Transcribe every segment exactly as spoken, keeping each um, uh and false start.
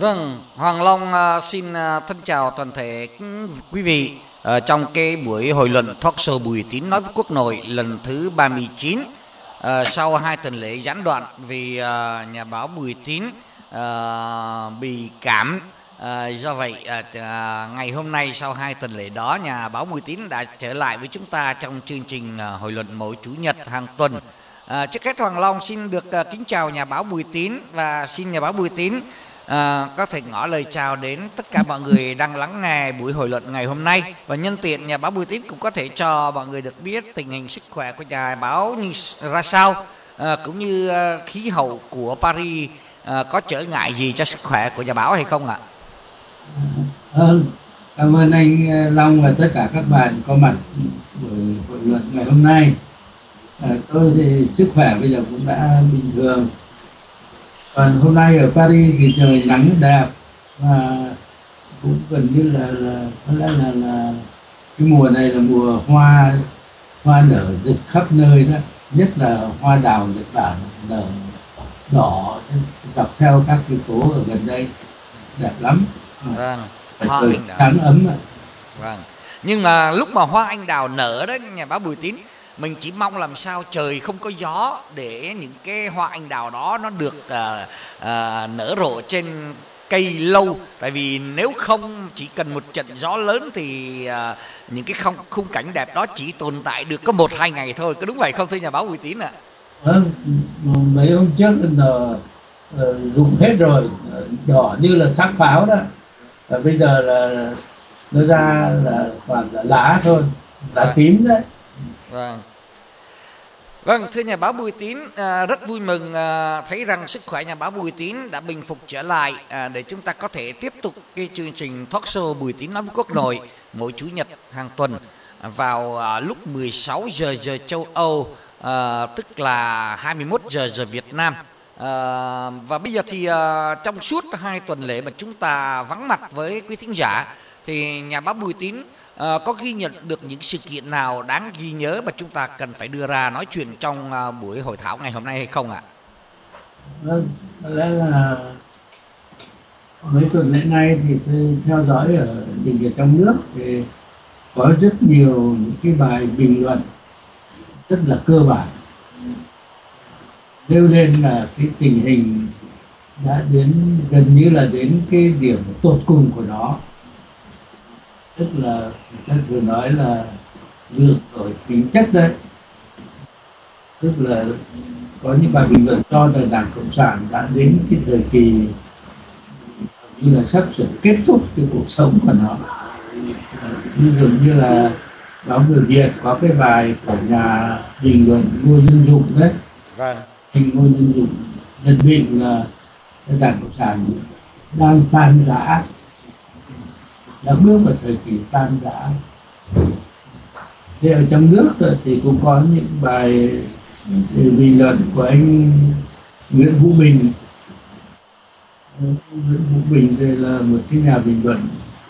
Vâng, Hoàng Long à, xin à, thân chào toàn thể quý vị ờ, trong cái buổi hội luận talk show Bùi Tín nói với Quốc nội lần thứ ba mươi chín. Ờ, sau hai tuần lễ gián đoạn vì à, nhà báo Bùi Tín à, bị cảm. À, do vậy à, à, ngày hôm nay sau hai tuần lễ đó, nhà báo Bùi Tín đã trở lại với chúng ta trong chương trình à, hội luận mỗi chủ nhật hàng tuần. À, trước hết Hoàng Long xin được à, kính chào nhà báo Bùi Tín và xin nhà báo Bùi Tín À, có thể ngỏ lời chào đến tất cả mọi người đang lắng nghe buổi hội luận ngày hôm nay, và nhân tiện nhà báo Bùi Tín cũng có thể cho mọi người được biết tình hình sức khỏe của nhà báo như ra sao, à, cũng như à, khí hậu của Paris à, có trở ngại gì cho sức khỏe của nhà báo hay không ạ? Vâng, cảm ơn anh Long và tất cả các bạn có mặt buổi hội luận ngày hôm nay. À, tôi thì sức khỏe bây giờ cũng đã bình thường. Còn hôm nay ở Paris thì trời nắng đẹp và cũng gần như là là có lẽ là là cái mùa này là mùa hoa hoa nở rực khắp nơi đó, nhất là hoa đào Nhật Bản nở đỏ dọc theo các cái phố ở gần đây, đẹp lắm. Vâng, Phải hoa trời anh đào. nắng ấm ạ. Vâng. Nhưng mà lúc mà hoa anh đào nở đó nhà báo Bùi Tín, mình chỉ mong làm sao trời không có gió để những cái hoa anh đào đó nó được à, à, nở rộ trên cây lâu. Tại vì nếu không, chỉ cần một trận gió lớn thì à, những cái không khung cảnh đẹp đó chỉ tồn tại được có một hai ngày thôi. Có đúng vậy không thưa nhà báo Bùi Tín ạ? Vâng, mấy hôm trước là uh, rụng hết rồi, đỏ như là xác pháo đó. Và bây giờ là nó ra là toàn là lá thôi, lá Vâng. tím đấy. Vâng. Vâng, thưa nhà báo Bùi Tín, à, rất vui mừng à, thấy rằng sức khỏe nhà báo Bùi Tín đã bình phục trở lại, à, để chúng ta có thể tiếp tục cái chương trình talk show Bùi Tín nói với Quốc nội mỗi chủ nhật hàng tuần vào à, lúc mười sáu giờ giờ châu Âu, à, tức là hai mươi mốt giờ giờ Việt Nam. À, và bây giờ thì à, trong suốt hai tuần lễ mà chúng ta vắng mặt với quý thính giả, thì nhà báo Bùi Tín À, có ghi nhận được những sự kiện nào đáng ghi nhớ mà chúng ta cần phải đưa ra nói chuyện trong à, buổi hội thảo ngày hôm nay hay không ạ? Vâng, có lẽ là mấy tuần lễ nay thì tôi theo dõi ở tình hình trong nước thì có rất nhiều những cái bài bình luận rất là cơ bản nêu lên là cái tình hình đã đến gần như là đến cái điểm tột cùng của nó, tức là người ta thường nói là vượt đổi tính chất đấy, tức là có những bài bình luận cho rằng Đảng Cộng sản đã đến cái thời kỳ như là sắp sửa kết thúc cái cuộc sống của nó. Ví dụ như là báo Người Việt có cái bài của nhà bình luận Ngô Nhân Dụng đấy, Vâng. anh Ngô Nhân Dụng nhận định là Đảng Cộng sản đang tan rã, đã bước vào thời kỳ tan rã. Thế ở trong nước thì cũng có những bài bình luận của anh Nguyễn Vũ Bình. Nguyễn Vũ Bình thì là một cái nhà bình luận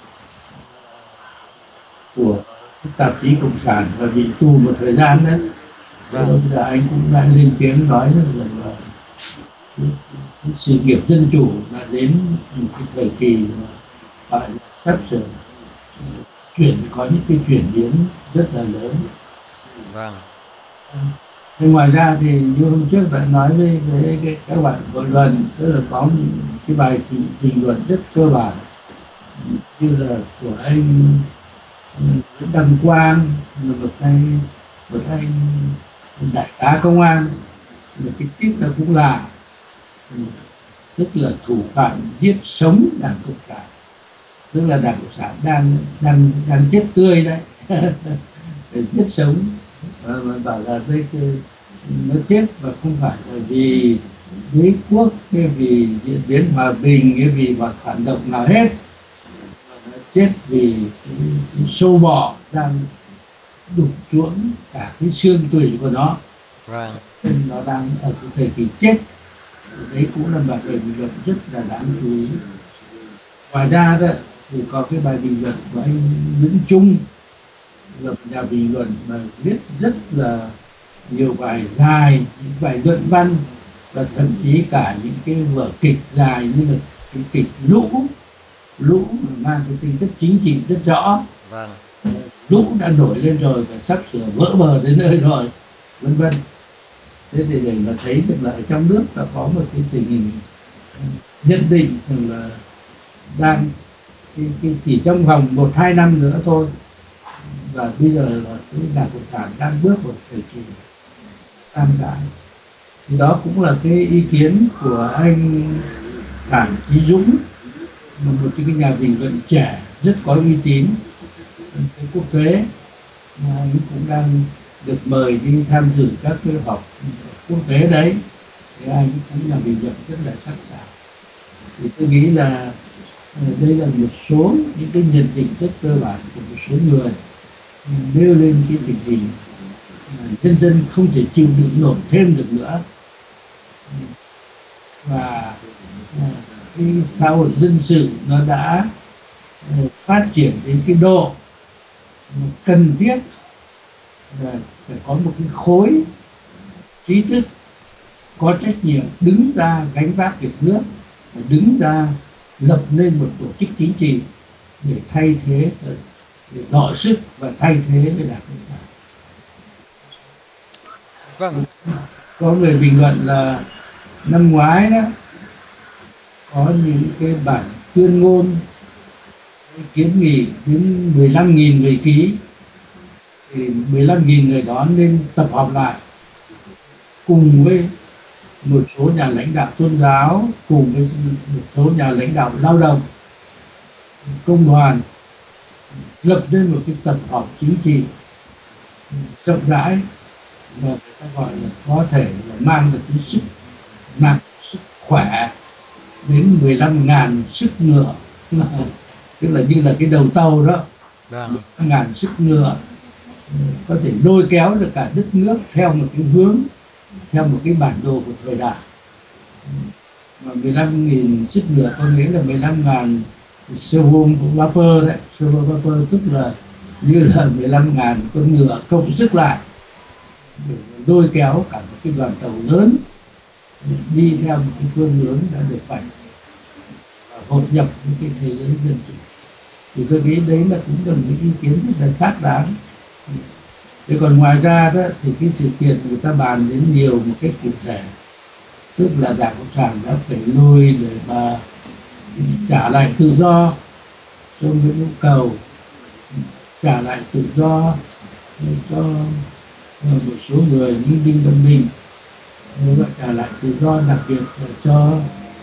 của tạp chí Cộng sản và bị tù một thời gian đấy. Vâng. Bây giờ anh cũng đã lên tiếng nói rằng là cái, cái sự nghiệp dân chủ đã đến một cái thời kỳ mà phải sắp sửa chuyển có những cái chuyển biến rất là lớn. Vâng. Thì ngoài ra thì như hôm trước đã nói với, với cái, các bạn hội luận, tức là có cái bài bình luận rất cơ bản như là của anh Nguyễn Đăng Quang, là một anh một anh đại tá công an, một cái tiết là cũng là tức là thủ phạm giết sống Đảng Cộng sản, tức là Đảng Cộng sản đang đang đang chết tươi đấy để giết sống, và bảo là đây nó chết và không phải là vì đế quốc hay vì diễn biến hòa bình hay vì bọn phản động nào hết, mà nó chết vì cái, cái sâu bọ đang đục chuỗng cả cái xương tủy của nó. Vâng. Nên nó đang ở cái thời kỳ chết. Đấy cũng là một bài bình luận rất là đáng chú ý. Ngoài ra đó thì có cái bài bình luận của anh Nguyễn Trung, là nhà bình luận mà viết rất là nhiều bài dài, những bài luận văn và thậm chí cả những cái vở kịch dài như là cái kịch Lũ. Lũ mang cái tính chất chính trị rất rõ. Vâng. Lũ đã nổi lên rồi và sắp sửa vỡ bờ đến nơi rồi, vân vân. Thế thì để mà thấy được là ở trong nước đã có một cái tình hình nhận định rằng là đang cái, cái chỉ trong vòng một hai năm nữa thôi, và bây giờ là cái Đảng Cộng sản đang bước vào thời kỳ tam đại. Thì đó cũng là cái ý kiến của anh Phạm Chí Dũng, một cái nhà bình luận trẻ rất có uy tín cái quốc tế, mà anh cũng đang được mời đi tham dự các cái họp quốc tế đấy, thì anh cũng là bình luận rất là sắc sảo. Thì tôi nghĩ là đây là một số những cái nhận định rất cơ bản của một số người nêu lên cái tình hình nhân dân không thể chịu đựng nổi thêm được nữa, và cái xã hội dân sự nó đã phát triển đến cái độ cần thiết là phải có một cái khối trí thức có trách nhiệm đứng ra gánh vác việc nước, đứng ra lập nên một tổ chức chính trị để thay thế, để đọ sức và thay thế với Đảng Cộng sản. Vâng. Có người bình luận là năm ngoái đó có những cái bản tuyên ngôn kiến nghị đến mười lăm nghìn người ký, thì mười lăm nghìn người đó nên tập hợp lại cùng với một số nhà lãnh đạo tôn giáo, cùng với một số nhà lãnh đạo lao động, công đoàn, lập nên một cái tập hợp chính trị rộng rãi mà người ta gọi là có thể là mang được cái sức nặng, sức khỏe đến mười lăm ngàn sức ngựa, tức là như là cái đầu tàu đó, mười lăm ngàn sức ngựa có thể lôi kéo được cả đất nước theo một cái hướng, theo một cái bản đồ của thời đại. Mà mười lăm nghìn sức ngựa có nghĩa là mười lăm ngàn servo vapor đấy, servo vapor tức là như là mười lăm ngàn con ngựa cộng sức lại để lôi kéo cả một cái đoàn tàu lớn đi theo một cái phương hướng đã được vạch và hội nhập với cái thế giới dân chủ. Thì tôi nghĩ đấy là cũng là một ý kiến rất là xác đáng. Thế còn ngoài ra đó thì cái sự kiện người ta bàn đến nhiều một cách cụ thể, tức là Đảng Cộng sản đã phải nuôi để mà trả lại tự do cho Nguyễn Hữu Cầu, trả lại tự do cho một số người như Đinh Văn Ninh, và trả lại tự do đặc biệt là cho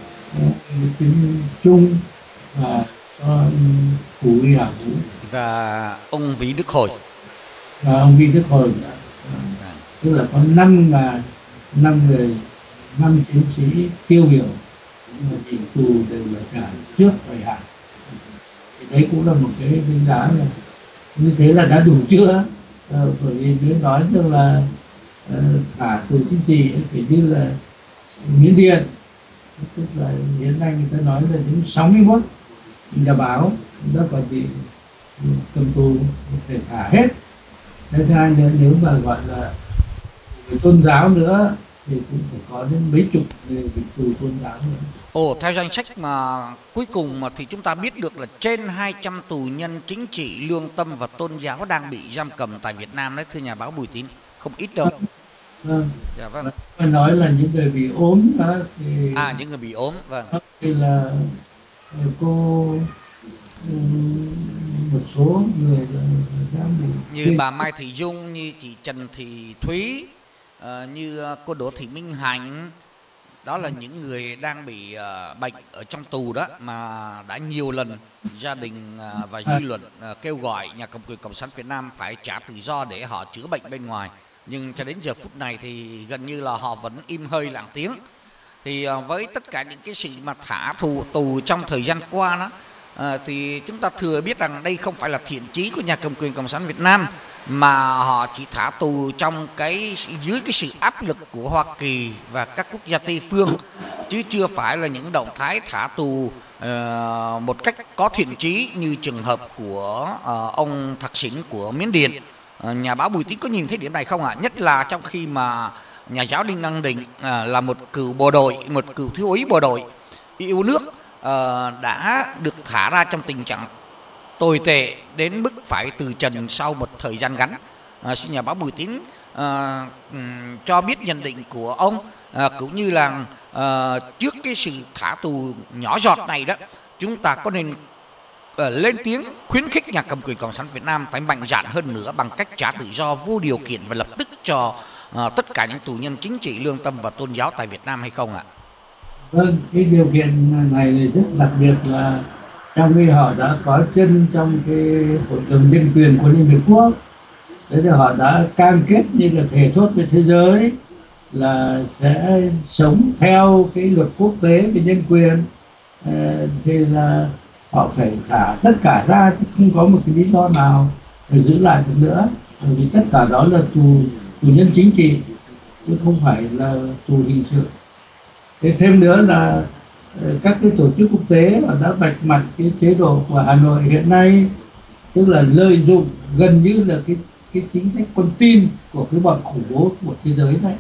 Nguyễn Trung và cho Cù Huy Hà Vũ và ông Vĩ Đức Hồi. Và ông Vĩ Đức Hồi nữa. Tức là có năm là năm người, năm chiến sĩ tiêu biểu mà bị tù đều là trả trước thời hạn. Thì đấy cũng là một cái đánh giá là như thế là đã đủ chưa? Ờ, bởi vì nếu nói rằng là uh, thả tù chính trị phải như là Miến Điện, tức là hiện nay người ta nói là đến sáu mươi mốt nhà báo đã còn bị cầm tù phải thả hết. Thứ hai nữa, nếu mà gọi là về tôn giáo nữa thì cũng phải có đến mấy chục người bị tù tôn giáo nữa. Ồ, theo danh sách mà cuối cùng mà thì chúng ta biết được là trên hai trăm tù nhân chính trị, lương tâm và tôn giáo đang bị giam cầm tại Việt Nam đấy, thưa nhà báo Bùi Tín, không ít đâu. Vâng. Dạ vâng. Phải nói là những người bị ốm đó thì à những người bị ốm, vâng. Thì là cô một số người đang bị như bà Mai Thị Dung, như chị Trần Thị Thúy, uh, như cô Đỗ Thị Minh Hạnh. Đó là những người đang bị uh, bệnh ở trong tù đó, mà đã nhiều lần gia đình uh, và dư luận uh, kêu gọi nhà cầm quyền Cộng sản Việt Nam phải trả tự do để họ chữa bệnh bên ngoài. Nhưng cho đến giờ phút này thì gần như là họ vẫn im hơi lặng tiếng. Thì uh, với tất cả những cái sự mà thả tù, tù trong thời gian qua đó, uh, thì chúng ta thừa biết rằng đây không phải là thiện chí của nhà cầm quyền Cộng sản Việt Nam, mà họ chỉ thả tù trong cái dưới cái sự áp lực của Hoa Kỳ và các quốc gia Tây phương, chứ chưa phải là những động thái thả tù uh, một cách có thiện chí như trường hợp của uh, ông Thaksin của Miến Điện. Uh, nhà báo Bùi Tín có nhìn thấy điểm này không ạ? À? Nhất là trong khi mà nhà giáo Đinh Năng Định uh, là một cựu bộ đội, một cựu thiếu úy bộ đội yêu nước, uh, đã được thả ra trong tình trạng tồi tệ đến mức phải từ trần sau một thời gian ngắn. Uh, xin nhà báo Bùi Tín uh, um, cho biết nhận định của ông, uh, cũng như là uh, trước cái sự thả tù nhỏ giọt này đó, chúng ta có nên uh, lên tiếng khuyến khích nhà cầm quyền Cộng sản Việt Nam phải mạnh dạn hơn nữa bằng cách trả tự do vô điều kiện và lập tức cho uh, tất cả những tù nhân chính trị, lương tâm và tôn giáo tại Việt Nam hay không ạ? Vâng, cái điều kiện này thì rất đặc biệt là trong khi họ đã có chân trong cái hội đồng nhân quyền của Liên Hợp Quốc, thế thì họ đã cam kết như là thể thốt với thế giới là sẽ sống theo cái luật quốc tế về nhân quyền, ờ, thì là họ phải thả tất cả ra, chứ không có một cái lý do nào để giữ lại được nữa, bởi vì tất cả đó là tù tù nhân chính trị chứ không phải là tù hình sự. Thế thêm nữa là các cái tổ chức quốc tế đã vạch mặt cái chế độ của Hà Nội hiện nay, tức là lợi dụng gần như là cái cái chính sách con tin của cái bọn khủng bố của thế giới này.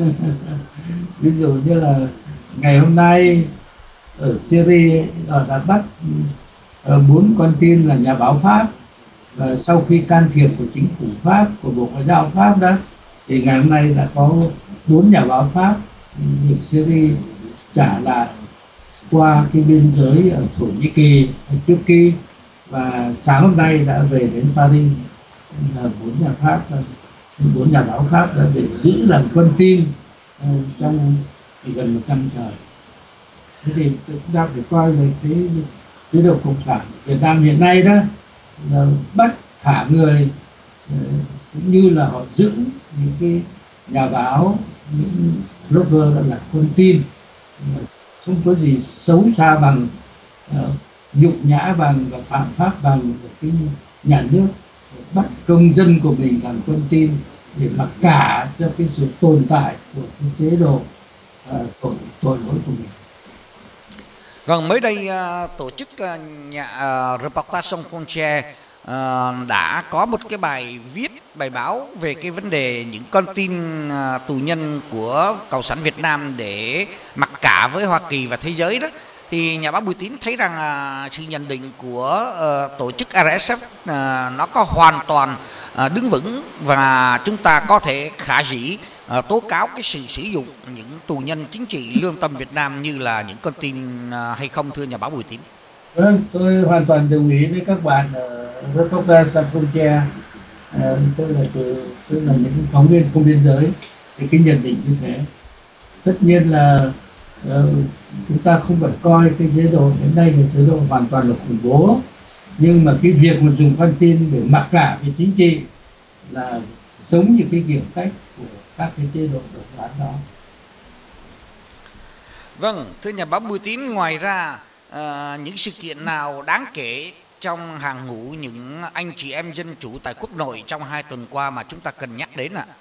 Ví dụ như là ngày hôm nay ở Syria họ đã bắt bốn con tin là nhà báo Pháp, và sau khi can thiệp của chính phủ Pháp, của Bộ Ngoại giao Pháp đó, thì ngày hôm nay đã có bốn nhà báo Pháp được Syria trả lại qua cái biên giới ở Thổ Nhĩ Kỳ, ở Turkey, Kỳ, và sáng hôm nay đã về đến Paris, là bốn nhà Pháp, bốn nhà báo Pháp đã bị giữ làm con tin uh, trong gần một năm trời. Thế thì chúng ta phải coi về cái chế độ cộng sản Việt Nam hiện nay đó là bắt thả người, uh, cũng như là họ giữ những cái nhà báo, những blogger là con tin, không có gì xấu xa bằng, uh, nhục nhã bằng và phạm pháp bằng cái nhà nước bắt công dân của mình làm con tin để mặc cả cho cái sự tồn tại của cái chế độ uh, tội tội lỗi của mình. Vâng, mới đây uh, tổ chức uh, nhà uh, Reporters Sans Frontières uh, đã có một cái bài viết, bài báo về cái vấn đề những con tin uh, tù nhân của Cộng sản Việt Nam để mặc cả với Hoa Kỳ và thế giới đó. Thì nhà báo Bùi Tín thấy rằng uh, sự nhận định của uh, tổ chức R S F uh, nó có hoàn toàn uh, đứng vững, và chúng ta có thể khả dĩ uh, tố cáo cái sự sử dụng những tù nhân chính trị lương tâm Việt Nam như là những con tin uh, hay không, thưa nhà báo Bùi Tín? Vâng, tôi hoàn toàn đồng ý với các bạn ở Reporters Sans Frontières, uh, tức là tức là những phóng viên không biên giới, thì cái nhận định như thế. Tất nhiên là uh, chúng ta không phải coi cái chế độ đến đây là chế độ hoàn toàn là khủng bố, nhưng mà cái việc mà dùng con tin để mặc cả về chính trị là giống như cái kiểu cách của các cái chế độ độc đoán đó. Vâng, thưa nhà báo Bùi Tín, ngoài ra uh, những sự kiện nào đáng kể trong hàng ngũ những anh chị em dân chủ tại quốc nội trong hai tuần qua mà chúng ta cần nhắc đến ạ?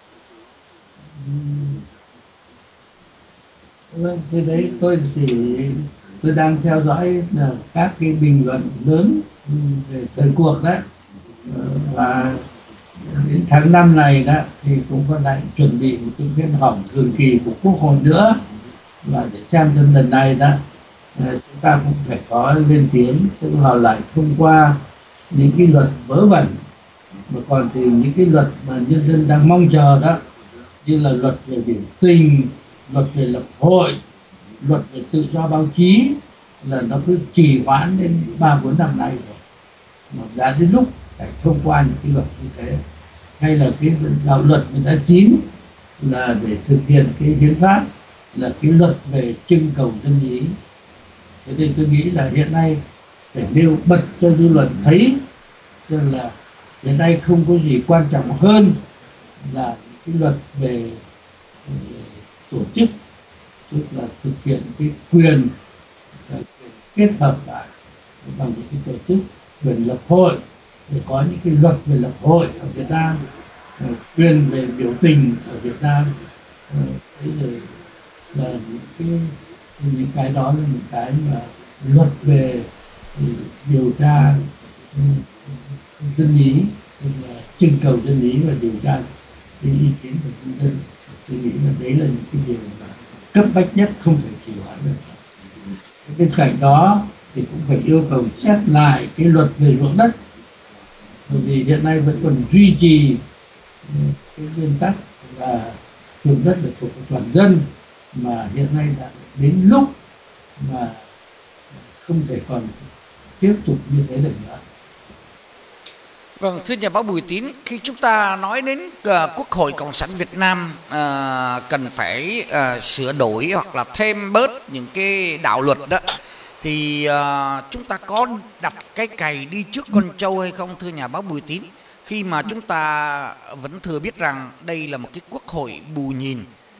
Vâng, thì đấy tôi chỉ tôi đang theo dõi là các cái bình luận lớn về thời cuộc đấy, và đến tháng năm này đó thì cũng còn lại chuẩn bị một cái phiên họp thường kỳ của Quốc hội nữa, và để xem trong lần này đó chúng ta cũng phải có lên tiếng, tức là lại thông qua những cái luật vớ vẩn, mà còn thì những cái luật mà nhân dân đang mong chờ đó, như là luật về biểu tình, luật về lập hội, luật về tự do báo chí, là nó cứ trì hoãn đến ba bốn năm nay rồi, mà đã đến lúc phải thông qua những cái luật như thế. Hay là cái đạo luật người ta chín là để thực hiện cái hiến pháp, là cái luật về trưng cầu dân ý. Thế nên tôi nghĩ là hiện nay phải nêu bật cho dư luận thấy rằng là hiện nay không có gì quan trọng hơn là cái luật về tổ chức, tức là thực hiện cái quyền kết hợp lại bằng những cái tổ chức, quyền lập hội, để có những cái luật về lập hội ở Việt Nam, quyền về biểu tình ở Việt Nam. Đấy rồi là những cái những cái đó là những cái mà luật về điều tra dân ý, tức là trưng cầu dân ý và điều tra cái ý kiến của nhân dân. Tôi nghĩ là đấy là những cái điều mà cấp bách nhất, không thể trì hoãn được. Bên cạnh đó thì cũng phải yêu cầu xét lại cái luật về ruộng đất, bởi vì hiện nay vẫn còn duy trì cái nguyên tắc là ruộng đất được thuộc về toàn dân, mà hiện nay đã đến lúc mà không thể còn tiếp tục như thế được nữa. Vâng, thưa nhà báo Bùi Tín, khi chúng ta nói đến uh, Quốc hội Cộng sản Việt Nam uh, cần phải uh, sửa đổi hoặc là thêm bớt những cái đạo luật đó, thì uh, chúng ta có đặt cái cày đi trước con trâu hay không, thưa nhà báo Bùi Tín? Khi mà chúng ta vẫn thừa biết rằng đây là một cái quốc hội bù nhìn.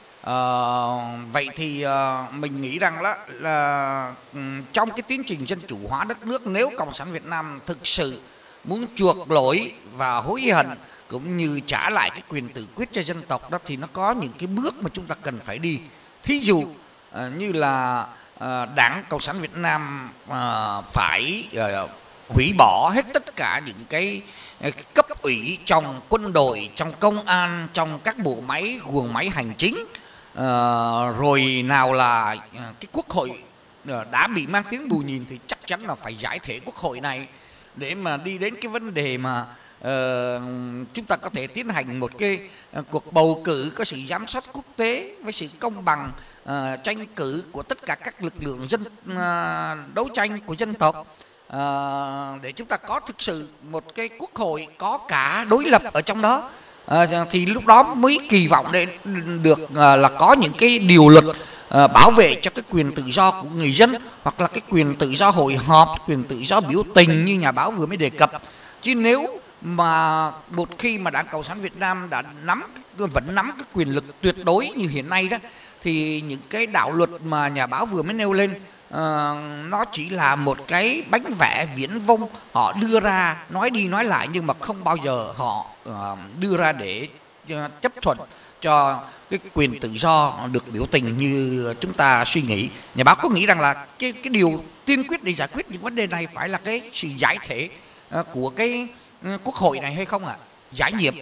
Uh, vậy thì uh, mình nghĩ rằng là, là um, trong cái tiến trình dân chủ hóa đất nước, nếu Cộng sản Việt Nam thực sự muốn chuộc lỗi và hối hận cũng như trả lại cái quyền tự quyết cho dân tộc đó, thì nó có những cái bước mà chúng ta cần phải đi. Thí dụ uh, như là uh, Đảng Cộng sản Việt Nam uh, phải uh, hủy bỏ hết tất cả những cái cấp ủy trong quân đội, trong công an, trong các bộ máy, guồng máy hành chính. Uh, rồi nào là uh, cái quốc hội uh, đã bị mang tiếng bù nhìn thì chắc chắn là phải giải thể quốc hội này, để mà đi đến cái vấn đề mà uh, chúng ta có thể tiến hành một cái uh, cuộc bầu cử có sự giám sát quốc tế với sự công bằng, uh, tranh cử của tất cả các lực lượng dân uh, đấu tranh của dân tộc, uh, để chúng ta có thực sự một cái quốc hội có cả đối lập ở trong đó. À, thì lúc đó mới kỳ vọng để được à, là có những cái điều luật à, bảo vệ cho cái quyền tự do của người dân, hoặc là cái quyền tự do hội họp, quyền tự do biểu tình như nhà báo vừa mới đề cập. Chứ nếu mà một khi mà Đảng Cộng sản Việt Nam đã nắm vẫn nắm cái quyền lực tuyệt đối như hiện nay đó, thì những cái đạo luật mà nhà báo vừa mới nêu lên uh, nó chỉ là một cái bánh vẽ viển vông họ đưa ra nói đi nói lại, nhưng mà không bao giờ họ uh, đưa ra để uh, chấp thuận cho cái quyền tự do được biểu tình như chúng ta suy nghĩ. Nhà báo có nghĩ rằng là cái cái điều tiên quyết để giải quyết những vấn đề này phải là cái sự giải thể uh, của cái uh, quốc hội này hay không ạ? À? Giải nhiệm.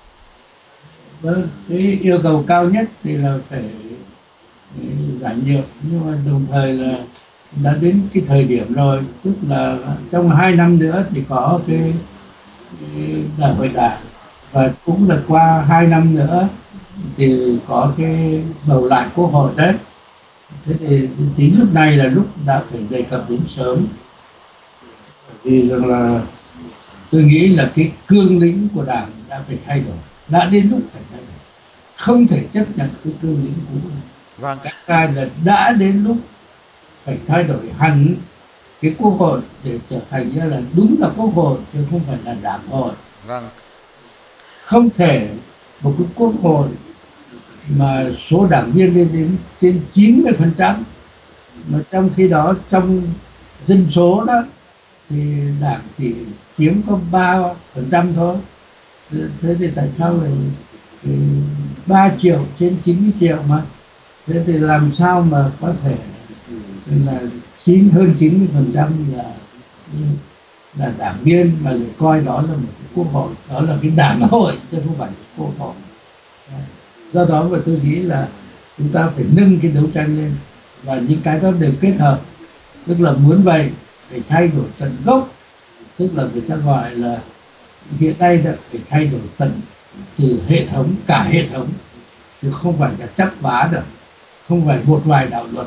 Vâng, cái yêu cầu cao nhất thì là phải giải nhiệm, nhưng mà đồng thời là đã đến cái thời điểm rồi, tức là trong hai năm nữa thì có cái, cái đại hội đảng, và cũng là qua hai năm nữa thì có cái bầu lại quốc hội đấy. Thế thì tính lúc này là lúc đã phải đề cập đến sớm, vì rằng là tôi nghĩ là cái cương lĩnh của đảng đã phải thay đổi, đã đến lúc phải thay đổi, không thể chấp nhận cái cương lĩnh cũ. Vâng. Cái là đã đến lúc phải thay đổi hẳn cái quốc hội để trở thành ra là đúng là quốc hội chứ không phải là đảng hội. Vâng. Không thể một cái quốc hội mà số đảng viên lên đến trên chín mươi phần trăm, mà trong khi đó trong dân số đó thì đảng chỉ chiếm có ba phần trăm thôi. Thế thì tại sao lại ba triệu trên chín mươi triệu mà? Thế thì làm sao mà có thể là chín hơn chín mươi phần trăm là là đảng viên mà lại coi đó là một cái quốc hội, đó là cái đảng hội chứ không phải là quốc hội. Do đó mà tôi nghĩ là chúng ta phải nâng cái đấu tranh lên, và những cái đó đều kết hợp, tức là muốn vậy phải thay đổi tận gốc, tức là người ta gọi là hiện nay đã phải thay đổi tận từ hệ thống, cả hệ thống, chứ không phải là chấp vá được, không phải một vài đạo luật,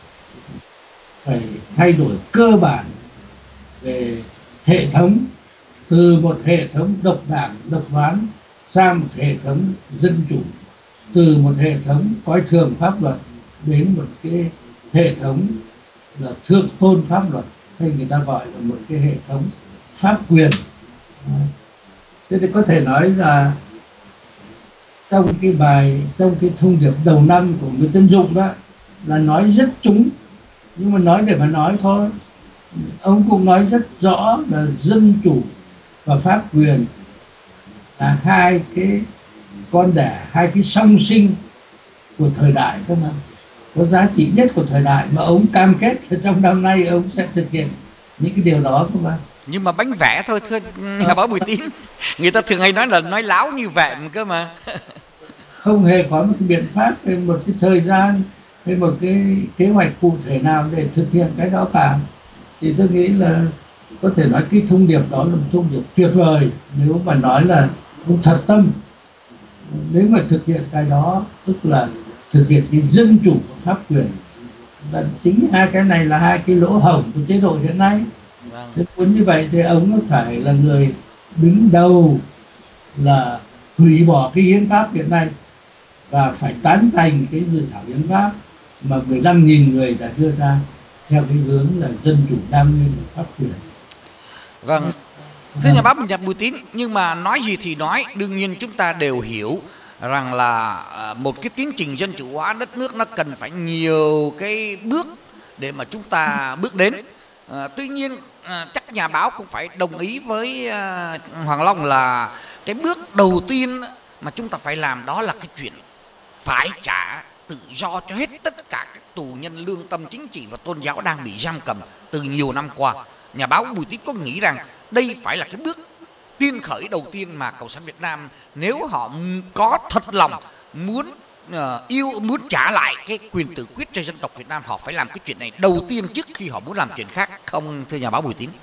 phải thay đổi cơ bản về hệ thống, từ một hệ thống độc đảng độc đoán sang một hệ thống dân chủ, từ một hệ thống coi thường pháp luật đến một cái hệ thống là thượng tôn pháp luật, hay người ta gọi là một cái hệ thống pháp quyền. Thế thì có thể nói là trong cái bài, trong cái thông điệp đầu năm của Nguyễn Tấn Dũng đó là nói rất trúng, nhưng mà nói để mà nói thôi. Ông cũng nói rất rõ là dân chủ và pháp quyền là hai cái con đẻ, hai cái song sinh của thời đại, các bạn, có giá trị nhất của thời đại, mà ông cam kết trong năm nay ông sẽ thực hiện những cái điều đó, các bạn. Nhưng mà bánh vẽ thôi, thưa nhà báo Bùi Tín. Người ta thường hay nói là nói láo như vậy cơ mà. Không hề có một cái biện pháp, một cái thời gian hay một cái kế hoạch cụ thể nào để thực hiện cái đó cả. Thì tôi nghĩ là có thể nói cái thông điệp đó là một thông điệp tuyệt vời, nếu mà nói là cũng thật tâm. Nếu mà thực hiện cái đó tức là thực hiện cái dân chủ và pháp quyền, là chính hai cái này là hai cái lỗ hổng của chế độ hiện nay. Vâng. Thế muốn như vậy thì ông phải là người đứng đầu là hủy bỏ cái hiến pháp hiện nay và phải tán thành cái dự thảo hiến pháp mà mười lăm nghìn người đã đưa ra theo cái hướng là dân chủ, đa nguyên và pháp quyền. Vâng, thưa nhà báo Nhật Bùi Tín, nhưng mà nói gì thì nói, đương nhiên chúng ta đều hiểu rằng là à, một cái tiến trình dân chủ hóa đất nước nó cần phải nhiều cái bước để mà chúng ta bước đến. À, tuy nhiên à, chắc nhà báo cũng phải đồng ý với à, Hoàng Long là cái bước đầu tiên mà chúng ta phải làm đó là cái chuyện phải trả tự do cho hết tất cả các tù nhân lương tâm chính trị và tôn giáo đang bị giam cầm từ nhiều năm qua. Nhà báo Bùi Tín có nghĩ rằng đây phải là cái bước tiên khởi đầu tiên mà Cộng sản Việt Nam nếu họ có thật lòng muốn uh, yêu muốn trả lại cái quyền tự quyết cho dân tộc Việt Nam, họ phải làm cái chuyện này đầu tiên trước khi họ muốn làm chuyện khác, không thưa nhà báo Bùi Tín?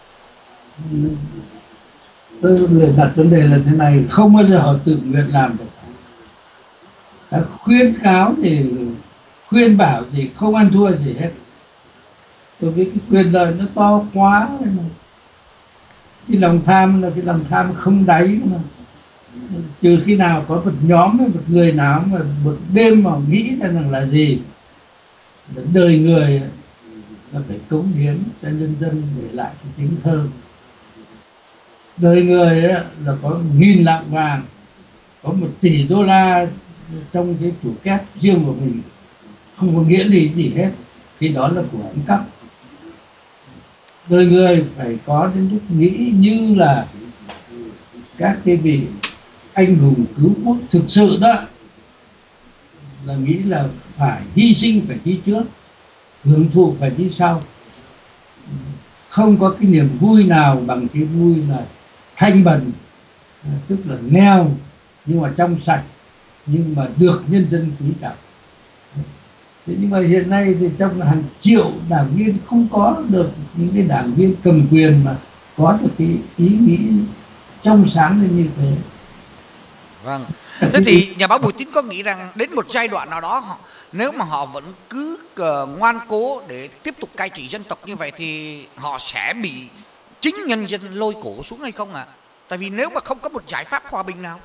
Tôi người đặt vấn đề là thế này, không bao giờ họ tự nguyện làm được. Ta khuyến cáo thì khuyên bảo thì không ăn thua gì hết. Tôi biết cái quyền lợi nó to quá, cái lòng tham là cái lòng tham không đáy mà. Trừ khi nào có một nhóm, một người nào mà một đêm mà nghĩ ra rằng là gì, đời người là phải cống hiến cho nhân dân để lại cái tiếng thơ. Đời người là có nghìn lạng vàng, có một tỷ đô la trong cái tủ kép riêng của mình, không có nghĩa lý gì hết, thì đó là của ăn cắp. Đời người phải có đến lúc nghĩ như là các cái vị anh hùng cứu quốc thực sự đó, là nghĩ là phải hy sinh phải đi trước, hưởng thụ phải đi sau. Không có cái niềm vui nào bằng cái vui là thanh bần, tức là nghèo nhưng mà trong sạch, nhưng mà được nhân dân quý trọng. Thế nhưng mà hiện nay thì trong hàng triệu đảng viên không có được những cái đảng viên cầm quyền mà có được cái ý nghĩ trong sáng lên như thế. Vâng. Thế thì nhà báo Bùi Tín có nghĩ rằng đến một giai đoạn nào đó họ, nếu mà họ vẫn cứ uh, ngoan cố để tiếp tục cai trị dân tộc như vậy thì họ sẽ bị chính nhân dân lôi cổ xuống hay không ạ? À? Tại vì nếu mà không có một giải pháp hòa bình nào.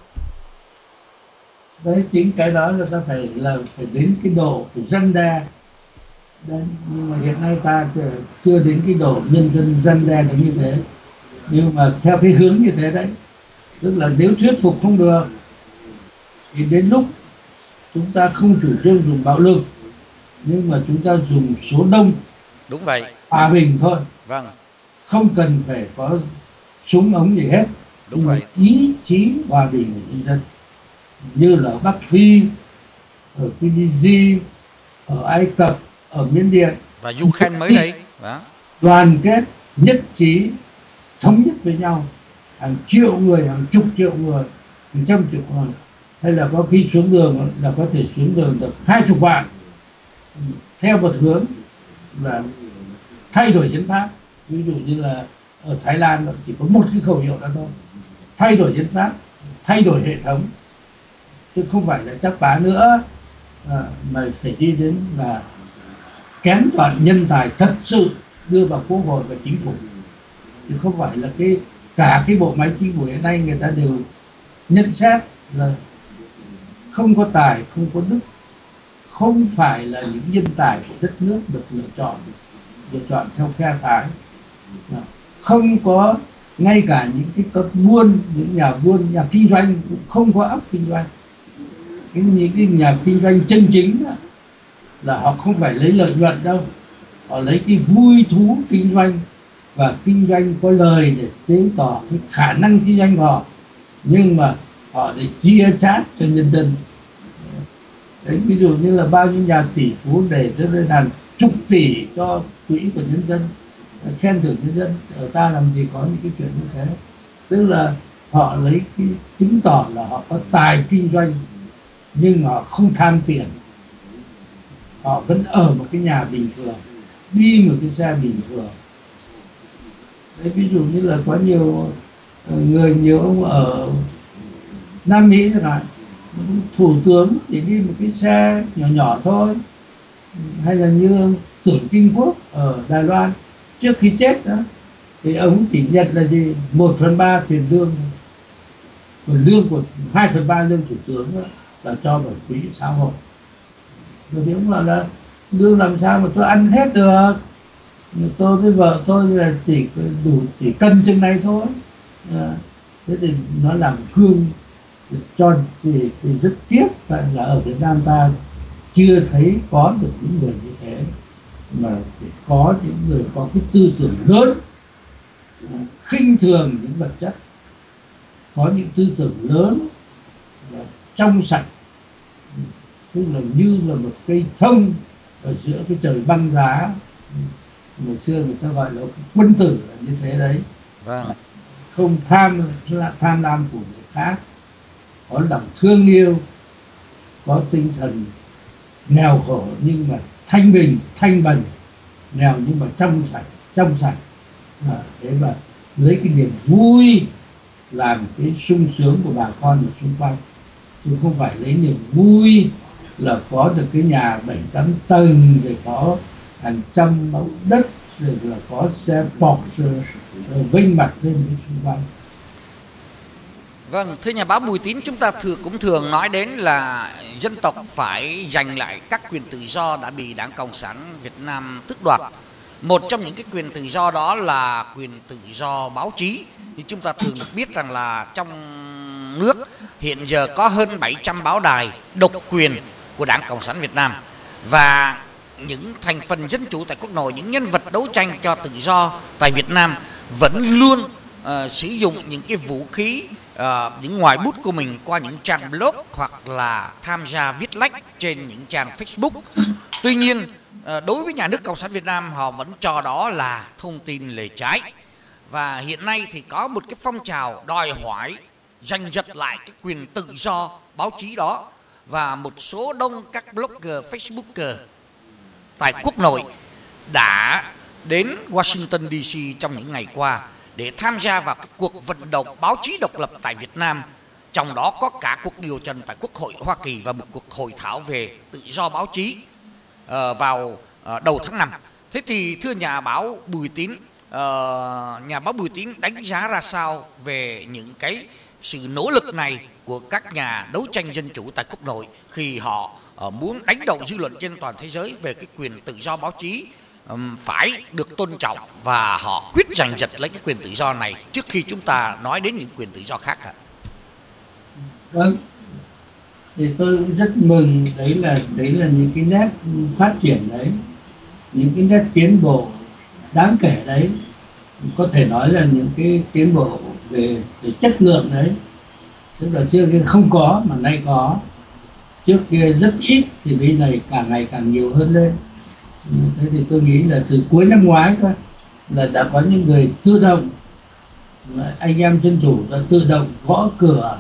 Đấy, chính cái đó là ta phải là phải đến cái độ của răn đe. Đấy, nhưng mà hiện nay ta chưa đến cái độ nhân dân răn đe được như thế. Nhưng mà theo cái hướng như thế đấy, tức là nếu thuyết phục không được thì đến lúc chúng ta không chủ trương dùng bạo lực, nhưng mà chúng ta dùng số đông. Đúng vậy. Hòa bình thôi. Vâng. Không cần phải có súng ống gì hết. Đúng nhưng vậy. Ý chí hòa bình của nhân dân, như là ở Bắc Phi, ở Tunisia, ở Ai Cập, ở Miến Điện và Ukraine mới đây, đoàn kết nhất trí thống nhất với nhau, hàng triệu người, hàng chục triệu người, hàng trăm triệu người, hay là có khi xuống đường là có thể xuống đường được hai chục vạn, theo một hướng là thay đổi hiến pháp. Ví dụ như là ở Thái Lan chỉ có một cái khẩu hiệu đó thôi, thay đổi hiến pháp, thay đổi hệ thống, chứ không phải là chấp phá nữa, à, mà phải đi đến là kén chọn nhân tài thật sự đưa vào quốc hội và chính phủ, chứ không phải là cái cả cái bộ máy chính phủ hiện nay người ta đều nhận xét là không có tài, không có đức, không phải là những nhân tài của đất nước được lựa chọn, lựa chọn theo phe phái, không có ngay cả những cái cấp buôn, những nhà buôn, nhà kinh doanh cũng không có óc kinh doanh. Cái, những cái nhà kinh doanh chân chính là họ không phải lấy lợi nhuận đâu, họ lấy cái vui thú kinh doanh và kinh doanh có lời để chứng tỏ cái khả năng kinh doanh của họ, nhưng mà họ để chia chác cho nhân dân. Đấy, ví dụ như là bao nhiêu nhà tỷ phú để cho nên hàng chục tỷ cho quỹ của nhân dân, khen thưởng nhân dân. Ở ta làm gì có những cái chuyện như thế, tức là họ lấy cái chứng tỏ là họ có tài kinh doanh nhưng họ không tham tiền, họ vẫn ở một cái nhà bình thường, đi một cái xe bình thường. Đấy, ví dụ như là có nhiều người, nhiều ông ở Nam Mỹ chẳng hạn, thủ tướng chỉ đi một cái xe nhỏ nhỏ thôi, hay là như ông Tưởng Kinh Quốc ở Đài Loan trước khi chết đó, thì ông chỉ nhận là gì, một phần ba tiền lương, còn lương của hai phần ba lương thủ tướng đó là cho vào quỹ xã hội. Rồi thì ông nói là lương làm sao mà tôi ăn hết được, tôi với vợ tôi là chỉ đủ chỉ cân chừng này thôi. À, thế thì nó làm gương cho thì, thì rất tiếc tại là ở Việt Nam ta chưa thấy có được những người như thế, mà để có những người có cái tư tưởng lớn, khinh thường những vật chất, có những tư tưởng lớn trong sạch, tức là như là một cây thông ở giữa cái trời băng giá. Ngày xưa người ta gọi là quân tử là như thế đấy. Vâng. Không tham tham lam của người khác, có lòng thương yêu, có tinh thần nghèo khổ nhưng mà thanh bình, thanh bần, nghèo nhưng mà trong sạch, trong sạch. À, thế mà lấy cái niềm vui làm cái sung sướng của bà con ở xung quanh, chứ không phải lấy niềm vui là có được cái nhà bảy tám tầng, rồi có hàng trăm mẫu đất, rồi là có xe Porsche, rồi vinh mặt lên cái xung quanh. Vâng, thưa nhà báo Bùi Tín, chúng ta thường cũng thường nói đến là dân tộc phải giành lại các quyền tự do đã bị Đảng Cộng sản Việt Nam tước đoạt. Một trong những cái quyền tự do đó là quyền tự do báo chí. Thì chúng ta thường được biết rằng là trong nước hiện giờ có hơn bảy trăm báo đài độc quyền của Đảng Cộng sản Việt Nam, và những thành phần dân chủ tại quốc nội, những nhân vật đấu tranh cho tự do tại Việt Nam vẫn luôn uh, sử dụng những cái vũ khí, uh, những ngòi bút của mình qua những trang blog hoặc là tham gia viết lách trên những trang Facebook. Tuy nhiên, uh, đối với nhà nước Cộng sản Việt Nam, họ vẫn cho đó là thông tin lề trái. Và hiện nay thì có một cái phong trào đòi hỏi giành giật lại cái quyền tự do báo chí đó, và một số đông các blogger, facebooker tại quốc nội đã đến Washington đê xê trong những ngày qua để tham gia vào cái cuộc vận động báo chí độc lập tại Việt Nam. Trong đó có cả cuộc điều trần tại Quốc hội Hoa Kỳ và một cuộc hội thảo về tự do báo chí uh, vào uh, đầu tháng năm. Thế thì thưa nhà báo Bùi Tín, uh, nhà báo Bùi Tín đánh giá ra sao về những cái sự nỗ lực này của các nhà đấu tranh dân chủ tại quốc nội khi họ uh, muốn đánh động dư luận trên toàn thế giới về cái quyền tự do báo chí um, phải được tôn trọng, và họ quyết giành giật lấy cái quyền tự do này trước khi chúng ta nói đến những quyền tự do khác ạ? Vâng, thì tôi cũng rất mừng đấy là đấy là những cái nét phát triển đấy, những cái nét tiến bộ đáng kể đấy, có thể nói là những cái tiến bộ về, về chất lượng đấy. Tức là xưa kia không có mà nay có, trước kia rất ít thì bây này càng ngày càng nhiều hơn lên. Thế thì tôi nghĩ là từ cuối năm ngoái thôi là đã có những người tự động, anh em dân chủ đã tự động gõ cửa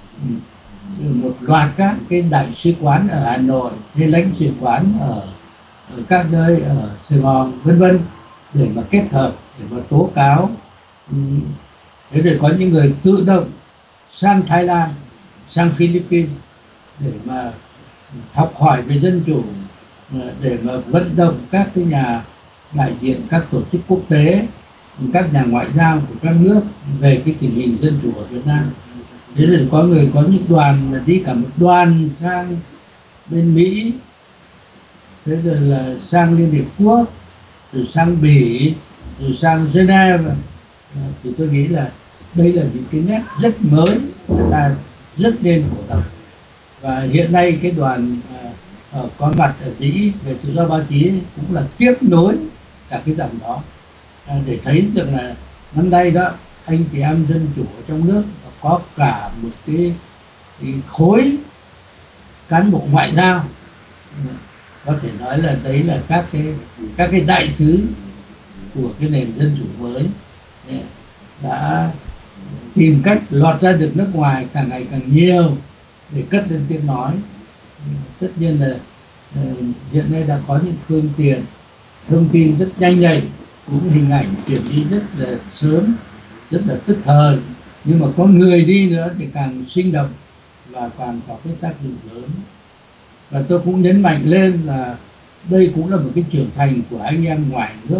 một loạt các cái đại sứ quán ở Hà Nội, hay lãnh sự quán ở, ở các nơi ở Sài Gòn vân vân, để mà kết hợp, để mà tố cáo. Thế rồi có những người tự động sang Thái Lan, sang Philippines để mà học hỏi về dân chủ, để mà vận động các cái nhà đại diện các tổ chức quốc tế, các nhà ngoại giao của các nước về cái tình hình dân chủ ở Việt Nam. Thế rồi có người có những đoàn là đi cả một đoàn sang bên Mỹ, thế rồi là sang Liên Hiệp Quốc, rồi sang Bỉ, rồi sang Geneva. Thì tôi nghĩ là đây là những cái nét rất mới, người ta rất nên cổ động. Và hiện nay cái đoàn uh, uh, có mặt ở Mỹ về tự do báo chí cũng là tiếp nối cả cái dòng đó, uh, để thấy rằng là năm nay đó anh chị em dân chủ ở trong nước có cả một cái, cái khối cán bộ ngoại giao, có thể nói là đấy là các cái các cái đại sứ của cái nền dân chủ mới đã tìm cách lọt ra được nước ngoài càng ngày càng nhiều để cất lên tiếng nói. Tất nhiên là ờ, hiện nay đã có những phương tiện thông tin rất nhanh nhạy, những hình ảnh chuyển đi rất là sớm, rất là tức thời, nhưng mà có người đi nữa thì càng sinh động và càng có cái tác dụng lớn. Và tôi cũng nhấn mạnh lên là đây cũng là một cái trưởng thành của anh em ngoài nước.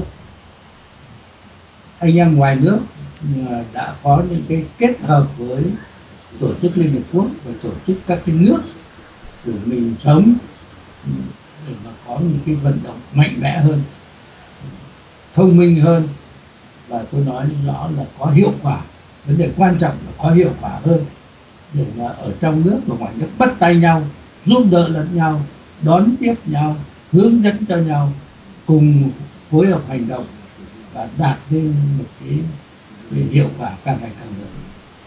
Anh em ngoài nước ờ, đã có những cái kết hợp với tổ chức Liên Hợp Quốc và tổ chức các cái nước của mình sống để mà có những cái vận động mạnh mẽ hơn, thông minh hơn, và tôi nói rõ là có hiệu quả. Vấn đề quan trọng là có hiệu quả hơn, để mà ở trong nước và ngoài nước bắt tay nhau, giúp đỡ lẫn nhau, đón tiếp nhau, hướng dẫn cho nhau, cùng phối hợp hành động và đạt đến một cái, cái hiệu quả càng ngày càng lớn.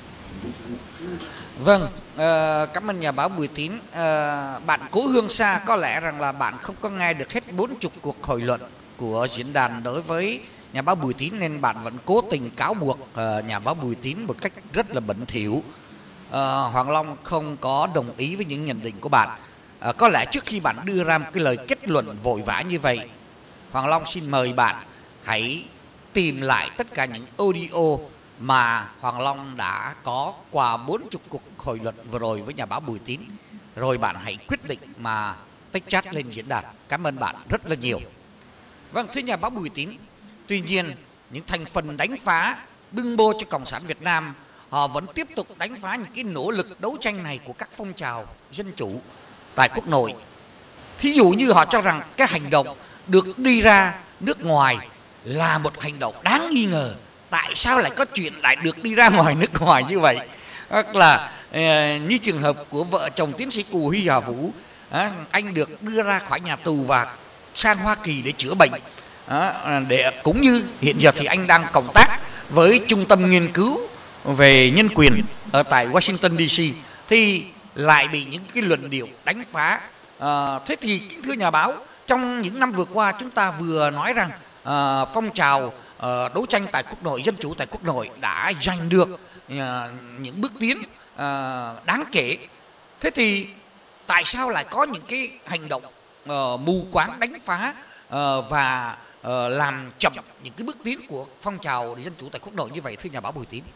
Vâng, ờ, cảm ơn nhà báo Bùi Tín. Ờ, bạn Cố Hương Sa, có lẽ rằng là bạn không có nghe được hết bốn chục cuộc hội luận của diễn đàn đối với nhà báo Bùi Tín, nên bạn vẫn cố tình cáo buộc uh, nhà báo Bùi Tín một cách rất là bẩn thỉu. Uh, Hoàng Long không có đồng ý với những nhận định của bạn. Uh, có lẽ trước khi bạn đưa ra một cái lời kết luận vội vã như vậy, Hoàng Long xin mời bạn hãy tìm lại tất cả những audio mà Hoàng Long đã có qua bốn chục cuộc hội luận vừa rồi với nhà báo Bùi Tín, rồi bạn hãy quyết định mà tích chat lên diễn đàn. Cảm ơn bạn rất là nhiều. Vâng, thưa nhà báo Bùi Tín, tuy nhiên những thành phần đánh phá, bưng bô cho Cộng sản Việt Nam, họ vẫn tiếp tục đánh phá những cái nỗ lực đấu tranh này của các phong trào dân chủ tại quốc nội. Thí dụ như họ cho rằng cái hành động được đi ra nước ngoài là một hành động đáng nghi ngờ. Tại sao lại có chuyện lại được đi ra ngoài nước ngoài như vậy? Hoặc là như trường hợp của vợ chồng tiến sĩ Cù Huy Hà Vũ, anh được đưa ra khỏi nhà tù và sang Hoa Kỳ để chữa bệnh. Để cũng như hiện giờ thì anh đang cộng tác với trung tâm nghiên cứu về nhân quyền ở tại Washington đê xê, thì lại bị những cái luận điệu đánh phá. À, thế thì kính thưa nhà báo, trong những năm vừa qua chúng ta vừa nói rằng à, phong trào à, đấu tranh tại quốc nội, dân chủ tại quốc nội đã giành được à, những bước tiến à, đáng kể. Thế thì tại sao lại có những cái hành động à, mù quáng đánh phá à, và à, làm chậm những cái bước tiến của phong trào dân chủ tại quốc nội như vậy, thưa nhà báo Bùi Tín?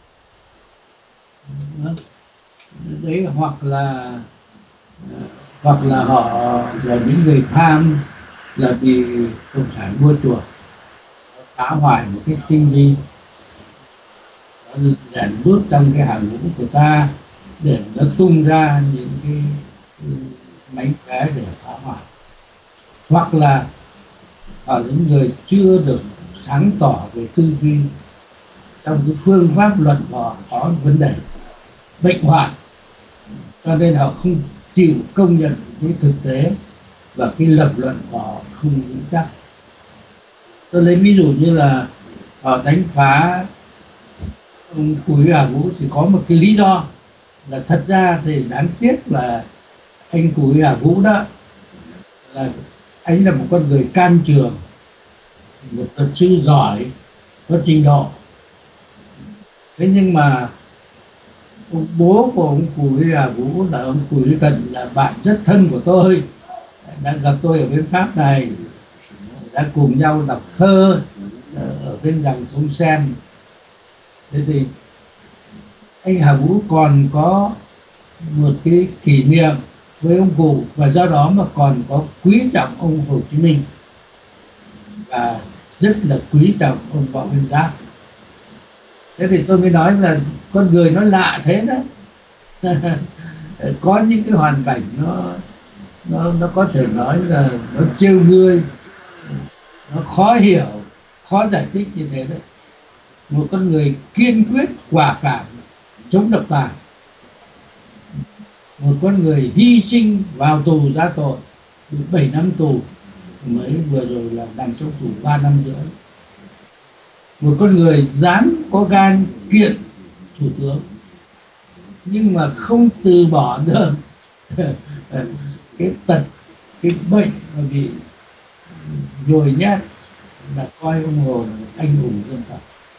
Đấy, hoặc là hoặc là họ là những người tham, là bị cộng sản mua chuộc, phá hoại một cái tinh vi, lẻn bước trong cái hàng ngũ của ta để nó tung ra những cái mánh khóe để phá hoại. Hoặc là họ là những người chưa được sáng tỏ về tư duy, trong cái phương pháp luận họ có vấn đề, bệnh hoạn, cho nên họ không chịu công nhận cái thực tế và cái lập luận của họ không vững chắc. Tôi lấy ví dụ như là họ đánh phá ông Cù Huy Hà Vũ thì có một cái lý do là thật ra thì đáng tiếc là anh Cù Huy Hà Vũ đó là anh là một con người can trường, một luật sư giỏi, có trình độ. Thế nhưng mà ông bố của ông Cù Huy Hà Vũ là ông Cù Huy Cận, là bạn rất thân của tôi, đã gặp tôi ở bên Pháp này, đã cùng nhau đọc thơ ở bên dòng sông Sen. Thế thì anh Hà Vũ còn có một cái kỷ niệm với ông cụ, và do đó mà còn có quý trọng ông Hồ Chí Minh và rất là quý trọng ông Võ Nguyên Giáp. Thế thì tôi mới nói là con người nó lạ thế đó. Có những cái hoàn cảnh nó nó nó có thể nói là nó trêu ngươi, nó khó hiểu, khó giải thích như thế đấy. Một con người kiên quyết, quả cảm, chống độc tài, một con người hy sinh vào tù ra tội, bảy năm tù, mới vừa rồi là nằm trong tù ba năm rưỡi. Một con người dám có gan kiện thủ tướng, nhưng mà không từ bỏ được cái tật, cái bệnh mà bị nhồi nhét, là coi ông Hồ là một anh hùng dân tộc,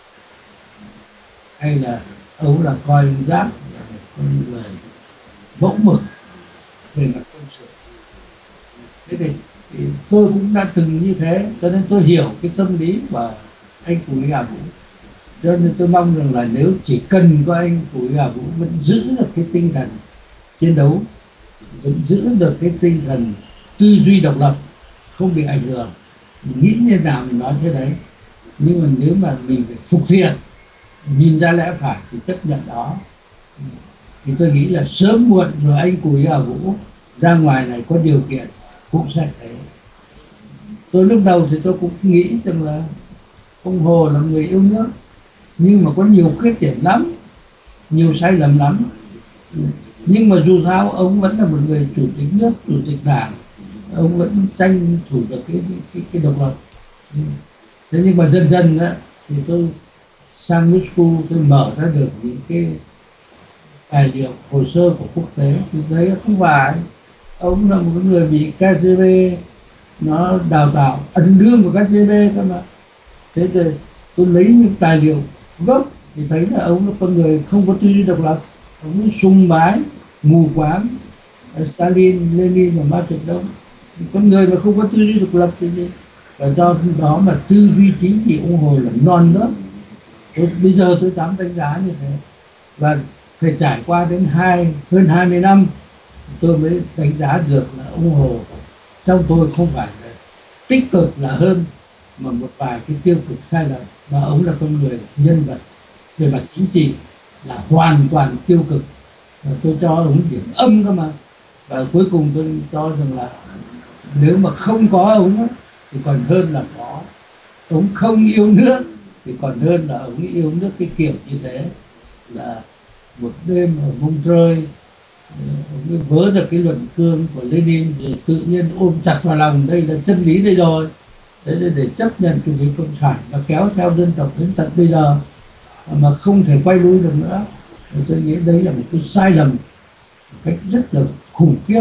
hay là ông là coi ông Giáp là một con người mẫu mực về mặt quân sự. Thế thì, thì tôi cũng đã từng như thế, cho nên tôi hiểu cái tâm lý của anh Bùi Hà Vũ. Cho nên tôi mong rằng là nếu chỉ cần có anh Bùi Hà Vũ vẫn giữ được cái tinh thần chiến đấu, vẫn giữ được cái tinh thần tư duy độc lập, không bị ảnh hưởng, mình nghĩ như nào mình nói thế đấy. Nhưng mà nếu mà mình phải phục thiện, nhìn ra lẽ phải thì chấp nhận đó, thì tôi nghĩ là sớm muộn rồi anh Bùi Hà Vũ ra ngoài này có điều kiện cũng sẽ thế. Tôi lúc đầu thì tôi cũng nghĩ rằng là ông Hồ là người yêu nước, nhưng mà có nhiều khuyết điểm lắm, nhiều sai lầm lắm. Nhưng mà dù sao ông vẫn là một người chủ tịch nước, chủ tịch đảng, ông vẫn tranh thủ được cái cái, cái độc lập. Thế nhưng mà dần dần á, thì tôi sang Moscow, tôi mở ra được những cái tài liệu hồ sơ của quốc tế, thì thấy không phải ông là một người bị ca giê bê nó đào tạo ẩn đương của ca giê bê cơ mà. Thế rồi tôi lấy những tài liệu gốc thì thấy là ông là con người không có tư duy độc lập, ông sùng bái mù quáng Stalin, Lenin và Mao Trạch Đông. Con người mà không có tư duy độc lập thì gì? Và do đó mà tư duy chính trị ủng hộ là non nớt. Tôi, bây giờ tôi dám đánh giá như thế, và phải trải qua đến hai hơn hai mươi năm tôi mới đánh giá được là ủng hộ trong tôi không phải là tích cực là hơn, mà một vài cái tiêu cực sai lầm. Và ông là con người nhân vật về mặt chính trị là hoàn toàn tiêu cực, và tôi cho ông điểm âm cơ mà. Và cuối cùng tôi cho rằng là nếu mà không có ông ấy, thì còn hơn là có. Ông không yêu nước thì còn hơn là ông yêu nước cái kiểu như thế. Là một đêm ở Montreux, ông ấy vớ được cái luận cương của Lenin rồi tự nhiên ôm chặt vào lòng, đây là chân lý đây rồi. Thế để, để chấp nhận chủ nghĩa cộng sản và kéo theo dân tộc đến tận bây giờ mà không thể quay lui được nữa. Thì tôi nghĩ đấy là một cái sai lầm một cách rất là khủng khiếp,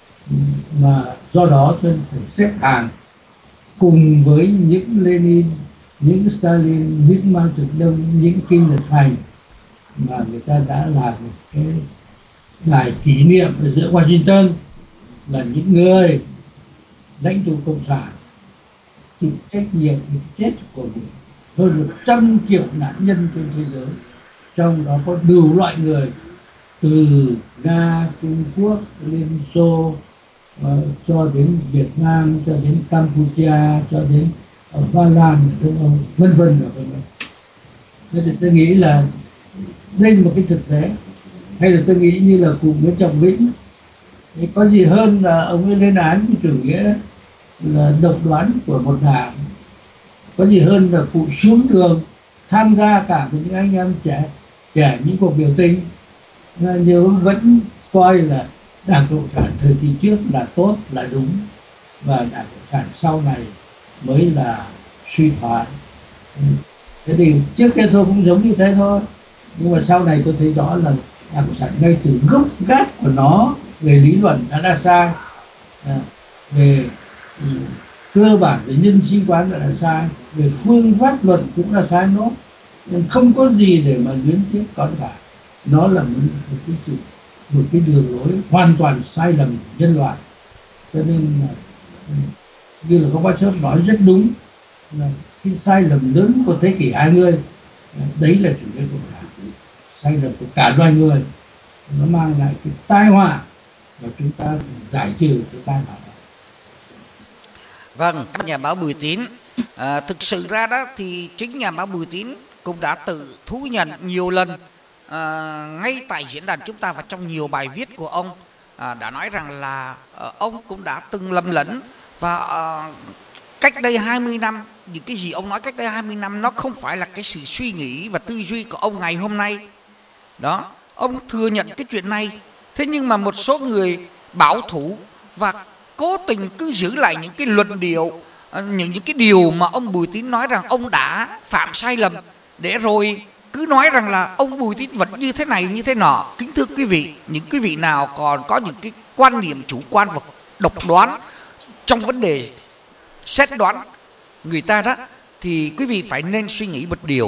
mà do đó tôi phải xếp hàng cùng với những Lenin, những Stalin, những Mao Trạch Đông, những Kim Nhật Thành mà người ta đã làm một cái đài kỷ niệm ở giữa Washington, là những người lãnh tụ cộng sản chịu trách nhiệm về chết của hơn một trăm triệu nạn nhân trên thế giới, trong đó có đủ loại người, từ Nga, Trung Quốc, Liên Xô, uh, cho đến Việt Nam, cho đến Campuchia, cho đến ở Ba Lan, vân vân và vân vân. Thế thì tôi nghĩ là đây là một cái thực tế. Hay là tôi nghĩ như là cụ Nguyễn Trọng Vĩnh, thì có gì hơn là ông ấy lên án cái chủ nghĩa là độc đoán của một đảng, có gì hơn là cụ xuống đường tham gia cả với những anh em trẻ trẻ những cuộc biểu tình, nhưng ông vẫn coi là Đảng Cộng sản thời kỳ trước là tốt, là đúng, và Đảng Cộng sản sau này mới là suy thoái. Thế thì trước kia tôi cũng giống như thế thôi, nhưng mà sau này tôi thấy rõ là Đảng Cộng sản ngay từ gốc gác của nó về lý luận đã đã sai, à, về um, cơ bản về nhân sinh quan đã là sai, về phương pháp luận cũng là sai nốt, nên không có gì để mà luyến tiếc con cả. Nó là một, một cái sự một cái đường lối hoàn toàn sai lầm của nhân loại. Cho nên là như là không bác Chốt nói rất đúng, là cái sai lầm lớn của thế kỷ hai mươi đấy là chủ nghĩa cộng sản, sai lầm của cả loài người, nó mang lại cái tai họa và chúng ta giải trừ cái tai họa đó. Vâng, các nhà báo Bùi Tín, à, thực sự ra đó thì chính nhà báo Bùi Tín cũng đã tự thú nhận nhiều lần, à, ngay tại diễn đàn chúng ta và trong nhiều bài viết của ông, à, đã nói rằng là à, ông cũng đã từng lầm lẫn, và à, cách đây hai mươi năm, những cái gì ông nói cách đây hai mươi năm nó không phải là cái sự suy nghĩ và tư duy của ông ngày hôm nay. Đó, ông thừa nhận cái chuyện này. Thế nhưng mà một số người bảo thủ và cố tình cứ giữ lại những cái luận điệu, những những cái điều mà ông Bùi Tín nói rằng ông đã phạm sai lầm, để rồi cứ nói rằng là ông Bùi Tín vẫn như thế này như thế nọ. Kính thưa quý vị, những quý vị nào còn có những cái quan điểm chủ quan và độc đoán trong vấn đề xét đoán người ta đó, thì quý vị phải nên suy nghĩ một điều.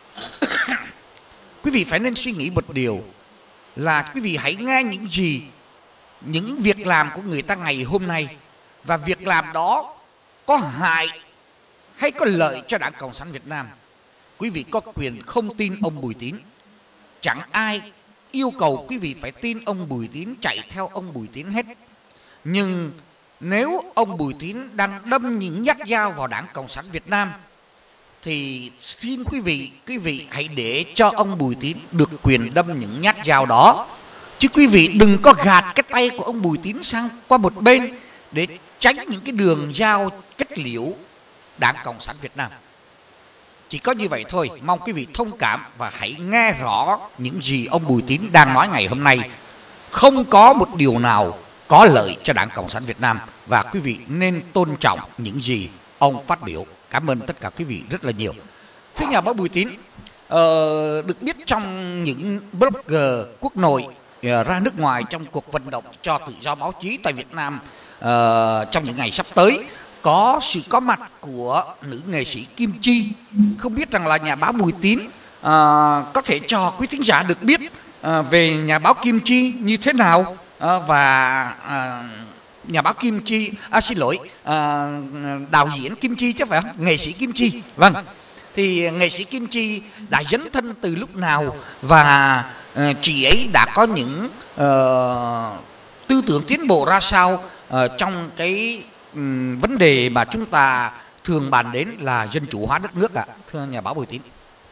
Quý vị phải nên suy nghĩ một điều là quý vị hãy nghe những gì, những việc làm của người ta ngày hôm nay, và việc làm đó có hại hay có lợi cho Đảng Cộng sản Việt Nam, quý vị có quyền không tin ông Bùi Tín. Chẳng ai yêu cầu quý vị phải tin ông Bùi Tín, chạy theo ông Bùi Tín hết. Nhưng nếu ông Bùi Tín đang đâm những nhát dao vào Đảng Cộng sản Việt Nam thì xin quý vị, quý vị hãy để cho ông Bùi Tín được quyền đâm những nhát dao đó. Chứ quý vị đừng có gạt cái tay của ông Bùi Tín sang qua một bên để tránh những cái đường dao kết liễu Đảng Cộng sản Việt Nam. Chỉ có như vậy thôi. Mong quý vị thông cảm và hãy nghe rõ những gì ông Bùi Tín đang nói ngày hôm nay. Không có một điều nào có lợi cho Đảng Cộng sản Việt Nam, và quý vị nên tôn trọng những gì ông phát biểu. Cảm ơn tất cả quý vị rất là nhiều. Thưa nhà báo Bùi Tín, ờ, được biết trong những blogger quốc nội uh, ra nước ngoài trong cuộc vận động cho tự do báo chí tại Việt Nam uh, trong những ngày sắp tới, có sự có mặt của nữ nghệ sĩ Kim Chi. Không biết rằng là nhà báo Bùi Tín uh, có thể cho quý thính giả được biết uh, về nhà báo Kim Chi như thế nào, uh, và uh, nhà báo Kim Chi, à, xin lỗi, uh, đạo diễn Kim Chi chứ phải không? Nghệ sĩ Kim Chi. Vâng. Thì nghệ sĩ Kim Chi đã dấn thân từ lúc nào, và uh, chị ấy đã có những uh, tư tưởng tiến bộ ra sao uh, trong cái um, vấn đề mà chúng ta thường bàn đến là dân chủ hóa đất nước ạ, à? Thưa nhà báo Bùi Tín.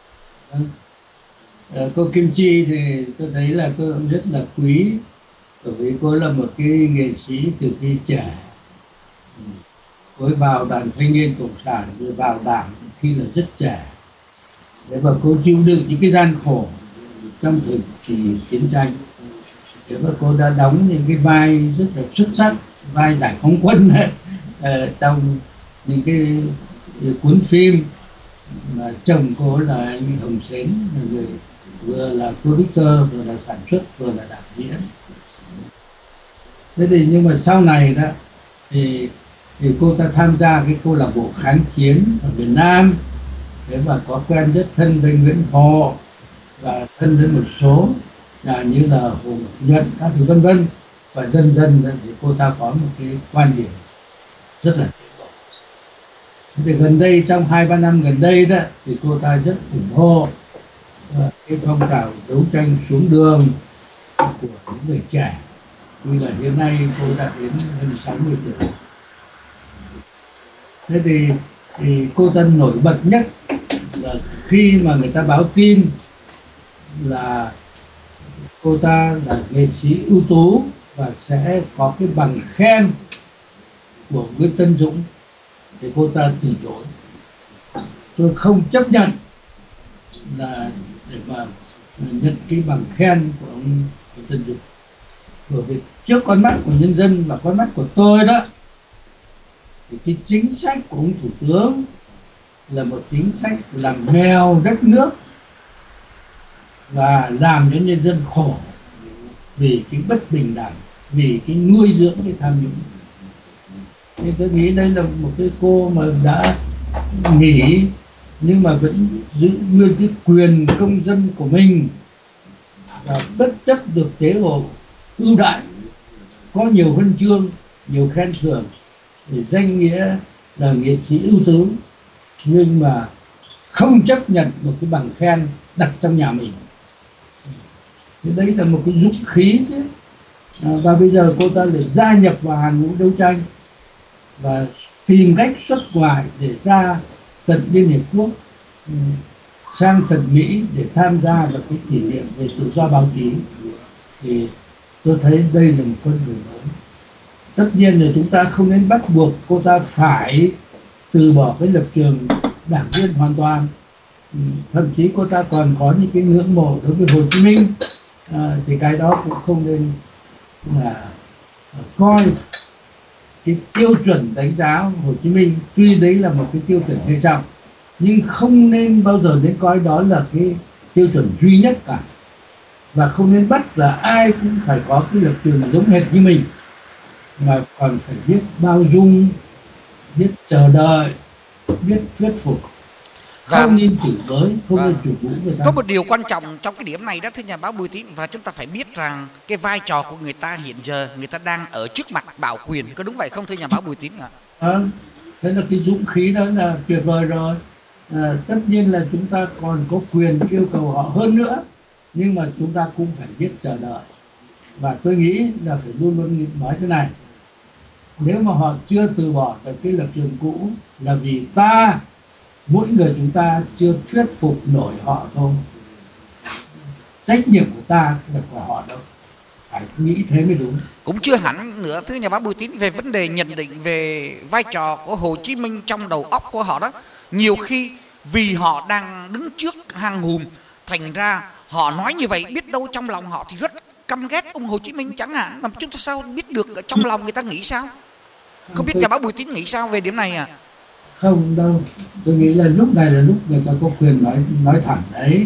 À, cô Kim Chi thì tôi thấy là tôi cũng rất là quý, bởi vì cô là một cái nghệ sĩ từ khi trẻ. Cô ấy vào đoàn thanh niên cộng sản rồi vào đảng khi là rất trẻ. Thế và cô chịu đựng những cái gian khổ trong thời kỳ chiến tranh. Thế và cô đã đóng những cái vai rất là xuất sắc, vai giải phóng quân ấy, trong những cái cuốn phim mà chồng cô là anh Hồng Sến, là người vừa là producer, vừa là sản xuất, vừa là đạo diễn. Thế thì nhưng mà sau này đó thì thì cô ta tham gia cái câu lạc bộ kháng chiến ở Việt Nam. Thế và có quen rất thân với Nguyễn Hồ và thân với một số là như là Hồ Ngọc Nhuận, các thứ vân vân. Và dần dần thì cô ta có một cái quan điểm rất là tiến bộ. Thế thì gần đây, trong hai ba năm gần đây đó, thì cô ta rất ủng hộ cái phong trào đấu tranh xuống đường của những người trẻ. Như là hiện nay cô đã đến hơn sáu mươi tuổi. Thế thì, thì cô ta nổi bật nhất là khi mà người ta báo tin là cô ta là nghệ sĩ ưu tú và sẽ có cái bằng khen của Nguyễn Tân Dũng, thì cô ta từ chối. Tôi không chấp nhận là để mà nhận cái bằng khen của ông Nguyễn Tân Dũng, bởi vì trước con mắt của nhân dân và con mắt của tôi đó, thì cái chính sách của ông thủ tướng là một chính sách làm nghèo đất nước và làm cho nhân dân khổ vì cái bất bình đẳng, vì cái nuôi dưỡng cái tham nhũng. Thì tôi nghĩ đây là một cái cô mà đã nghỉ nhưng mà vẫn giữ nguyên cái quyền công dân của mình, và bất chấp được chế độ ưu đãi, có nhiều huân chương, nhiều khen thưởng để danh nghĩa là nghệ sĩ ưu tú, nhưng mà không chấp nhận một cái bằng khen đặt trong nhà mình. Thì đấy là một cái dũng khí chứ. À, và bây giờ cô ta lại gia nhập vào hàng ngũ đấu tranh và tìm cách xuất ngoại để ra tận Liên Hiệp Quốc, sang tận Mỹ để tham gia vào cái kỷ niệm về tự do báo chí. Thì tôi thấy đây là một con người lớn. Tất nhiên là chúng ta không nên bắt buộc cô ta phải từ bỏ cái lập trường đảng viên hoàn toàn. Thậm chí cô ta còn có những cái ngưỡng mộ đối với Hồ Chí Minh, à, thì cái đó cũng không nên là coi cái tiêu chuẩn đánh giá Hồ Chí Minh, tuy đấy là một cái tiêu chuẩn hệ trọng, nhưng không nên bao giờ đến coi đó là cái tiêu chuẩn duy nhất cả, và không nên bắt là ai cũng phải có cái lập trường giống hệt như mình, mà còn phải biết bao dung, biết chờ đợi, biết thuyết phục. Và không nên chửi bới, không và nên chửi bới người ta. có một điều quan trọng trong cái điểm này đó, thưa nhà báo Bùi Tín, và chúng ta phải biết rằng cái vai trò của người ta hiện giờ, người ta đang ở trước mặt bảo quyền, có đúng vậy không thưa nhà báo Bùi Tín ạ? À, thế là cái dũng khí đó là tuyệt vời rồi. À, tất nhiên là chúng ta còn có quyền yêu cầu họ hơn nữa, nhưng mà chúng ta cũng phải biết chờ đợi. Và tôi nghĩ là phải luôn luôn nói thế này: nếu mà họ chưa từ bỏ được cái lập trường cũ là vì ta, mỗi người chúng ta chưa thuyết phục nổi họ thôi. Trách nhiệm của ta không phải của họ đâu, phải nghĩ thế mới đúng. Cũng chưa hẳn nữa thưa nhà báo Bùi Tín, về vấn đề nhận định về vai trò của Hồ Chí Minh trong đầu óc của họ đó, nhiều khi vì họ đang đứng trước hang hùm, thành ra họ nói như vậy, biết đâu trong lòng họ thì rất căm ghét ông Hồ Chí Minh chẳng hạn, mà chúng ta sao biết được ở trong lòng người ta nghĩ sao? Không biết tôi, nhà báo Bùi Tín nghĩ sao về điểm này à? Không đâu, tôi nghĩ là lúc này là lúc người ta có quyền nói nói thẳng đấy.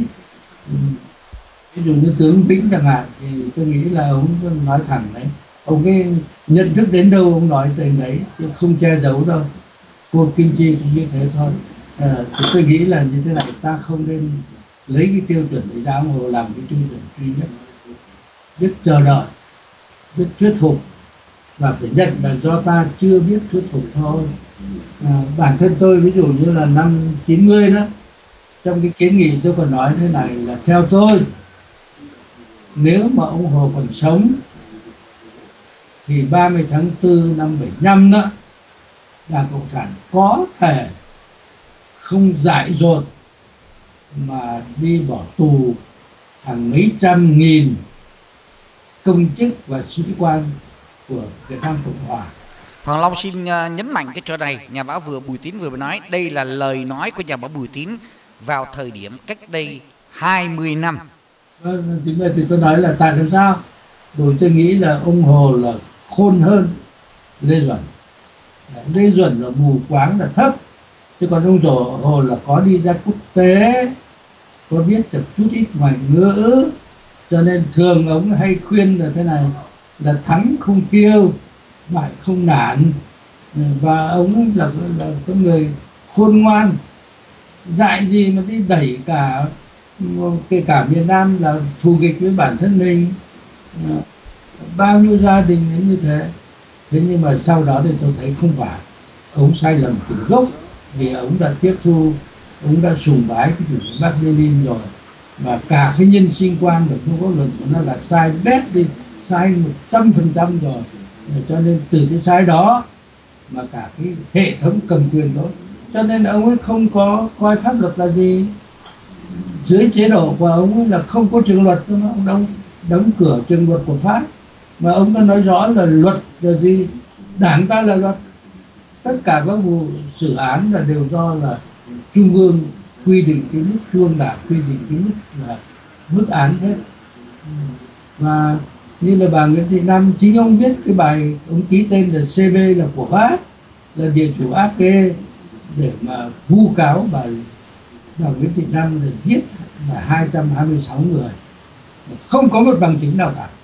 Ví dụ như tướng Vĩnh chẳng hạn thì tôi nghĩ là ông nói thẳng đấy, ông cái nhận thức đến đâu ông nói đến đấy chứ không che giấu đâu. Cô Kim Chi cũng như thế thôi. À, thì tôi nghĩ là như thế này, ta không nên lấy cái tiêu chuẩn để giáo hồ làm cái tiêu chuẩn duy nhất. Biết chờ đợi, biết thuyết phục, và phải nhận là do ta chưa biết thuyết phục thôi. À, bản thân tôi ví dụ như là năm chín mươi đó, trong cái kiến nghị tôi còn nói thế này là theo tôi, nếu mà ông Hồ còn sống thì ba mươi tháng tư năm bảy nhăm đó, Đảng Cộng sản có thể không dại dột mà đi bỏ tù hàng mấy trăm nghìn công chức và sĩ quan của Việt Nam Cộng Hòa. Hoàng Long xin nhấn mạnh cái chỗ này, nhà báo vừa Bùi Tín vừa nói, đây là lời nói của nhà báo Bùi Tín vào thời điểm cách đây hai mươi năm. Vâng, chính vậy thì tôi nói là tại làm sao? Bởi tôi nghĩ là ông Hồ là khôn hơn Lê Duẩn. Lê Duẩn là mù quáng, là thấp, chứ còn ông Hồ, Hồ là có đi ra quốc tế, có biết được chút ít ngoại ngữ, cho nên thường ông hay khuyên là thế này, là thắng không kiêu, bại không nản, và ông là là con người khôn ngoan, dại gì mà đi đẩy cả kể cả miền Nam là thù nghịch với bản thân mình. Bao nhiêu gia đình như thế. Thế nhưng mà sau đó thì tôi thấy không phải, ông sai lầm từ gốc, vì ông đã tiếp thu, ông đã sùng bái cái chủ nghĩa Mác Lênin rồi, và cả cái nhân sinh quan của Trung Quốc luận của nó là sai bét đi, sai một trăm phần trăm rồi. Cho nên từ cái sai đó mà cả cái hệ thống cầm quyền đó, cho nên ông ấy không có coi pháp luật là gì. Dưới chế độ của ông ấy là không có trường luật, ông đóng đóng cửa trường luật của Pháp, mà ông ta nói rõ là luật là gì, đảng ta là luật, tất cả các vụ xử án là đều do là trung ương quy định cái mức, trung ương đảng quy định cái mức là mức án hết. Và như là bà Nguyễn Thị Năm, chính ông viết cái bài, ông ký tên là xê vê là của Pháp, là địa chủ ác kê, để mà vu cáo bà bà Nguyễn Thị Năm là giết là hai trăm hai mươi sáu người, không có một bằng chứng nào cả.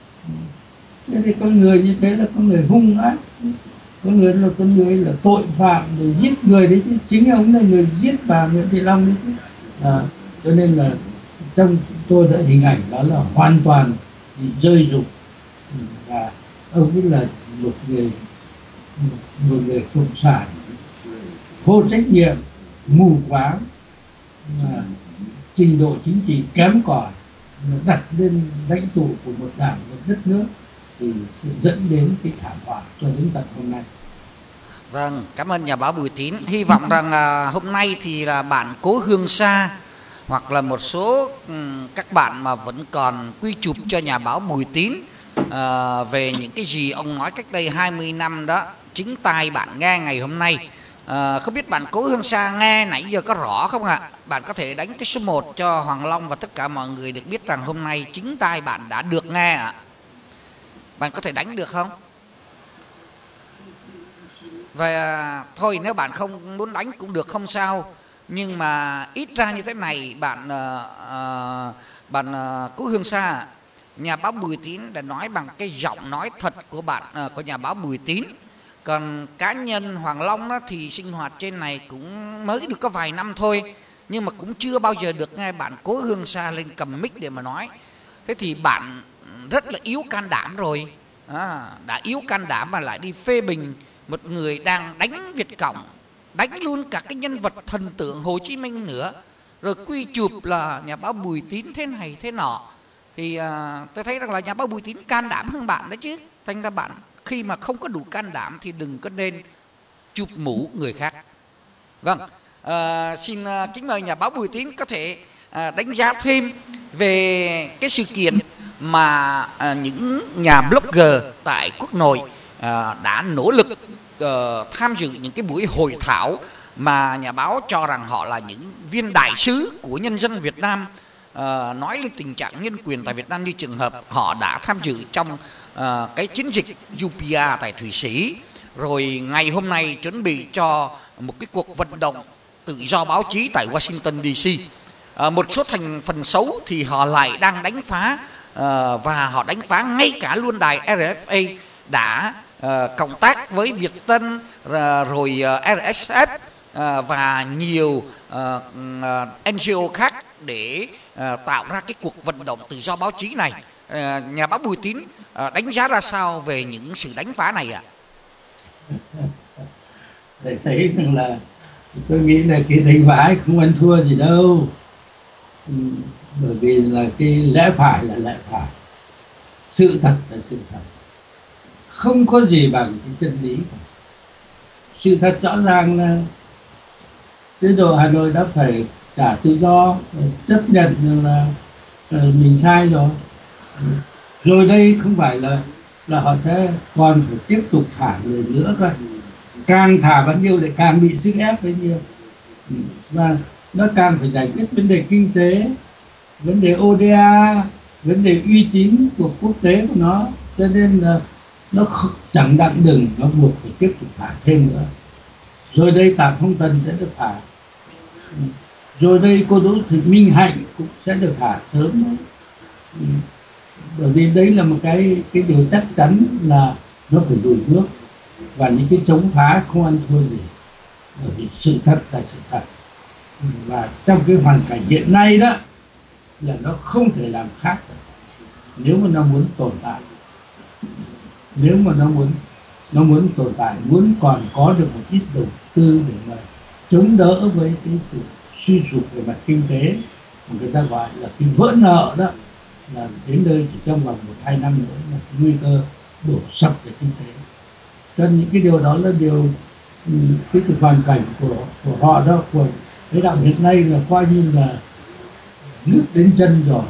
Thế thì con người như thế là con người hung ác, con người là con người là tội phạm, rồi giết người đấy chứ, chính ông là người giết bà Nguyễn Thị Long đấy chứ. À, cho nên là trong tôi đã hình ảnh đó là hoàn toàn bị rơi rụng, và ông ấy là một người một người cộng sản vô trách nhiệm, mù quáng, và trình độ chính trị kém cỏi, đặt lên lãnh tụ của một đảng, một đất nước, thì sẽ dẫn đến cái thảm họa cho đến tận hôm nay. Vâng, cảm ơn nhà báo Bùi Tín. Hy vọng rằng à, hôm nay thì là bạn Cố Hương Sa hoặc là một số um, các bạn mà vẫn còn quy chụp cho nhà báo Bùi Tín à, về những cái gì ông nói cách đây hai mươi năm đó, chính tai bạn nghe ngày hôm nay. À, không biết bạn Cố Hương Sa nghe nãy giờ có rõ không ạ? À? Bạn có thể đánh cái số một cho Hoàng Long và tất cả mọi người được biết rằng hôm nay chính tai bạn đã được nghe ạ. À? Bạn có thể đánh được không? Và thôi, nếu bạn không muốn đánh cũng được, không sao. Nhưng mà ít ra như thế này, bạn uh, bạn uh, Cố Hương Sa, nhà báo Bùi Tín đã nói bằng cái giọng nói thật của bạn, uh, của nhà báo Bùi Tín. Còn cá nhân Hoàng Long đó thì sinh hoạt trên này cũng mới được có vài năm thôi, nhưng mà cũng chưa bao giờ được nghe bạn Cố Hương Sa lên cầm mic để mà nói. Thế thì bạn rất là yếu can đảm rồi, à, đã yếu can đảm mà lại đi phê bình một người đang đánh Việt Cộng, đánh luôn cả cái nhân vật thần tượng Hồ Chí Minh nữa, rồi quy chụp là nhà báo Bùi Tín thế này thế nọ. Thì à, tôi thấy rằng là nhà báo Bùi Tín can đảm hơn bạn đấy chứ. Thành ra bạn khi mà không có đủ can đảm thì đừng có nên chụp mũ người khác. Vâng, à, xin à, kính mời nhà báo Bùi Tín có thể à, đánh giá thêm về cái sự kiện mà à, những nhà blogger tại quốc nội à, đã nỗ lực à, tham dự những cái buổi hội thảo mà nhà báo cho rằng họ là những viên đại sứ của nhân dân Việt Nam, à, nói lên tình trạng nhân quyền tại Việt Nam, như trường hợp họ đã tham dự trong à, cái chiến dịch u pê a tại Thụy Sĩ, rồi ngày hôm nay chuẩn bị cho một cái cuộc vận động tự do báo chí tại Washington đê xê. À, một số thành phần xấu thì họ lại đang đánh phá, à, và họ đánh phá ngay cả luôn đài rờ ép a đã à, cộng tác với Việt Tân, à, rồi à, rờ ét ép à, và nhiều à, à, en giê ô khác để à, tạo ra cái cuộc vận động tự do báo chí này. À, nhà báo Bùi Tín à, đánh giá ra sao về những sự đánh phá này ạ? À? Để thấy rằng là tôi nghĩ là cái đánh phá không ăn thua gì đâu, ừ, bởi vì là cái lẽ phải là lẽ phải, sự thật là sự thật, không có gì bằng cái chân lý. Sự thật rõ ràng là chế độ Hà Nội đã phải trả tự do, chấp nhận rằng là, là mình sai rồi. Rồi đây không phải là là họ sẽ còn phải tiếp tục thả người nữa cơ, càng thả bao nhiêu lại càng bị sức ép bấy nhiêu, và nó càng phải giải quyết vấn đề kinh tế, vấn đề ô đê a, vấn đề uy tín của quốc tế của nó, cho nên là nó chẳng đặng đừng, nó buộc phải tiếp tục thả thêm nữa. Rồi đây Tạ Phong Tần sẽ được thả, rồi đây cô Đỗ Thị Minh Hạnh cũng sẽ được thả sớm nữa. Bởi vì đấy là một cái cái điều chắc chắn là nó phải lùi bước, và những cái chống phá không ăn thua gì, bởi vì sự thật là sự thật. Và trong cái hoàn cảnh hiện nay đó là nó không thể làm khác được. Nếu mà nó muốn tồn tại, nếu mà nó muốn nó muốn tồn tại, muốn còn có được một ít đầu tư để mà chống đỡ với cái sự suy sụp về mặt kinh tế, mà người ta gọi là cái vỡ nợ đó, là đến nơi chỉ trong vòng một hai năm nữa là cái nguy cơ đổ sập về kinh tế. Cho nên những cái điều đó là điều, cái thực hoàn cảnh của của họ đó, của cái đạo hiện nay là coi như là nước đến chân rồi,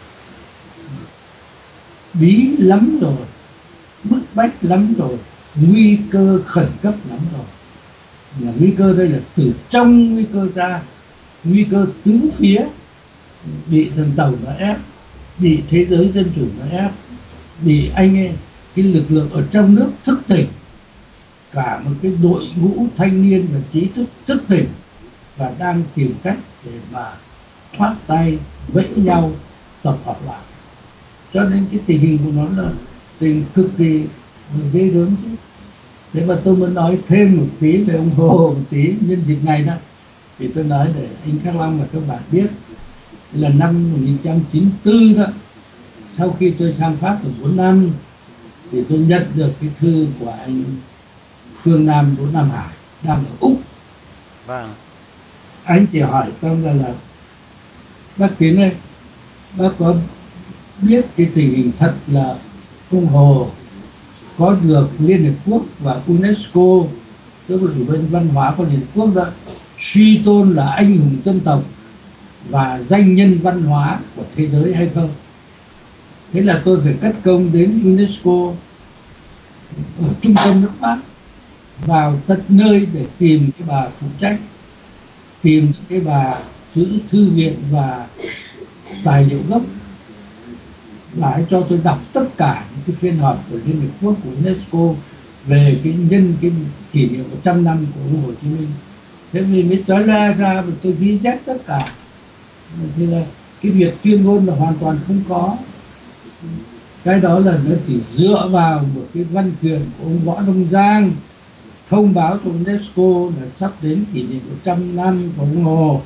bí lắm rồi, bức bách lắm rồi, nguy cơ khẩn cấp lắm rồi. Là nguy cơ đây là từ trong nguy cơ ra, nguy cơ tứ phía, bị thần tàu nó ép, bị thế giới dân chủ nó ép, bị anh ấy, cái lực lượng ở trong nước thức tỉnh, cả một cái đội ngũ thanh niên và trí thức thức tỉnh và đang tìm cách để mà thoát tay vẫy nhau, tập hợp lại. Cho nên cái tình hình của nó là tình cực kỳ ghê gớm chứ. Thế mà tôi muốn nói thêm một tí về ông Hồ một tí nhân dịp này đó, thì tôi nói để anh Khắc Long và các bạn biết là năm một nghìn chín trăm chín mươi tư đó, sau khi tôi sang Pháp được bốn năm, thì tôi nhận được cái thư của anh Phương Nam Đỗ Nam Hải đang ở Úc. Vâng. Anh chỉ hỏi tôi là là bác Tiến ơi, bác có biết cái tình hình thật là ông Hồ có được Liên Hợp Quốc và UNESCO, tức là Ủy ban Văn hóa của Liên Hợp Quốc đó, suy tôn là anh hùng dân tộc và danh nhân văn hóa của thế giới hay không? Thế là tôi phải cất công đến UNESCO ở trung tâm nước Pháp, vào tận nơi để tìm cái bà phụ trách, tìm cái bà giữ thư viện và tài liệu gốc, và hãy cho tôi đọc tất cả những cái phiên họp của Liên Hợp Quốc, của UNESCO về cái nhân cái kỷ niệm một trăm năm của ông Hồ Chí Minh. Thế mình mới nói ra ra và tôi ghi chép tất cả. Thì là cái việc tuyên ngôn là hoàn toàn không có. Cái đó là nó chỉ dựa vào một cái văn kiện của ông Võ Đông Giang thông báo cho UNESCO là sắp đến kỷ niệm một trăm năm của ông Hồ,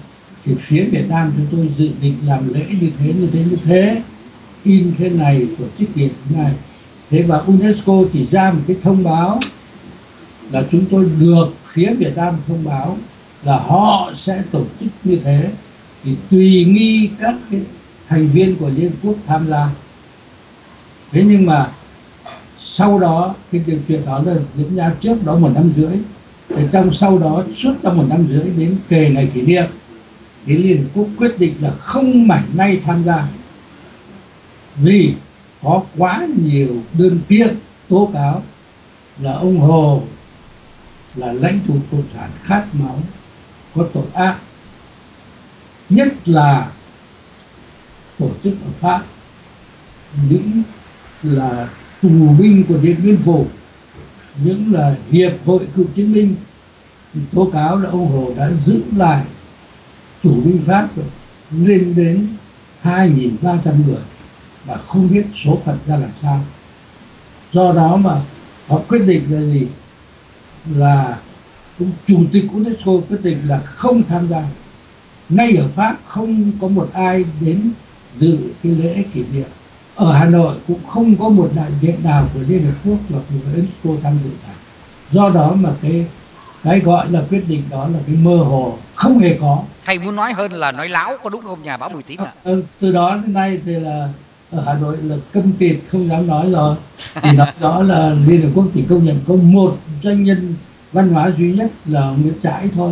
thì phía Việt Nam chúng tôi dự định làm lễ như thế như thế như thế, in thế này, tổ chức hiện thế này. Thế và UNESCO chỉ ra một cái thông báo là chúng tôi được phía Việt Nam thông báo là họ sẽ tổ chức như thế, thì tùy nghi các cái thành viên của Liên Hợp Quốc tham gia. Thế nhưng mà sau đó cái điều chuyện đó là diễn ra trước đó một năm rưỡi, thì trong sau đó suốt trong một năm rưỡi đến kề ngày kỷ niệm thì Liên Hợp Quốc quyết định là không mảy may tham gia, vì có quá nhiều đơn kiện tố cáo là ông Hồ là lãnh tụ cộng sản khát máu, có tội ác, nhất là tổ chức ở Pháp những là tù binh của Điện Biên Phủ, những là hiệp hội cựu chiến binh tố cáo là ông Hồ đã giữ lại tù binh Pháp lên đến hai nghìn ba trăm người và không biết số phận ra làm sao. Do đó mà họ quyết định là gì, là cũng chủ tịch UNESCO quyết định là không tham gia. Ngay ở Pháp không có một ai đến dự cái lễ kỷ niệm, ở Hà Nội cũng không có một đại diện nào của Liên Hợp Quốc hoặc của UNESCO tham dự cả. Do đó mà cái cái gọi là quyết định đó là cái mơ hồ, không hề có. Hay muốn nói hơn là nói láo, có đúng không nhà báo Bùi Tín ạ? À, từ đó đến nay thì là ở Hà Nội là câm tịt không dám nói rồi. Thì nói đó là Liên Hợp Quốc chỉ công nhận có một doanh nhân văn hóa duy nhất là Nguyễn Trãi thôi.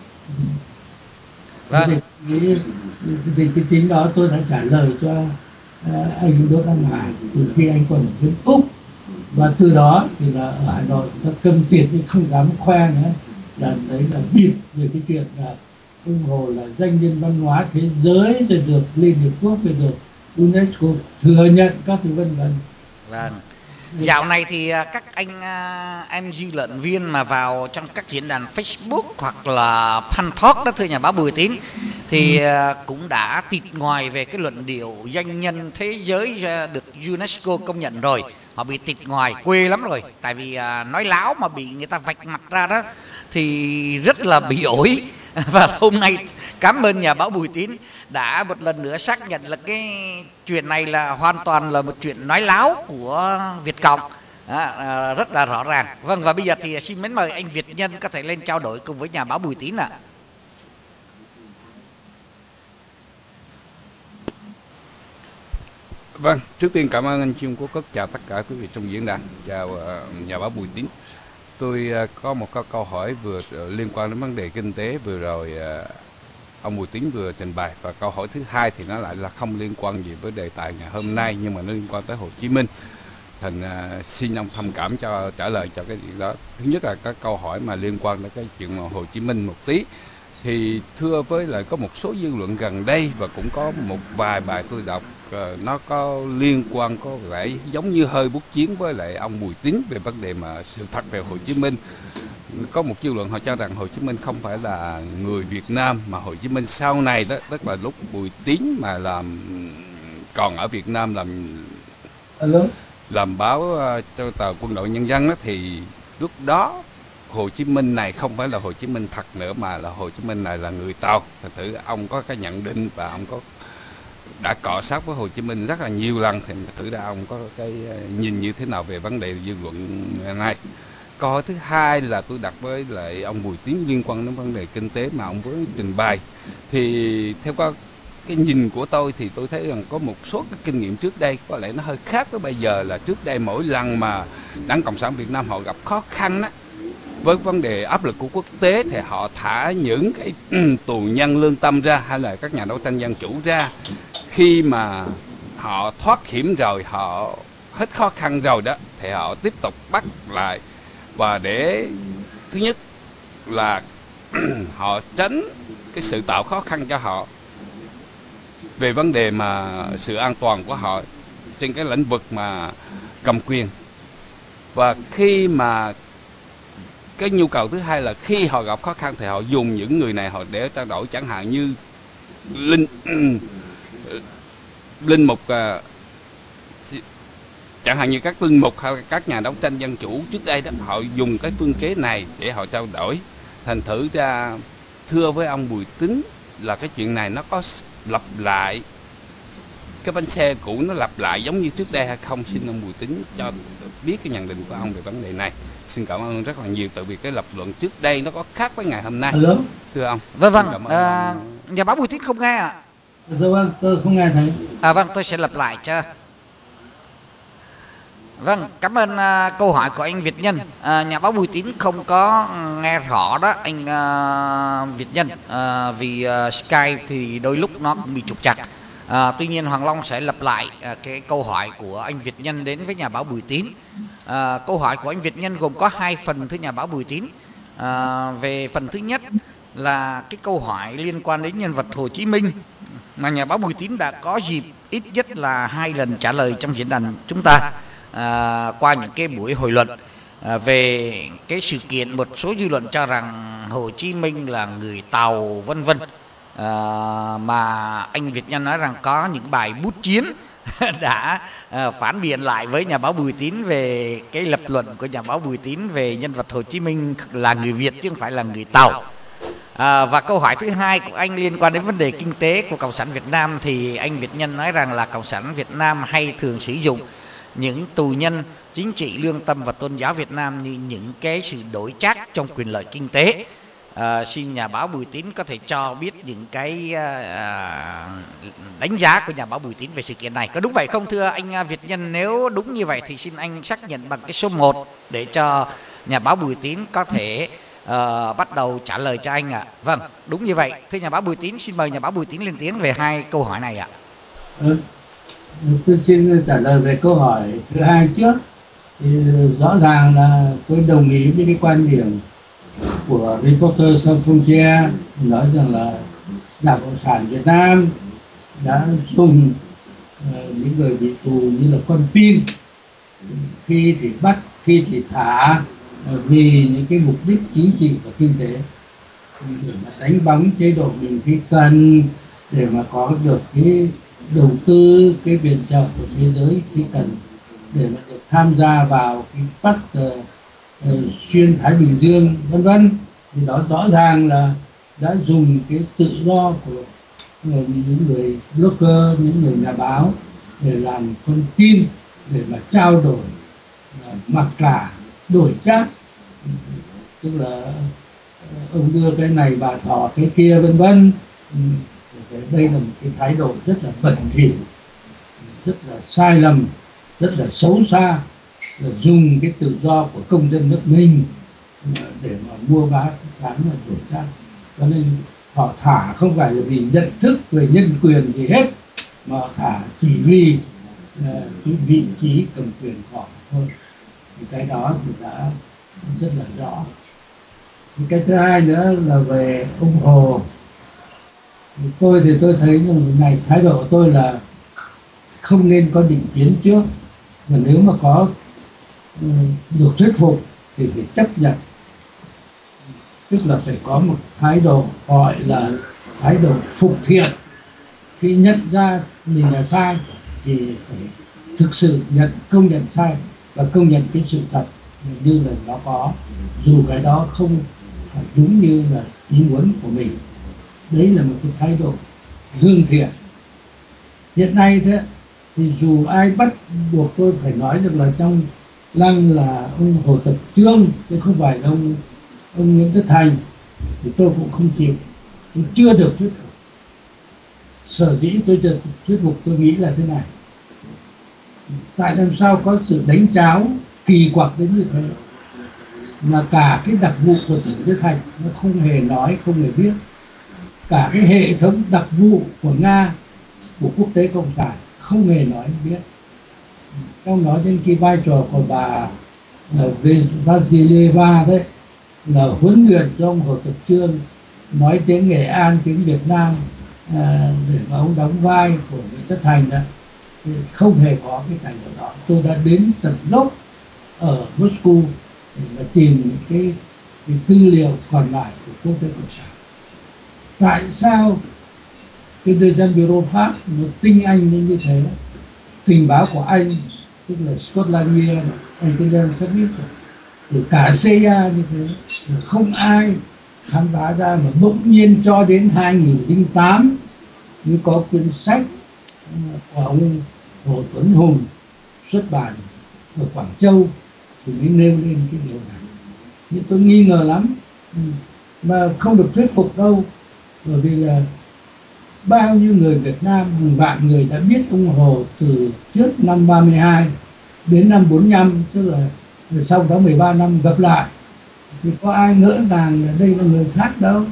Vâng. Thì, thì, thì cái chính đó tôi đã trả lời cho uh, anh Đỗ Đăng Hải từ khi anh còn ở bên Úc, và từ đó thì là ở Hà Nội nó câm tiệt nhưng không dám khoe nữa, là đấy là bịp về cái chuyện là ông Hồ là danh nhân văn hóa thế giới, rồi được Liên Hợp Quốc, rồi được UNESCO thừa nhận các thứ vân vân. Vâng. Dạo này thì các anh em dư luận viên mà vào trong các diễn đàn Facebook hoặc là Pan Talk đó thưa nhà báo Bùi Tín, thì cũng đã tịt ngoài về cái luận điệu danh nhân thế giới được UNESCO công nhận rồi. Họ bị tịt ngoài quê lắm rồi, tại vì nói láo mà bị người ta vạch mặt ra đó thì rất là bị ổi. Và hôm nay cảm ơn nhà báo Bùi Tín đã một lần nữa xác nhận là cái chuyện này là hoàn toàn là một chuyện nói láo của Việt Cộng, à, à, rất là rõ ràng. Vâng, và bây giờ thì xin mến mời anh Việt Nhân có thể lên trao đổi cùng với nhà báo Bùi Tín ạ. Vâng, trước tiên cảm ơn anh Trung Quốc Cất, chào tất cả quý vị trong diễn đàn, chào uh, nhà báo Bùi Tín. Tôi uh, có một câu, câu hỏi vừa uh, liên quan đến vấn đề kinh tế vừa rồi uh, ông Bùi Tín vừa trình bày, và câu hỏi thứ hai thì nó lại là không liên quan gì với đề tài ngày hôm nay, nhưng mà nó liên quan tới Hồ Chí Minh. Thành uh, xin ông thông cảm cho trả lời cho cái chuyện đó. Thứ nhất là cái câu hỏi mà liên quan đến cái chuyện mà Hồ Chí Minh một tí. Thì thưa với lại có một số dư luận gần đây và cũng có một vài bài tôi đọc uh, nó có liên quan, có vẻ giống như hơi bút chiến với lại ông Bùi Tín về vấn đề mà sự thật về Hồ Chí Minh. Có một dư luận họ cho rằng Hồ Chí Minh không phải là người Việt Nam, mà Hồ Chí Minh sau này đó, tức là lúc Bùi Tín mà làm còn ở Việt Nam làm Hello. làm báo uh, cho tờ Quân đội Nhân dân đó, thì lúc đó Hồ Chí Minh này không phải là Hồ Chí Minh thật nữa, mà là Hồ Chí Minh này là người Tàu. Thật thử ông có cái nhận định và ông có đã cọ sát với Hồ Chí Minh rất là nhiều lần, thì thử ra ông có cái nhìn như thế nào về vấn đề dư luận này. Câu hỏi thứ hai là tôi đặt với lại ông Bùi Tín liên quan đến vấn đề kinh tế mà ông vừa trình bày. Thì theo có cái nhìn của tôi thì tôi thấy rằng có một số cái kinh nghiệm trước đây có lẽ nó hơi khác với bây giờ, là trước đây mỗi lần mà Đảng Cộng sản Việt Nam họ gặp khó khăn á, với vấn đề áp lực của quốc tế, thì họ thả những cái tù nhân lương tâm ra, hay là các nhà đấu tranh dân chủ ra. Khi mà họ thoát hiểm rồi, họ hết khó khăn rồi đó, thì họ tiếp tục bắt lại. Và để thứ nhất là họ tránh cái sự tạo khó khăn cho họ về vấn đề mà sự an toàn của họ trên cái lĩnh vực mà cầm quyền. Và khi mà cái nhu cầu thứ hai là khi họ gặp khó khăn thì họ dùng những người này họ để trao đổi, chẳng hạn như linh linh mục uh, chẳng hạn như các linh mục hay các nhà đấu tranh dân chủ trước đây đó, họ dùng cái phương kế này để họ trao đổi. Thành thử ra thưa với ông Bùi Tín là cái chuyện này nó có lặp lại, cái bánh xe cũ nó lặp lại giống như trước đây hay không? Xin ông Bùi Tín cho biết cái nhận định của ông về vấn đề này. Xin cảm ơn rất là nhiều, tại vì cái lập luận trước đây nó có khác với ngày hôm nay. Hello? Thưa ông. Vâng vâng, Cảm ơn à, ông. nhà báo Bùi Tín không nghe ạ. Dạ vâng, tôi không nghe thấy. À vâng, tôi sẽ lặp lại cho. Vâng, cảm ơn uh, câu hỏi của anh Việt Nhân. À, nhà báo Bùi Tín không có nghe rõ đó anh uh, Việt Nhân, uh, vì uh, Skype thì đôi lúc nó cũng bị trục trặc. À, tuy nhiên Hoàng Long sẽ lặp lại uh, cái câu hỏi của anh Việt Nhân đến với nhà báo Bùi Tín. À, câu hỏi của anh Việt Nhân gồm có hai phần thưa nhà báo Bùi Tín. À, về phần thứ nhất là cái câu hỏi liên quan đến nhân vật Hồ Chí Minh mà nhà báo Bùi Tín đã có dịp ít nhất là hai lần trả lời trong diễn đàn chúng ta, à, qua những cái buổi hội luận à, về cái sự kiện một số dư luận cho rằng Hồ Chí Minh là người Tàu vân vân, à, mà anh Việt Nhân nói rằng có những bài bút chiến đã à, phản biện lại với nhà báo Bùi Tín về cái lập luận của nhà báo Bùi Tín về nhân vật Hồ Chí Minh là người Việt chứ không phải là người Tàu. À, và câu hỏi thứ hai của anh liên quan đến vấn đề kinh tế của Cộng sản Việt Nam thì anh Việt Nhân nói rằng là Cộng sản Việt Nam hay thường sử dụng những tù nhân chính trị lương tâm và tôn giáo Việt Nam như những cái sự đổi trác trong quyền lợi kinh tế. À, xin nhà báo Bùi Tín có thể cho biết những cái à, đánh giá của nhà báo Bùi Tín về sự kiện này có đúng vậy không thưa anh Việt Nhân? Nếu đúng như vậy thì xin anh xác nhận bằng cái số một để cho nhà báo Bùi Tín có thể uh, bắt đầu trả lời cho anh ạ. À. Vâng, đúng như vậy. Thưa nhà báo Bùi Tín, xin mời nhà báo Bùi Tín lên tiếng về hai câu hỏi này ạ. À. Ừ. Tôi xin trả lời về câu hỏi thứ hai trước. Thì rõ ràng là tôi đồng ý với cái quan điểm của Reporters Sans Frontières nói rằng là Đảng Cộng sản Việt Nam đã dùng uh, những người bị tù như là con tin, khi thì bắt, khi thì thả, uh, vì những cái mục đích chính trị và kinh tế, để mà đánh bóng chế độ mình khi cần, để mà có được cái đầu tư, cái viện trợ của thế giới khi cần, để mà được tham gia vào cái Bắc uh, uh, xuyên Thái Bình Dương vân vân. Thì đó rõ ràng là đã dùng cái tự do của uh, những người blogger, những người nhà báo để làm con tin, để mà trao đổi, uh, mặc cả, đổi trác, tức là uh, ông đưa cái này bà thọ cái kia vân vân. Đây là một cái thái độ rất là bẩn thỉu, rất là sai lầm, rất là xấu xa, là dùng cái tự do của công dân nước mình để mà mua bán bán và đổi trác. Cho nên họ thả không phải là vì nhận thức về nhân quyền gì hết, mà họ thả chỉ vì uh, cái vị trí cầm quyền của họ thôi. Thì cái đó thì đã rất là rõ. Thì cái thứ hai nữa là về ông Hồ. Tôi thì tôi thấy rằng cái này thái độ của tôi là không nên có định kiến trước, và nếu mà có uh, được thuyết phục thì phải chấp nhận, tức là phải có một thái độ gọi là thái độ phục thiện. Khi nhận ra mình là sai thì phải thực sự nhận, công nhận sai và công nhận cái sự thật như là nó có, dù cái đó không phải đúng như là ý muốn của mình. Đấy là một cái thái độ lương thiện. Hiện nay thế thì dù ai bắt buộc tôi phải nói được là trong lăng là ông Hồ Tập Trương chứ không phải là ông ông Nguyễn Tất Thành, thì tôi cũng không chịu, tôi chưa được thuyết phục. Sở dĩ tôi được thuyết phục tôi nghĩ là thế này: tại làm sao có sự đánh tráo kỳ quặc đến như thế, mà cả cái đặc vụ của tỉnh Đức Hạnh nó không hề nói, không hề biết, cả cái hệ thống đặc vụ của Nga, của quốc tế cộng sản không hề nói biết. Trong nói đến cái vai trò của bà Vasilyeva đấy, là huấn luyện cho ông Hồ Tập Trương nói tiếng Nghệ An, tiếng Việt Nam, à, để mà ông đóng vai của Nguyễn Tất Thành đó, thì không hề có cái tài liệu đó. Tôi đã đến tận gốc ở Moscow để mà tìm những cái, cái tư liệu còn lại của quốc tế cộng sản. Tại sao cái đời dân Bureau Pháp nó tinh anh đến như thế? Tình báo của Anh, tức là Scotland Yard, Intelligence Service, rồi cả xê i a như thế, không ai khám phá ra, mà bỗng nhiên cho đến hai nghìn lẻ tám mới có quyển sách của ông Hồ Tuấn Hùng xuất bản ở Quảng Châu thì mới nêu lên cái điều này. Thì tôi nghi ngờ lắm, mà không được thuyết phục đâu, bởi vì là bao nhiêu người Việt Nam, hàng vạn người đã biết ông Hồ từ trước năm ba mươi hai đến năm bốn mươi lăm, tức là sau đó mười ba năm gặp lại, thì có ai ngỡ rằng là đây là người khác đâu.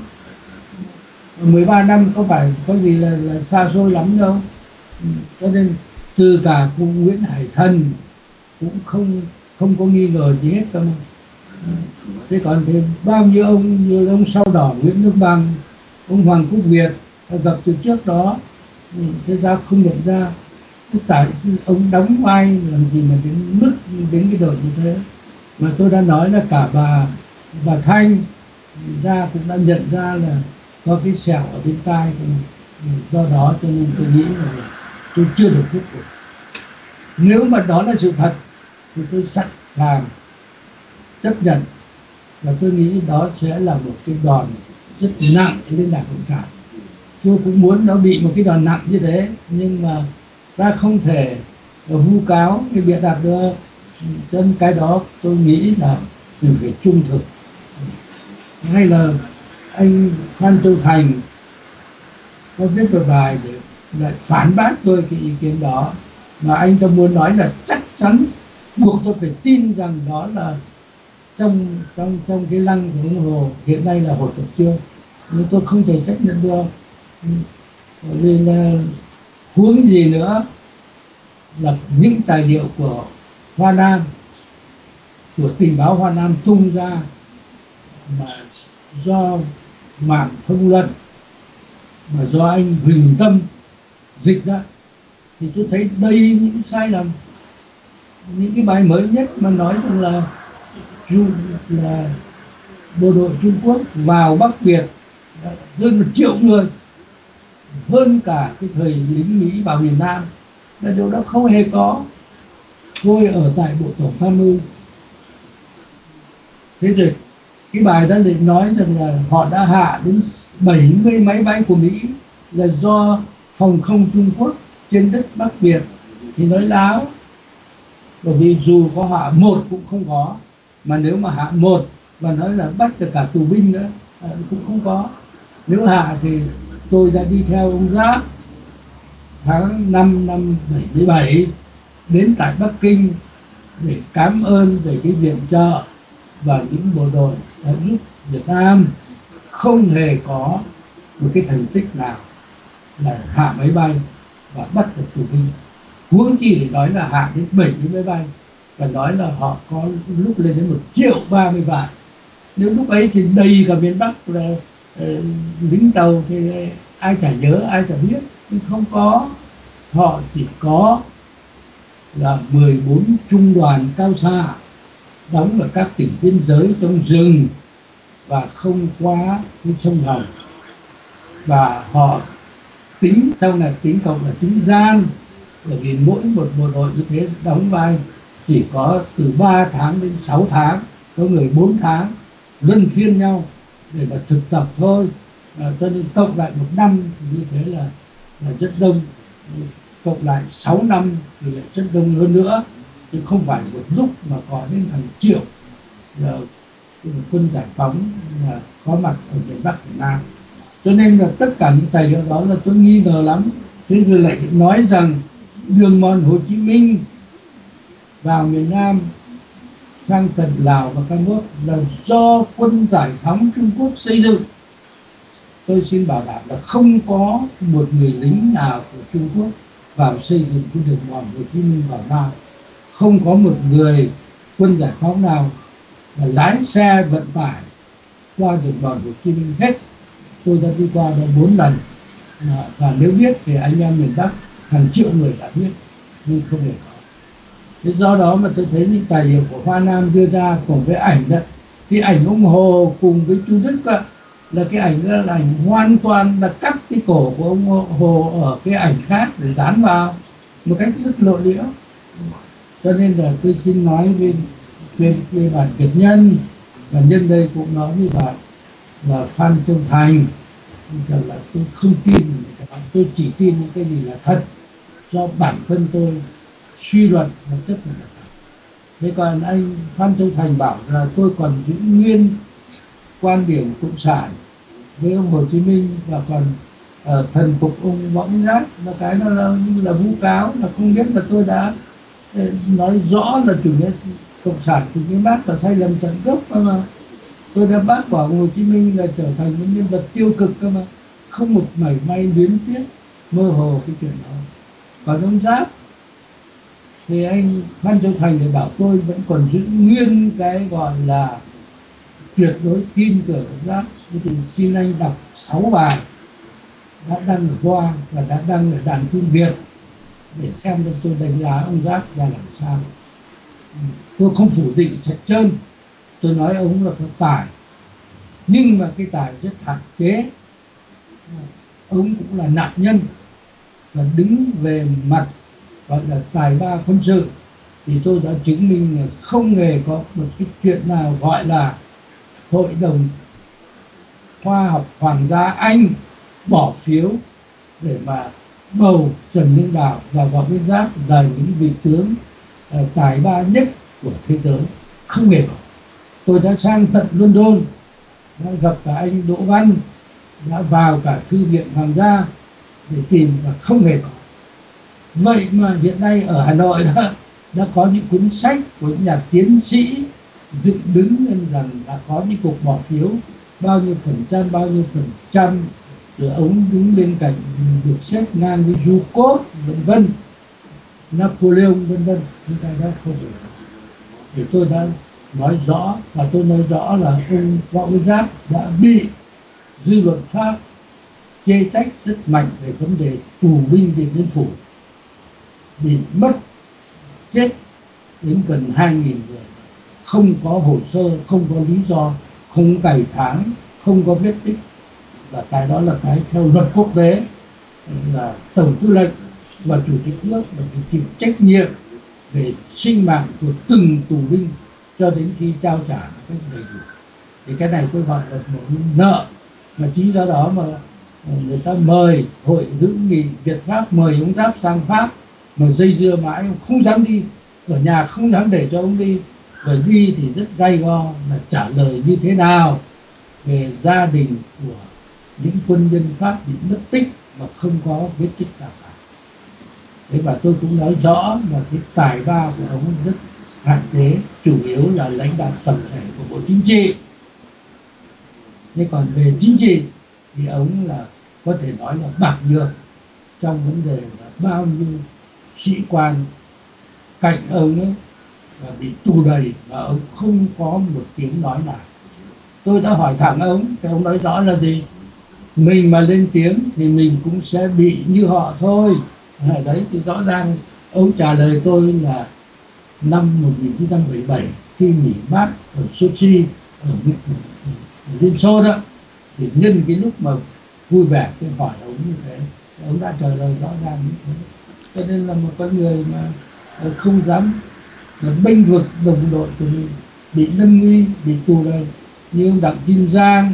mười ba năm có phải có gì là, là xa xôi lắm đâu. Cho nên từ cả cụ Nguyễn Hải Thần cũng không không có nghi ngờ gì hết đâu. Thế còn thì bao nhiêu ông như ông Sao Đỏ, Nguyễn Nước Bằng, ông Hoàng Quốc Việt gặp từ trước đó, thế ra không nhận ra. Tại ông đóng vai làm gì mà đến mức đến cái độ như thế. Mà tôi đã nói là cả bà bà Thanh ra cũng đã nhận ra là có cái sẹo ở bên tai, do đó cho nên tôi nghĩ là tôi chưa được thuyết phục. Nếu mà đó là sự thật thì tôi sẵn sàng chấp nhận, và tôi nghĩ đó sẽ là một cái đòn rất nặng lên Đảng Cộng sản. Tôi cũng muốn nó bị một cái đòn nặng như thế, nhưng mà ta không thể vu cáo cái bịa đặt được. Cho nên cái đó tôi nghĩ là mình phải trung thực. Hay là anh Phan Châu Thành có viết một bài để lại phản bác tôi cái ý kiến đó, mà anh ta muốn nói là chắc chắn buộc tôi phải tin rằng đó là trong trong trong cái lăng của ông Hồ hiện nay là Hồ Tập Trương, nhưng tôi không thể chấp nhận được. Vì là huống gì nữa là những tài liệu của Hoa Nam, của tình báo Hoa Nam tung ra mà do mạng thông luận, mà do anh Huỳnh Tâm dịch ra, thì tôi thấy đầy những sai lầm. Những cái bài mới nhất mà nói rằng là là bộ đội Trung Quốc vào Bắc Việt hơn một triệu người, hơn cả cái thời lính Mỹ vào miền Nam, là điều đó không hề có. Tôi ở tại Bộ Tổng Tham mưu. Thế rồi cái bài đó định nói rằng là họ đã hạ đến bảy mươi máy bay của Mỹ là do phòng không Trung Quốc trên đất Bắc Việt, thì nói láo. Bởi vì dù có hạ một cũng không có, mà nếu mà hạ một và nói là bắt được cả tù binh nữa cũng không có. Nếu hạ thì tôi đã đi theo ông Giáp tháng năm năm bảy mươi bảy đến tại Bắc Kinh để cảm ơn về cái viện trợ và những bộ đội đã giúp Việt Nam. Không hề có một cái thành tích nào là hạ máy bay và bắt được tù binh, huống chi để nói là hạ đến bảy mươi máy bay, và nói là họ có lúc lên đến một triệu ba mươi vạn. Nếu lúc ấy thì đầy cả miền Bắc là uh, lính tàu thì ai chả nhớ, ai chả biết. Nhưng không có, họ chỉ có là mười bốn trung đoàn cao xạ đóng ở các tỉnh biên giới trong rừng và không qua cái sông Hồng, và họ tính sau này tính cộng là tính gian, bởi vì mỗi một bộ đội như thế đóng vai chỉ có từ ba tháng đến sáu tháng, có người bốn tháng, luân phiên nhau để mà thực tập thôi. À, cho nên cộng lại một năm như thế là, là rất đông, cộng lại sáu năm thì lại rất đông hơn nữa, chứ không phải một lúc mà có đến hàng triệu là quân giải phóng là có mặt ở miền Bắc Việt Nam. Cho nên là tất cả những tài liệu đó là tôi nghi ngờ lắm. Thế rồi lại nói rằng đường mòn Hồ Chí Minh vào miền Nam sang tận Lào và Campuchia là do quân giải phóng Trung Quốc xây dựng. Tôi xin bảo đảm là không có một người lính nào của Trung Quốc vào xây dựng cái đường mòn Hồ Chí Minh vào Nam. Không có một người quân giải phóng nào là lái xe vận tải qua đường mòn Hồ Chí Minh hết. Tôi đã đi qua đó bốn lần, và nếu biết thì anh em miền Bắc hàng triệu người đã biết, nhưng không hề có. Thế do đó mà tôi thấy những tài liệu của Hoa Nam đưa ra cùng với ảnh đó, cái ảnh ông Hồ cùng với chú Đức đó, là cái ảnh đó là ảnh hoàn toàn là cắt cái cổ của ông Hồ ở cái ảnh khác để dán vào một cách rất lộ liễu. Cho nên là tôi xin nói với, với, với bạn Việt Nhân, và nhân đây cũng nói với bạn và Phan Châu Thành rằng là tôi không tin, tôi chỉ tin những cái gì là thật do bản thân tôi suy luận và tất cả là thật. Thế còn anh Phan Châu Thành bảo là tôi còn giữ nguyên quan điểm cộng sản với ông Hồ Chí Minh và còn uh, thần phục ông Võ Nguyên Giáp, là cái nó là như là vu cáo, là không biết là tôi đã uh, nói rõ là chủ nghĩa cộng sản, chủ nghĩa Mác là sai lầm tận gốc mà. Tôi đã bác bỏ Hồ Chí Minh là trở thành một nhân vật tiêu cực cơ mà, không một mảy may luyến tiếc mơ hồ cái chuyện đó. Còn ông Giáp thì anh Phan Châu Thành thì bảo tôi vẫn còn giữ nguyên cái gọi là tuyệt đối tin tưởng ông Giáp. Thì xin anh đọc sáu bài đã đăng ở Hoa và đã đăng ở Đàn Phim Việt để xem cho tôi đánh giá ông Giáp ra làm sao. Tôi không phủ định sạch trơn, tôi nói ông là có tài, nhưng mà cái tài rất hạn chế. Ông cũng là nạn nhân, và đứng về mặt gọi là tài ba quân sự thì tôi đã chứng minh là không hề có một cái chuyện nào gọi là Hội đồng Khoa học Hoàng gia Anh bỏ phiếu để mà bầu Trần Hưng Đạo và Võ Nguyên Giáp là những vị tướng uh, tài ba nhất của thế giới. Không hề có. Tôi đã sang tận London, đã gặp cả anh Đỗ Văn, đã vào cả Thư viện Hoàng gia để tìm và không hề có. Vậy mà hiện nay ở Hà Nội đã, đã có những cuốn sách của những nhà tiến sĩ dựng đứng lên rằng đã có những cuộc bỏ phiếu bao nhiêu phần trăm, bao nhiêu phần trăm, rồi ông đứng bên cạnh được xếp ngang với Zhukov, vân vân, Napoleon, vân vân. Những cái đó không được. Thì tôi đã nói rõ, và tôi nói rõ là ông Võ Nguyên Giáp đã bị dư luận Pháp chê trách rất mạnh về vấn đề tù binh Điện Biên Phủ, bị mất chết đến gần hai nghìn người, không có hồ sơ, không có lý do, không có cày tháng, không có vết tích. Là cái đó là cái theo luật quốc tế là tổng tư lệnh và chủ tịch nước là phải chịu trách nhiệm về sinh mạng của từng tù binh cho đến khi trao trả một cách đầy đủ. Thì cái này tôi gọi là một nợ, mà chính do đó mà người ta mời Hội hữu nghị Việt Pháp, mời ông Giáp sang Pháp mà dây dưa mãi, không dám đi, ở nhà không dám để cho ông đi, và đi thì rất gay go là trả lời như thế nào về gia đình của những quân nhân Pháp bị mất tích mà không có vết tích nào cả. Thế và tôi cũng nói rõ là cái tài ba của ông rất hạn chế, chủ yếu là lãnh đạo tổng thể của Bộ Chính trị. Thế còn về chính trị thì ông là có thể nói là bạc nhược trong vấn đề là bao nhiêu sĩ quan cạnh ông ấy là bị tù đầy và ông không có một tiếng nói nào. Tôi đã hỏi thẳng ông, thì ông nói rõ là gì? Mình mà lên tiếng thì mình cũng sẽ bị như họ thôi. À, đấy thì rõ ràng ông trả lời tôi là năm một nghìn chín trăm bảy mươi bảy khi nghỉ mát ở Sochi, ở, ở, ở Liên Xô đó, thì nhân cái lúc mà vui vẻ tôi hỏi ông như thế, ông đã trả lời rõ ràng như thế. Cho nên là một con người mà không dám bênh vực đồng đội của mình, bị lâm nguy, bị tù đầy, như ông Đặng Kim Giang,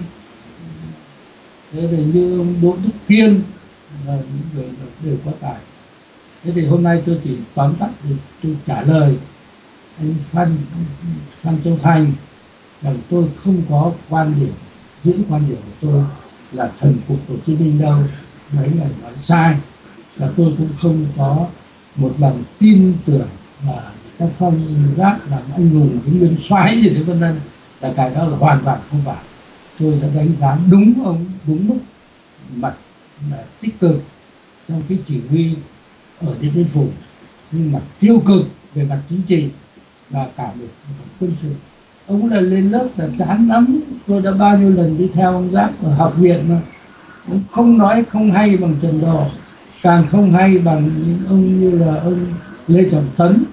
thế thì như ông Đỗ Đức Kiên là những người đều có tài. Thế thì hôm nay tôi chỉ tóm tắt để tôi trả lời anh Phan Phan Châu Thành rằng tôi không có quan điểm, giữ quan điểm của tôi là thần phục Hồ Chí Minh đâu, mấy người nói sai, và tôi cũng không có một lòng tin tưởng và các phong Giáp làm anh hùng cái nguyên soái gì đấy vân vân, là cái đó là hoàn toàn không phải. Tôi đã đánh giá đúng ông, đúng mức mặt là tích cực trong cái chỉ huy ở Điện Biên Phủ, nhưng mà tiêu cực về mặt chính trị và cả về mặt quân sự. Ông là lên lớp là chán lắm. Tôi đã bao nhiêu lần đi theo ông Giáp ở học viện mà ông không nói không hay bằng Trần Đò, càng không hay bằng những ông như là ông Lê Trọng Tấn,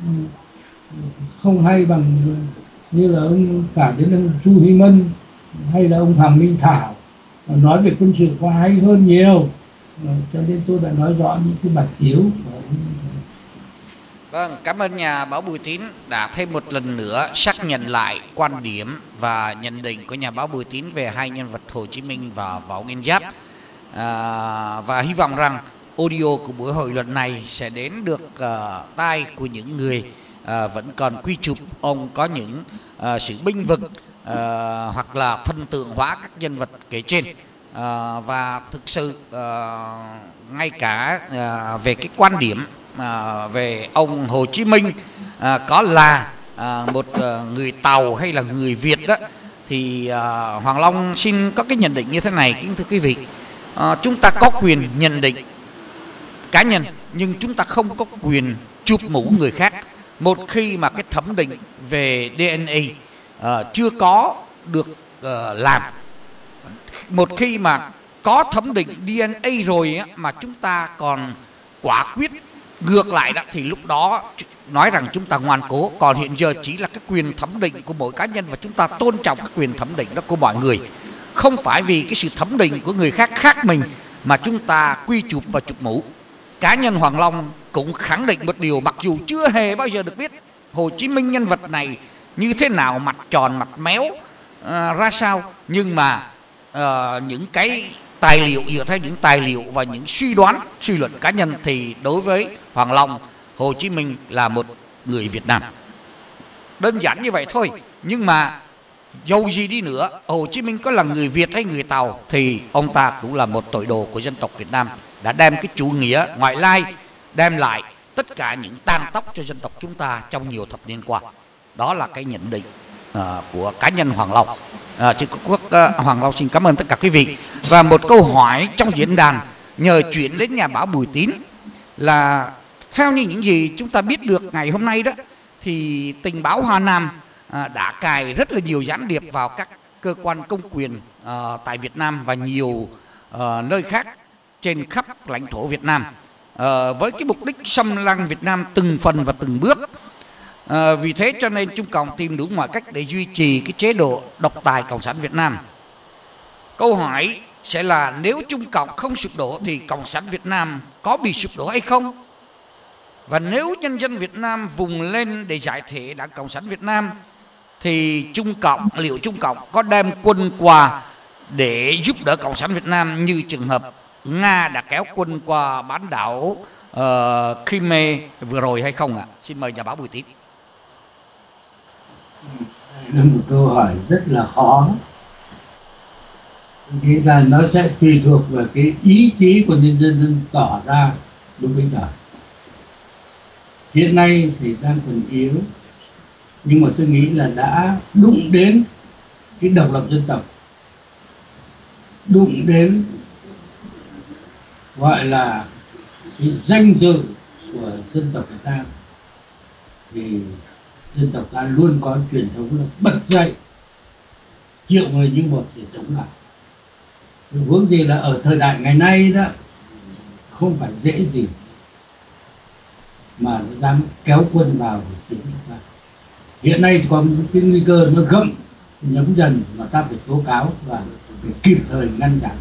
không hay bằng như là ông cả đến ông Chu Huy Mân hay là ông Hoàng Minh Thảo, nói về quân sự có hay hơn nhiều. Cho nên tôi đã nói rõ những cái mặt yếu của ông. Vâng, cảm ơn nhà báo Bùi Tín đã thêm một lần nữa xác nhận lại quan điểm và nhận định của nhà báo Bùi Tín về hai nhân vật Hồ Chí Minh và Võ Nguyên Giáp. À, và hy vọng rằng audio của buổi hội luận này sẽ đến được uh, tai của những người uh, vẫn còn quy chụp ông có những uh, sự binh vực uh, hoặc là thần tượng hóa các nhân vật kể trên. Uh, và thực sự uh, ngay cả uh, về cái quan điểm À, về ông Hồ Chí Minh à, có là à, một à, người Tàu hay là người Việt đó, thì à, Hoàng Long xin có cái nhận định như thế này, kính thưa quý vị. À, chúng ta có quyền nhận định cá nhân, nhưng chúng ta không có quyền chụp mũ người khác. Một khi mà cái thẩm định về đê en a à, chưa có được à, làm, một khi mà có thẩm định đê en a rồi á, mà chúng ta còn quả quyết ngược lại đó, thì lúc đó nói rằng chúng ta ngoan cố. Còn hiện giờ chỉ là cái quyền thẩm định của mỗi cá nhân, và chúng ta tôn trọng cái quyền thẩm định đó của mọi người. Không phải vì cái sự thẩm định của người khác khác mình mà chúng ta quy chụp và chụp mũ. Cá nhân Hoàng Long cũng khẳng định một điều, mặc dù chưa hề bao giờ được biết Hồ Chí Minh nhân vật này như thế nào, mặt tròn mặt méo à, ra sao, nhưng mà à, những cái tài liệu, dựa theo những tài liệu và những suy đoán, suy luận cá nhân, thì đối với Hoàng Long, Hồ Chí Minh là một người Việt Nam. Đơn giản như vậy thôi. Nhưng mà dầu gì đi nữa, Hồ Chí Minh có là người Việt hay người Tàu thì ông ta cũng là một tội đồ của dân tộc Việt Nam, đã đem cái chủ nghĩa ngoại lai, đem lại tất cả những tang tóc cho dân tộc chúng ta trong nhiều thập niên qua. Đó là cái nhận định uh, của cá nhân Hoàng Long. À, Chủ tịch Quốc uh, Hoàng Long xin cảm ơn tất cả quý vị. Và một câu hỏi trong diễn đàn nhờ chuyển đến nhà báo Bùi Tín là theo như những gì chúng ta biết được ngày hôm nay đó, thì tình báo Hoa Nam à, đã cài rất là nhiều gián điệp vào các cơ quan công quyền à, tại Việt Nam và nhiều à, nơi khác trên khắp lãnh thổ Việt Nam à, với cái mục đích xâm lăng Việt Nam từng phần và từng bước. À, vì thế cho nên Trung Cộng tìm đủ mọi cách để duy trì cái chế độ độc tài Cộng sản Việt Nam. Câu hỏi sẽ là nếu Trung Cộng không sụp đổ thì Cộng sản Việt Nam có bị sụp đổ hay không? Và nếu nhân dân Việt Nam vùng lên để giải thể Đảng Cộng sản Việt Nam thì Trung Cộng, liệu Trung Cộng có đem quân qua để giúp đỡ Cộng sản Việt Nam như trường hợp Nga đã kéo quân qua bán đảo uh, Crimea vừa rồi hay không ạ? À? Xin mời nhà báo Bùi Tín. Là một câu hỏi rất là khó. Nghĩ là nó sẽ tùy thuộc vào cái ý chí của nhân dân tỏ ra lúc bây giờ. Hiện nay thì đang còn yếu, nhưng mà tôi nghĩ là đã đụng đến cái độc lập dân tộc, đụng đến gọi là cái danh dự của dân tộc Việt Nam. Thì dân tộc ta luôn có truyền thống là bật dậy triệu người như một để chống lại. Huống gì là ở thời đại ngày nay đó không phải dễ gì mà nó dám kéo quân vào để chiến chúng ta. Hiện nay có một cái nguy cơ nó gậm nhấm dần mà ta phải tố cáo và phải kịp thời ngăn chặn.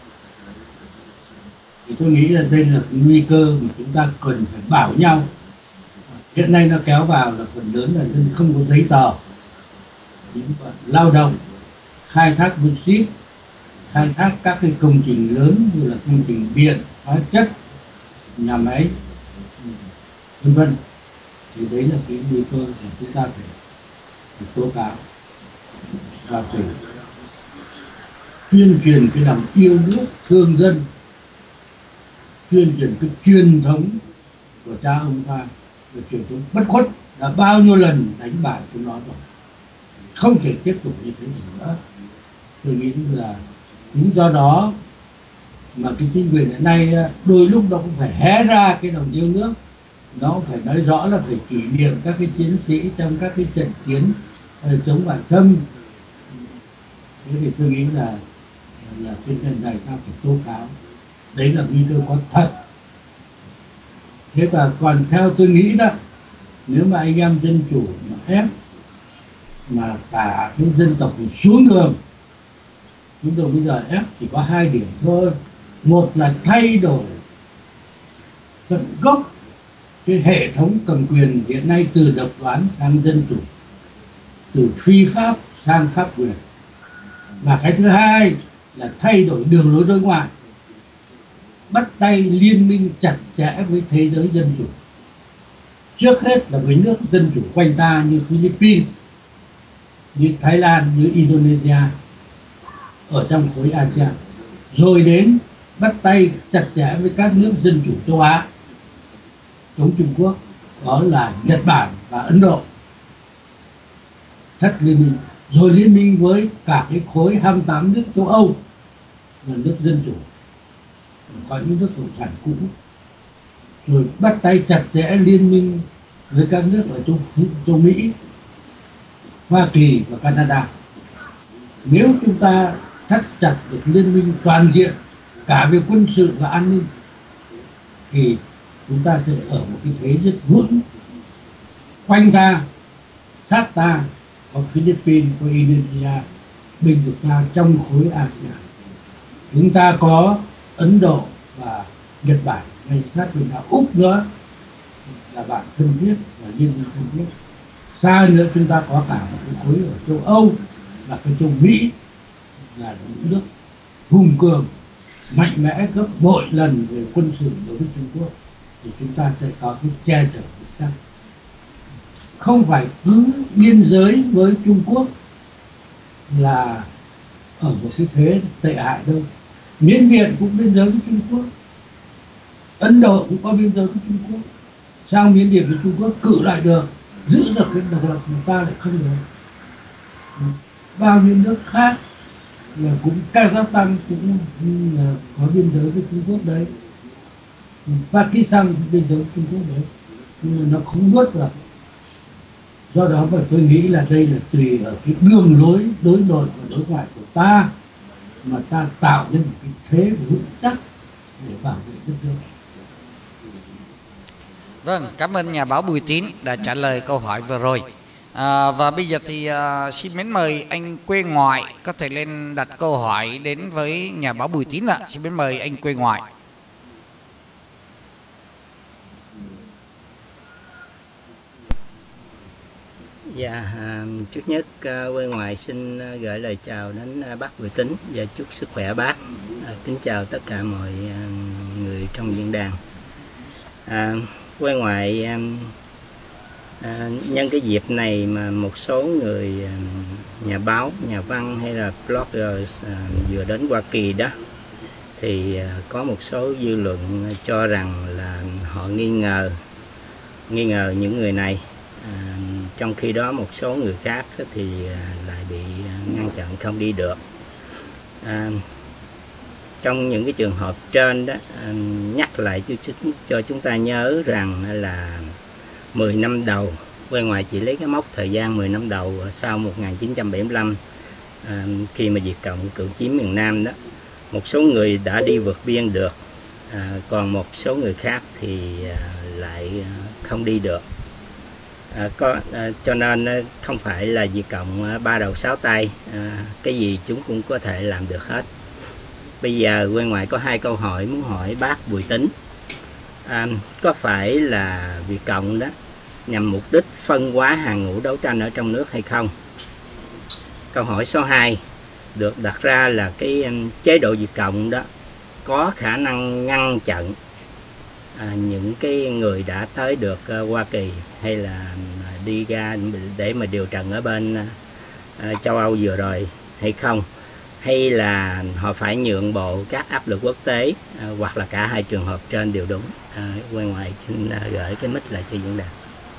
Thì tôi nghĩ là đây là cái nguy cơ mà chúng ta cần phải bảo nhau. Hiện nay nó kéo vào là phần lớn là dân không có giấy tờ, những lao động khai thác bauxit, khai thác các cái công trình lớn như là công trình điện, hóa chất, nhà máy, vân vân. Thì đấy là cái nguy cơ mà chúng ta phải, phải tố cáo và phải tuyên truyền cái lòng yêu nước thương dân, tuyên truyền cái truyền thống của cha ông ta, cái truyền thống bất khuất đã bao nhiêu lần đánh bại chúng nó rồi, không thể tiếp tục như thế nữa. Tôi nghĩ là cũng do đó mà cái chính quyền hiện nay đôi lúc nó cũng phải hé ra cái lòng yêu nước, nó phải nói rõ là phải kỷ niệm các cái chiến sĩ trong các cái trận chiến chống ngoại xâm. Thế thì tôi nghĩ là là cái lần này ta phải tố cáo, đấy là nguy cơ có thật. Thế và còn theo tôi nghĩ đó, nếu mà anh em dân chủ mà ép mà cả cái dân tộc xuống đường, chúng tôi bây giờ ép chỉ có hai điểm thôi. Một là thay đổi tận gốc cái hệ thống cầm quyền hiện nay từ độc đoán sang dân chủ, từ phi pháp sang pháp quyền. Và cái thứ hai là thay đổi đường lối đối ngoại, bắt tay liên minh chặt chẽ với thế giới dân chủ, trước hết là với nước dân chủ quanh ta như Philippines, như Thái Lan, như Indonesia ở trong khối a sê an, rồi đến bắt tay chặt chẽ với các nước dân chủ châu Á chống Trung Quốc, đó là Nhật Bản và Ấn Độ, thắt liên minh, rồi liên minh với cả cái khối hai mươi tám nước châu Âu là nước dân chủ, có những nước cộng sản cũ, rồi bắt tay chặt chẽ liên minh với các nước ở châu, châu Mỹ, Hoa Kỳ và Canada. Nếu chúng ta thắt chặt được liên minh toàn diện cả về quân sự và an ninh thì chúng ta sẽ ở một cái thế rất vững. Quanh ta, sát ta có Philippines, có Indonesia, bình vực ta trong khối a sê an. Chúng ta có Ấn Độ và Nhật Bản ngay sát bên ta, Úc nữa là bạn thân thiết và liên minh thân thiết. Xa hơn nữa chúng ta có cả một cái khối ở châu Âu và cái châu Mỹ là những nước hùng cường, mạnh mẽ gấp bội lần về quân sự đối với Trung Quốc, thì chúng ta sẽ có cái che chở vững chắc. Không phải cứ biên giới với Trung Quốc là ở một cái thế tệ hại đâu. Miến Điện cũng biên giới với Trung Quốc, Ấn Độ cũng có biên giới với Trung Quốc. Sao Miến Điện với Trung Quốc cự lại được, giữ được cái độc lập của ta lại không được? Bao nhiêu nước khác là cũng Kazakhstan cũng là có biên giới với Trung Quốc đấy, Pakistan cũng biên giới với Trung Quốc đấy, nhưng mà nó không nuốt được. Do đó mà tôi nghĩ là đây là tùy ở cái đường lối đối nội và đối ngoại của ta mà ta tạo nên một cái thế vững chắc để bảo vệ đất nước. Vâng, cảm ơn nhà báo Bùi Tín đã trả lời câu hỏi vừa rồi. À, và bây giờ thì à, xin mến mời anh quê ngoại có thể lên đặt câu hỏi đến với nhà báo Bùi Tín ạ. Xin mến mời anh quê ngoại. Dạ, trước nhất quê ngoại xin gửi lời chào đến bác Bùi Tín và chúc sức khỏe bác. Kính chào tất cả mọi người trong diễn đàn. À, quê ngoại à, nhân cái dịp này mà một số người nhà báo, nhà văn hay là blogger à, vừa đến Hoa Kỳ đó, thì có một số dư luận cho rằng là họ nghi ngờ nghi ngờ những người này. À, trong khi đó một số người khác thì lại bị ngăn chặn không đi được. À, trong những cái trường hợp trên đó, à, nhắc lại cho, cho chúng ta nhớ rằng là mười năm đầu, quê ngoại chỉ lấy cái mốc thời gian mười năm đầu sau một nghìn chín trăm bảy mươi lăm, à, khi mà Việt Cộng cưỡng chiếm miền Nam đó, một số người đã đi vượt biên được, à, còn một số người khác thì à, lại không đi được. À, có, à, cho nên không phải là Việt Cộng à, ba đầu sáu tay, à, cái gì chúng cũng có thể làm được hết. Bây giờ quê ngoại có hai câu hỏi muốn hỏi bác Bùi Tín. À, có phải là Việt Cộng đó nhằm mục đích phân hóa hàng ngũ đấu tranh ở trong nước hay không? Câu hỏi số hai được đặt ra là cái chế độ Việt Cộng đó có khả năng ngăn chặn à, những cái người đã tới được uh, Hoa Kỳ hay là đi ra để mà điều trần ở bên uh, châu Âu vừa rồi hay không, hay là họ phải nhượng bộ các áp lực quốc tế, uh, hoặc là cả hai trường hợp trên đều đúng. uh, quê ngoại xin uh, gửi cái mic lại cho diễn đàn.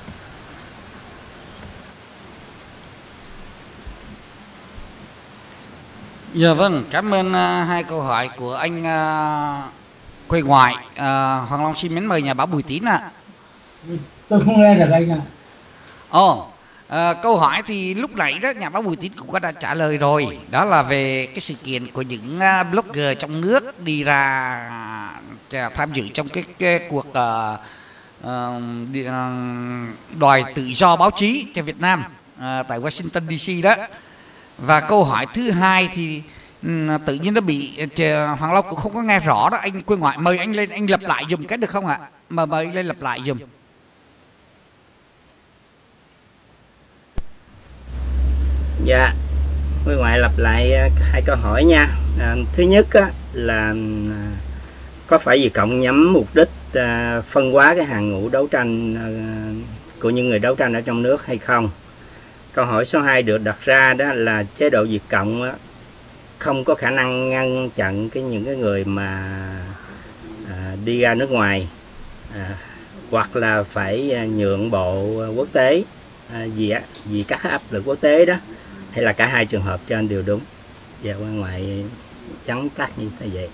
Dạ vâng, cảm ơn uh, hai câu hỏi của anh uh, quê ngoại. uh, Hoàng Long xin mến mời nhà báo Bùi Tín ạ. À. Tôi không nghe được anh ạ. Ồ, à, câu hỏi thì lúc nãy đó nhà báo Bùi Tín cũng đã trả lời rồi. Đó là về cái sự kiện của những uh, blogger trong nước đi ra uh, tham dự trong cái, cái cuộc uh, uh, đi, uh, đòi tự do báo chí cho Việt Nam uh, tại Washington đê xê đó. Và câu hỏi thứ hai thì um, tự nhiên nó bị uh, Hoàng Long cũng không có nghe rõ đó. Anh quê ngoại, mời anh lên anh lặp lại dùm cái được không ạ? Mà mời anh lên lặp lại dùm. Dạ, Quê ngoại lặp lại hai câu hỏi nha. À, thứ nhất á, là có phải Việt Cộng nhắm mục đích à, phân hóa cái hàng ngũ đấu tranh à, của những người đấu tranh ở trong nước hay không? Câu hỏi số hai được đặt ra đó là chế độ Việt Cộng á, không có khả năng ngăn chặn cái những cái người mà à, đi ra nước ngoài, à, hoặc là phải nhượng bộ quốc tế à, vì vì các áp lực quốc tế đó, hay là cả hai trường hợp trên đều đúng? Và Quê ngoại vắn tắt như thế vậy.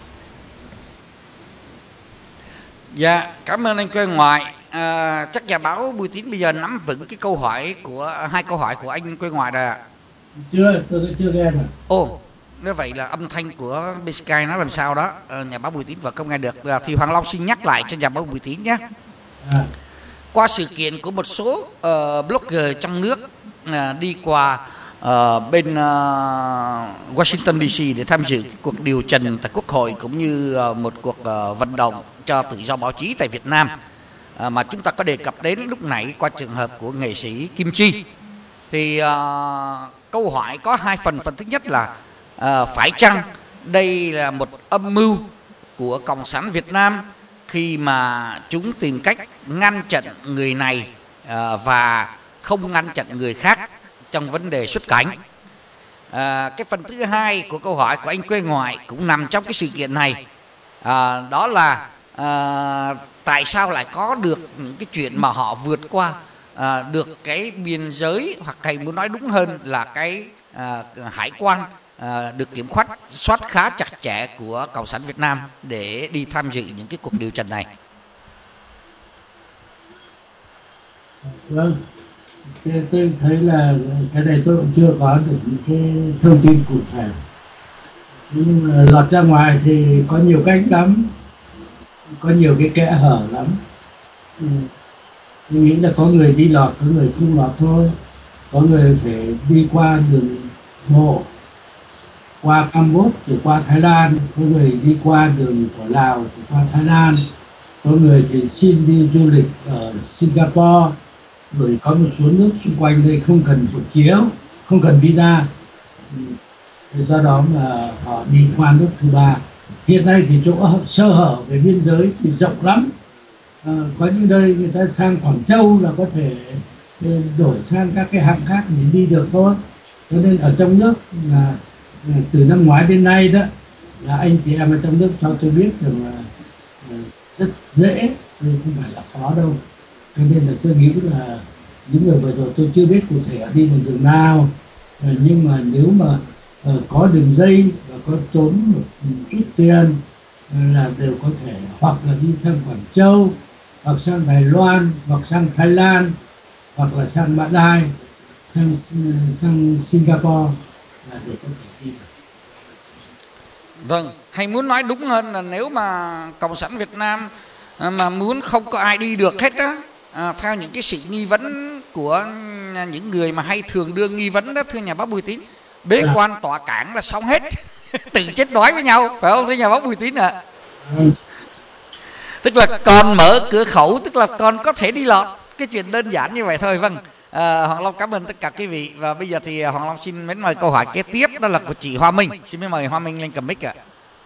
Dạ, cảm ơn anh Quê ngoại. À, chắc nhà báo Bùi Tín bây giờ nắm vững cái câu hỏi của hai câu hỏi của anh Quê ngoại rồi ạ. Chưa, tôi chưa nghe rồi. Ồ, nếu vậy là âm thanh của bên Sky nó làm sao đó, à, nhà báo Bùi Tín vẫn không nghe được. À, thì Hoàng Long xin nhắc lại cho nhà báo Bùi Tín nhé. À. Qua sự kiện của một số uh, blogger trong nước uh, đi qua uh, bên uh, Washington đê xê để tham dự cuộc điều trần tại Quốc hội, cũng như uh, một cuộc uh, vận động cho tự do báo chí tại Việt Nam, uh, mà chúng ta có đề cập đến lúc nãy qua trường hợp của nghệ sĩ Kim Chi. Thì uh, câu hỏi có hai phần. Phần thứ nhất là uh, phải chăng đây là một âm mưu của Cộng sản Việt Nam khi mà chúng tìm cách ngăn chặn người này uh, và không ngăn chặn người khác trong vấn đề xuất cảnh. À, cái phần thứ hai của câu hỏi của anh Quê ngoại cũng nằm trong cái sự kiện này, à, đó là à, tại sao lại có được những cái chuyện mà họ vượt qua à, được cái biên giới, hoặc hay muốn nói đúng hơn là cái à, hải quan à, được kiểm soát soát khá chặt chẽ của Cộng sản Việt Nam để đi tham dự những cái cuộc điều trần này. Vâng, tôi, tôi thấy là cái này tôi cũng chưa có được những cái thông tin cụ thể, nhưng mà lọt ra ngoài thì có nhiều cách lắm, có nhiều cái kẽ hở lắm. Ừ. Tôi nghĩ là có người đi lọt, có người không lọt thôi. Có người phải đi qua đường bộ, qua Campuchia rồi qua Thái Lan, có người đi qua đường của Lào rồi qua Thái Lan, có người thì xin đi du lịch ở Singapore, rồi có một số nước xung quanh đây không cần hộ chiếu, không cần visa, do đó mà họ đi qua nước thứ ba. Hiện nay thì chỗ sơ hở về biên giới thì rộng lắm, à, có những nơi người ta sang Quảng Châu là có thể đổi sang các cái hạng khác để đi được thôi. Cho nên ở trong nước là từ năm ngoái đến nay đó, là anh chị em ở trong nước cho tôi biết rằng là rất dễ, nhưng không phải là khó đâu. Cho nên là tôi nghĩ là những người vừa rồi tôi chưa biết cụ thể đi bằng đường nào, nhưng mà nếu mà uh, có đường dây và có tốn một chút tiền là đều có thể, hoặc là đi sang Quảng Châu, hoặc sang Đài Loan, hoặc sang Thái Lan, hoặc là sang Mã Lai, sang sang Singapore là để có thể đi được. Vâng, hay muốn nói đúng hơn là nếu mà Cộng sản Việt Nam mà muốn không có ai đi được hết á, à, theo những cái sự nghi vấn của những người mà hay thường đưa nghi vấn đó, thưa nhà báo Bùi Tín, bế quan tỏa cảng là xong hết. Tự chết đói với nhau, phải không thưa nhà báo Bùi Tín ạ? À? Ừ. Tức là còn mở cửa khẩu, tức là còn có thể đi lọt. Cái chuyện đơn giản như vậy thôi. Vâng, à, Hoàng Long cảm ơn tất cả quý vị. Và bây giờ thì Hoàng Long xin mến mời câu hỏi kế tiếp, đó là của chị Hoa Minh. Xin mến mời Hoa Minh lên cầm mic ạ.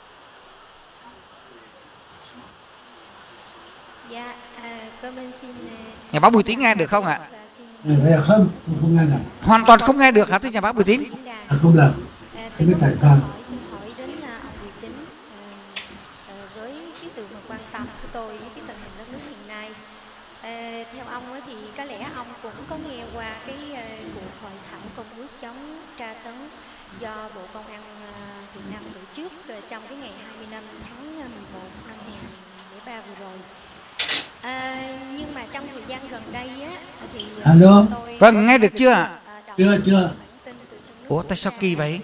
Dạ, à, con bên xin... Nhà báo Bùi Tín nghe được không ạ? À, không, không nghe được. Hoàn toàn không nghe được hả thưa nhà báo Bùi Tín? À, không được. Không biết tại sao. Xin hỏi đến ông Bùi Tín, với cái sự quan tâm của tôi với cái tình hình đất nước hiện nay, theo ông thì có lẽ ông cũng có nghe qua cái cuộc hội thảo công ước chống tra tấn do Bộ Công an Việt Nam tổ chức trong cái ngày hai mươi lăm tháng mười một năm hai nghìn lẻ ba vừa rồi. À, nhưng mà trong thời gian gần đây á thì Alo. tôi Vâng, nghe được chưa ạ? Chưa chưa. Ủa tại sao kỳ vậy?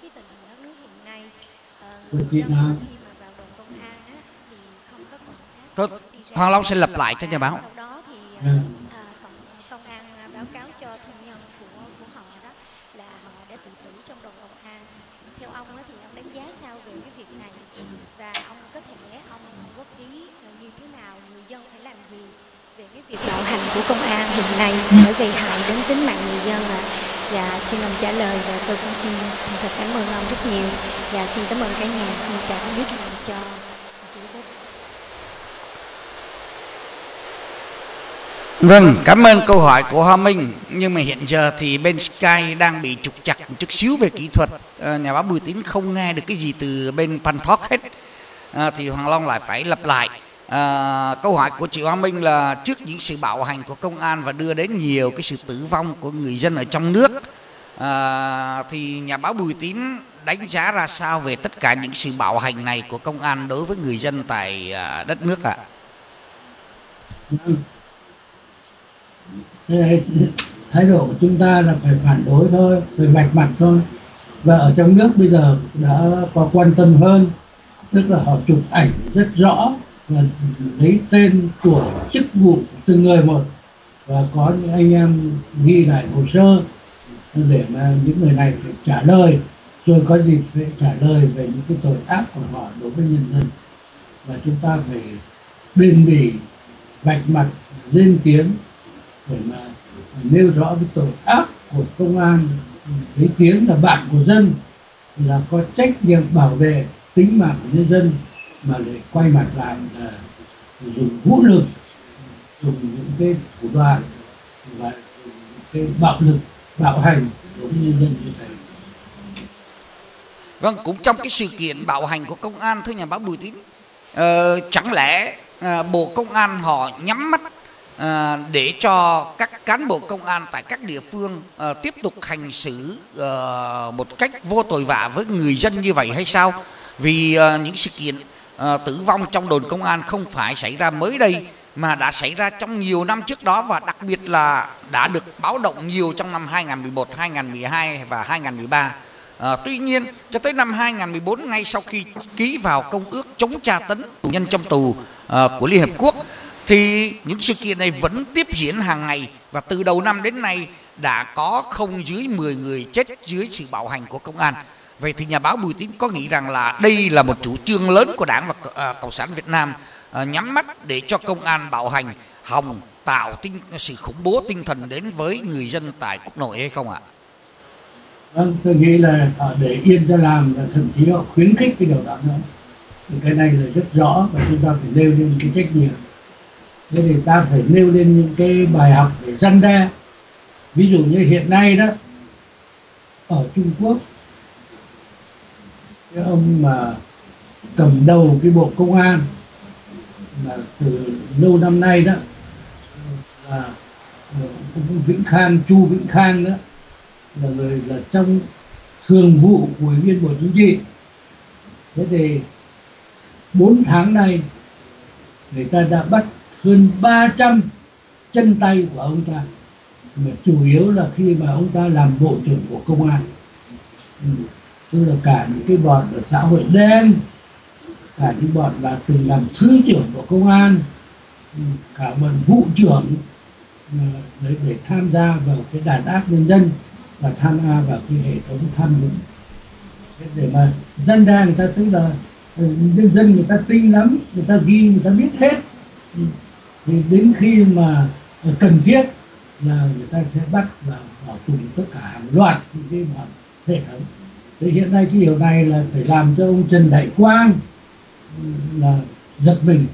Được chuyện nào? Thôi, Hoàng Long sẽ lặp lại cho nhà báo. Sau đó thì À. công an báo cáo cho thân nhân của của họ đó là họ đã tự tử trong đồn công an. Theo ông á thì ông đánh giá sao về cái việc này, và ông có thể ông góp ý như thế nào, người dân phải làm gì về cái việc bạo hành của công an hiện nay để gây hại đến tính mạng người dân ạ? Dạ, xin ông trả lời và tôi cũng xin thành thật cảm ơn ông rất nhiều. Và xin cảm ơn cả nhà, xin trả biết lời cho chị Bích. Vâng, cảm ơn câu hỏi của Hoa Minh. Nhưng mà hiện giờ thì bên Sky đang bị trục trặc một chút xíu về kỹ thuật. à, Nhà báo Bùi Tín không nghe được cái gì từ bên Pantalk hết. à, Thì Hoàng Long lại phải lặp lại. à, Câu hỏi của chị Hoa Minh là trước những sự bạo hành của công an và đưa đến nhiều cái sự tử vong của người dân ở trong nước, à, thì nhà báo Bùi Tín đánh giá ra sao về tất cả những sự bạo hành này của công an đối với người dân tại à, đất nước ạ? Thế thái độ của chúng ta là phải phản đối thôi, phải vạch mặt thôi. Và ở trong nước bây giờ đã có quan tâm hơn, tức là họ chụp ảnh rất rõ và lấy tên của chức vụ của từng người một, và có những anh em ghi lại hồ sơ để mà những người này phải trả lời, rồi có gì phải trả lời về những cái tội ác của họ đối với nhân dân. Và chúng ta phải bền bỉ, vạch mặt, lên tiếng để mà nêu rõ cái tội ác của công an, lấy tiếng là bạn của dân, là có trách nhiệm bảo vệ tính mạng của nhân dân, mà để quay mặt lại là dùng vũ lực, dùng những cái thủ đoạn và dùng những cái bạo lực, bạo hành đối với nhân dân như thế. Vâng, cũng trong cái sự kiện bạo hành của công an, thưa nhà báo Bùi Tín, ờ, chẳng lẽ ờ, Bộ Công an họ nhắm mắt ờ, để cho các cán bộ công an tại các địa phương ờ, tiếp tục hành xử ờ, một cách vô tội vạ với người dân như vậy hay sao? Vì ờ, những sự kiện ờ, tử vong trong đồn công an không phải xảy ra mới đây, mà đã xảy ra trong nhiều năm trước đó, và đặc biệt là đã được báo động nhiều trong năm hai nghìn không trăm mười một, hai nghìn không trăm mười hai và hai nghìn không trăm mười ba. À, tuy nhiên cho tới năm hai nghìn không trăm mười bốn, ngay sau khi ký vào công ước chống tra tấn tù nhân trong tù à, của Liên Hợp Quốc, thì những sự kiện này vẫn tiếp diễn hàng ngày, và từ đầu năm đến nay đã có không dưới mười người chết dưới sự bạo hành của công an. Vậy thì nhà báo Bùi Tín có nghĩ rằng là đây là một chủ trương lớn của Đảng và à, Cộng sản Việt Nam, à, nhắm mắt để cho công an bạo hành, hòng tạo tinh, sự khủng bố tinh thần đến với người dân tại quốc nội hay không ạ? Vâng, tôi nghĩ là họ để yên cho làm, và thậm chí họ khuyến khích cái điều đó nữa. Thì cái này là rất rõ, và chúng ta phải nêu lên cái trách nhiệm. Thế thì ta phải nêu lên những cái bài học để răn đe. Ví dụ như hiện nay đó, ở Trung Quốc, cái ông mà cầm đầu cái bộ công an mà từ lâu năm nay đó là ông Vĩnh Khang, Chu Vĩnh Khang đó, là người là trong thường vụ của Ủy viên Bộ Chính trị. Thế thì bốn tháng nay người ta đã bắt hơn ba trăm chân tay của ông ta, mà chủ yếu là khi mà ông ta làm bộ trưởng của công an. Ừ. Tức là cả những cái bọn ở xã hội đen, cả những bọn là từng làm thứ trưởng của công an, cả bọn vụ trưởng để, để tham gia vào cái đàn áp nhân dân và tham gia vào cái hệ thống tham nhũng, để mà dân đa người ta, tức là nhân dân người ta tin lắm, người ta ghi, người ta biết hết, thì đến khi mà cần thiết là người ta sẽ bắt và bảo tù tất cả hàng loạt những cái bọn hệ thống. Thế hiện nay cái điều này là phải làm cho ông Trần Đại Quang là giật mình.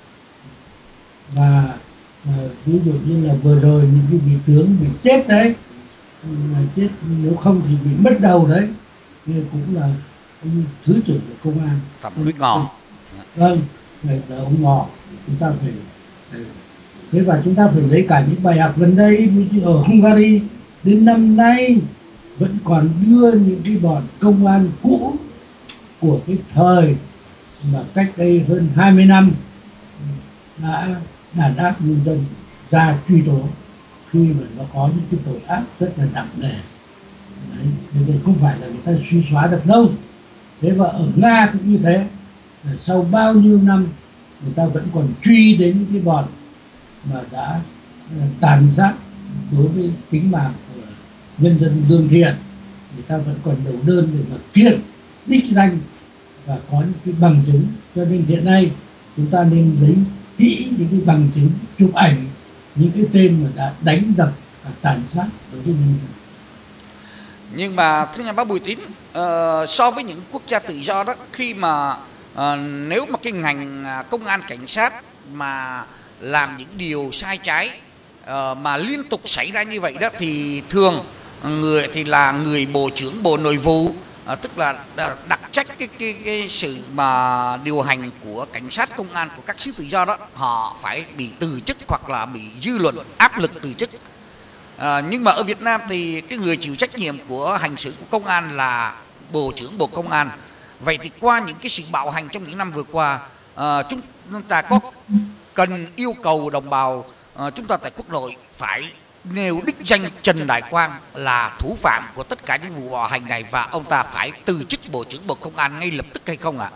Và uh, ví dụ như là vừa rồi những cái vị tướng bị chết đấy, mà chết nếu không thì bị mất đầu đấy, nhưng cũng là ông thứ trưởng của công an Phạm Quyết Ngọ. Vâng, là ông Ngọ. Chúng ta phải, phải thế, và chúng ta phải lấy cả những bài học gần đây ở Hungary đến năm nay vẫn còn đưa những cái bọn công an cũ của cái thời mà cách đây hơn hai mươi năm đã đàn áp nhân dân ra truy tố khi mà nó có những cái tội ác rất là nặng nề. Đấy, nên không phải là người ta suy xóa được đâu. Thế và ở Nga cũng như thế, là sau bao nhiêu năm người ta vẫn còn truy đến những cái bọn mà đã tàn sát đối với tính mạng của nhân dân lương thiện. Người ta vẫn còn đầu đơn để mà kiện đích danh và có những cái bằng chứng. Cho nên hiện nay chúng ta nên lấy kỹ những cái bằng chứng, chụp ảnh những cái tên mà đã đánh đập và tàn sát đối với nhân dân. Nhưng mà thưa nhà báo Bùi Tín, uh, so với những quốc gia tự do đó, khi mà uh, nếu mà cái ngành công an cảnh sát mà làm những điều sai trái uh, mà liên tục xảy ra như vậy đó, thì thường người thì là người bộ trưởng bộ nội vụ, uh, tức là đặc trách cái, cái cái sự mà điều hành của cảnh sát công an của các xứ tự do đó, họ phải bị từ chức hoặc là bị dư luận áp lực từ chức. À, nhưng mà ở Việt Nam thì cái người chịu trách nhiệm của hành xử của công an là Bộ trưởng Bộ Công an. Vậy thì qua những cái sự bạo hành trong những năm vừa qua, à, chúng ta có cần yêu cầu đồng bào à, chúng ta tại quốc nội phải nêu đích danh Trần Đại Quang là thủ phạm của tất cả những vụ bạo hành này, và ông ta phải từ chức Bộ trưởng Bộ Công an ngay lập tức hay không ạ?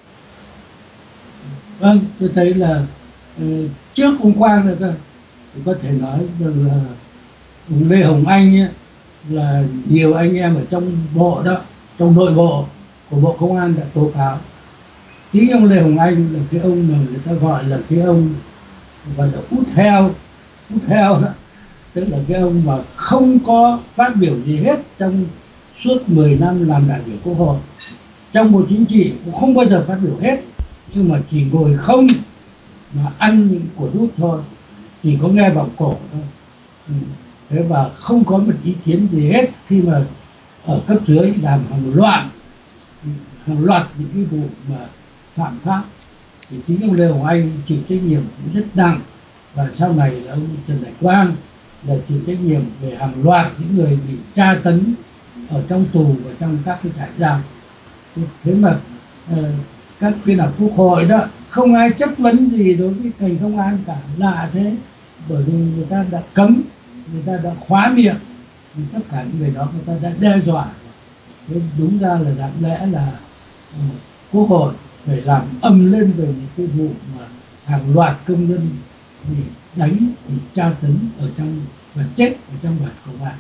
Vâng, tôi thấy là uh, trước hôm qua rồi cơ, thì có thể nói rằng là Lê Hồng Anh ấy, là nhiều anh em ở trong bộ đó, trong nội bộ của Bộ Công an đã tố cáo. Chính ông Lê Hồng Anh là cái ông mà người ta gọi là cái ông gọi là út heo, út heo đó, tức là cái ông mà không có phát biểu gì hết trong suốt mười năm làm đại biểu Quốc hội, trong Bộ Chính trị cũng không bao giờ phát biểu hết, nhưng mà chỉ ngồi không mà ăn những của rút thôi, chỉ có nghe vào cổ thôi. Thế và không có một ý kiến gì hết khi mà ở cấp dưới làm hàng loạt hàng loạt những cái vụ mà phạm pháp, thì chính ông Lê Hồng Anh chịu trách nhiệm cũng rất nặng, và sau này là ông Trần Đại Quang là chịu trách nhiệm về hàng loạt những người bị tra tấn ở trong tù và trong các cái trại giam. Thế mà uh, các phiên họp Quốc hội đó không ai chất vấn gì đối với ngành công an cả, lạ thế, bởi vì người ta đã cấm, người ta đã khóa miệng, tất cả những người đó người ta đã đe dọa. Nên đúng ra là đáng lẽ là uh, Quốc hội phải làm ầm lên về những cái vụ mà hàng loạt công nhân bị đánh, bị tra tấn ở trong và chết ở trong đoàn công an.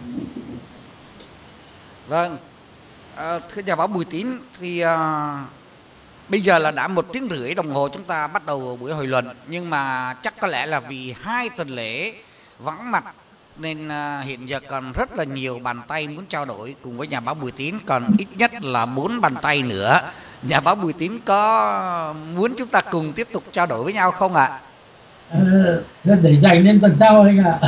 Vâng, à, thưa nhà báo Bùi Tín, thì à, bây giờ là đã một tiếng rưỡi đồng hồ chúng ta bắt đầu buổi hội luận, nhưng mà chắc có lẽ là vì hai tuần lễ vắng mặt nên à, hiện giờ còn rất là nhiều bàn tay muốn trao đổi cùng với nhà báo Bùi Tín, còn ít nhất là bốn bàn tay nữa. Nhà báo Bùi Tín có muốn chúng ta cùng tiếp tục trao đổi với nhau không ạ? Ờ, để dành lên tuần sau anh ạ.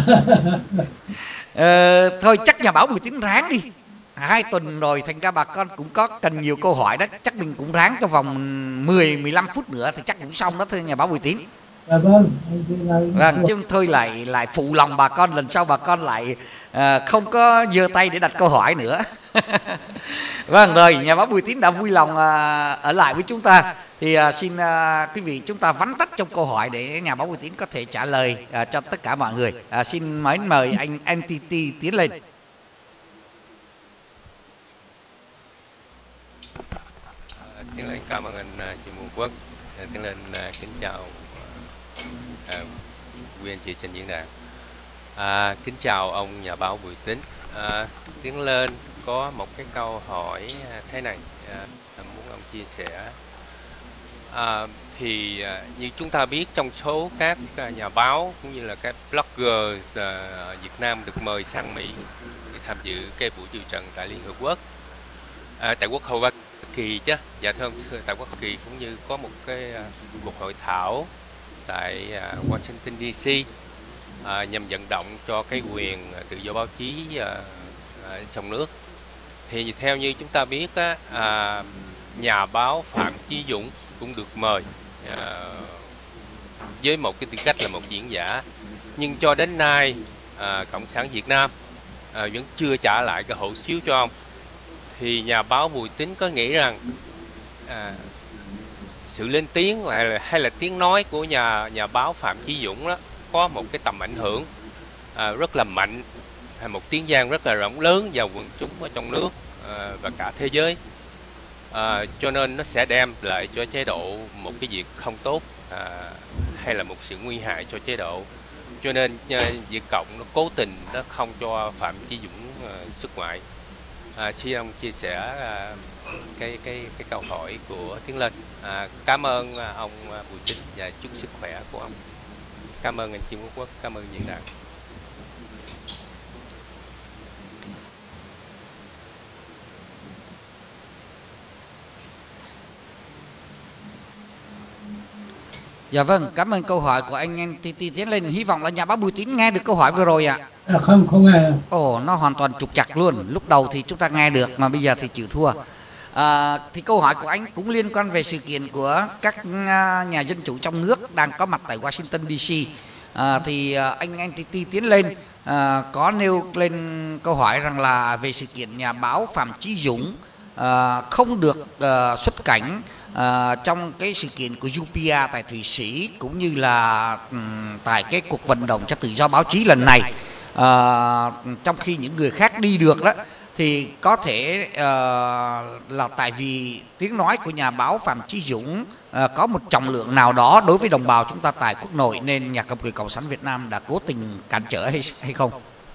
ờ, thôi chắc nhà báo Bùi Tín ráng đi, hai tuần rồi thành ra bà con cũng có cần nhiều câu hỏi đó, chắc mình cũng ráng trong vòng mười mười lăm phút nữa thì chắc cũng xong đó thưa nhà báo Bùi Tín. Dạ vâng. Vâng, chứ thôi lại lại phụ lòng bà con, lần sau bà con lại à, không có giơ tay để đặt câu hỏi nữa. Vâng, rồi nhà báo Bùi Tín đã vui lòng à, ở lại với chúng ta, thì à, xin à, quý vị chúng ta vắn tắt trong câu hỏi để nhà báo Bùi Tín có thể trả lời à, cho tất cả mọi người. À, xin mời mời anh en tê tê tiến lên. Tiến lên cảm ơn anh chị Mùa Quốc. Tiến lên kính chào à, quý anh chị trên diễn đàn. À, kính chào ông nhà báo Bùi Tín. À, Tiến lên có một cái câu hỏi thế này, à, muốn ông chia sẻ. À, thì à, như chúng ta biết, trong số các à, nhà báo cũng như là các blogger à, Việt Nam được mời sang Mỹ để tham dự cái buổi điều trần tại Liên Hợp Quốc, à, tại Quốc hội Hoa Kỳ chứ, dạ thưa ông, tại Quốc Kỳ cũng như có một cái uh, cuộc hội thảo tại uh, Washington đê xê uh, nhằm vận động cho cái quyền uh, tự do báo chí uh, uh, trong nước. Thì theo như chúng ta biết á, uh, nhà báo Phạm Chí Dũng cũng được mời uh, với một cái tư cách là một diễn giả, nhưng cho đến nay uh, Cộng sản Việt Nam uh, vẫn chưa trả lại cái hộ chiếu cho ông. Thì nhà báo Bùi Tín có nghĩ rằng à, sự lên tiếng hay là, hay là tiếng nói của nhà nhà báo Phạm Chí Dũng đó có một cái tầm ảnh hưởng à, rất là mạnh, hay một tiếng vang rất là rộng lớn vào quần chúng ở trong nước à, và cả thế giới, à, cho nên nó sẽ đem lại cho chế độ một cái việc không tốt à, hay là một sự nguy hại cho chế độ. Cho nên à, Việt Cộng nó cố tình nó không cho Phạm Chí Dũng à, xuất ngoại. À, xin ông chia sẻ à, cái cái cái câu hỏi của Tiến Lên. À, cảm ơn à, ông à, Bùi Tín và chúc sức khỏe của ông. Cảm ơn anh Chiêm Quốc Quốc, cảm ơn diễn đàn. Dạ vâng, cảm ơn câu hỏi của anh en tê tê Tiến Lên. Hy vọng là nhà báo Bùi Tín nghe được câu hỏi vừa rồi ạ. À, không, không nghe. Ồ, nó hoàn toàn trục trặc luôn. Lúc đầu thì chúng ta nghe được mà bây giờ thì chịu thua. À, thì câu hỏi của anh cũng liên quan về sự kiện của các nhà dân chủ trong nước đang có mặt tại Washington đê xê. À, thì anh en tê tê Tiến Lên à, có nêu lên câu hỏi rằng là về sự kiện nhà báo Phạm Chí Dũng à, không được à, xuất cảnh à, trong cái sự kiện của u pê a tại Thụy Sĩ, cũng như là um, tại cái cuộc vận động cho tự do báo chí lần này. À, trong khi những người khác đi được đó, thì có thể uh, là tại vì tiếng nói của nhà báo Phạm Chí Dũng uh, có một trọng lượng nào đó đối với đồng bào chúng ta tại quốc nội, nên nhà cầm quyền Cộng sản Việt Nam đã cố tình cản trở hay hay không?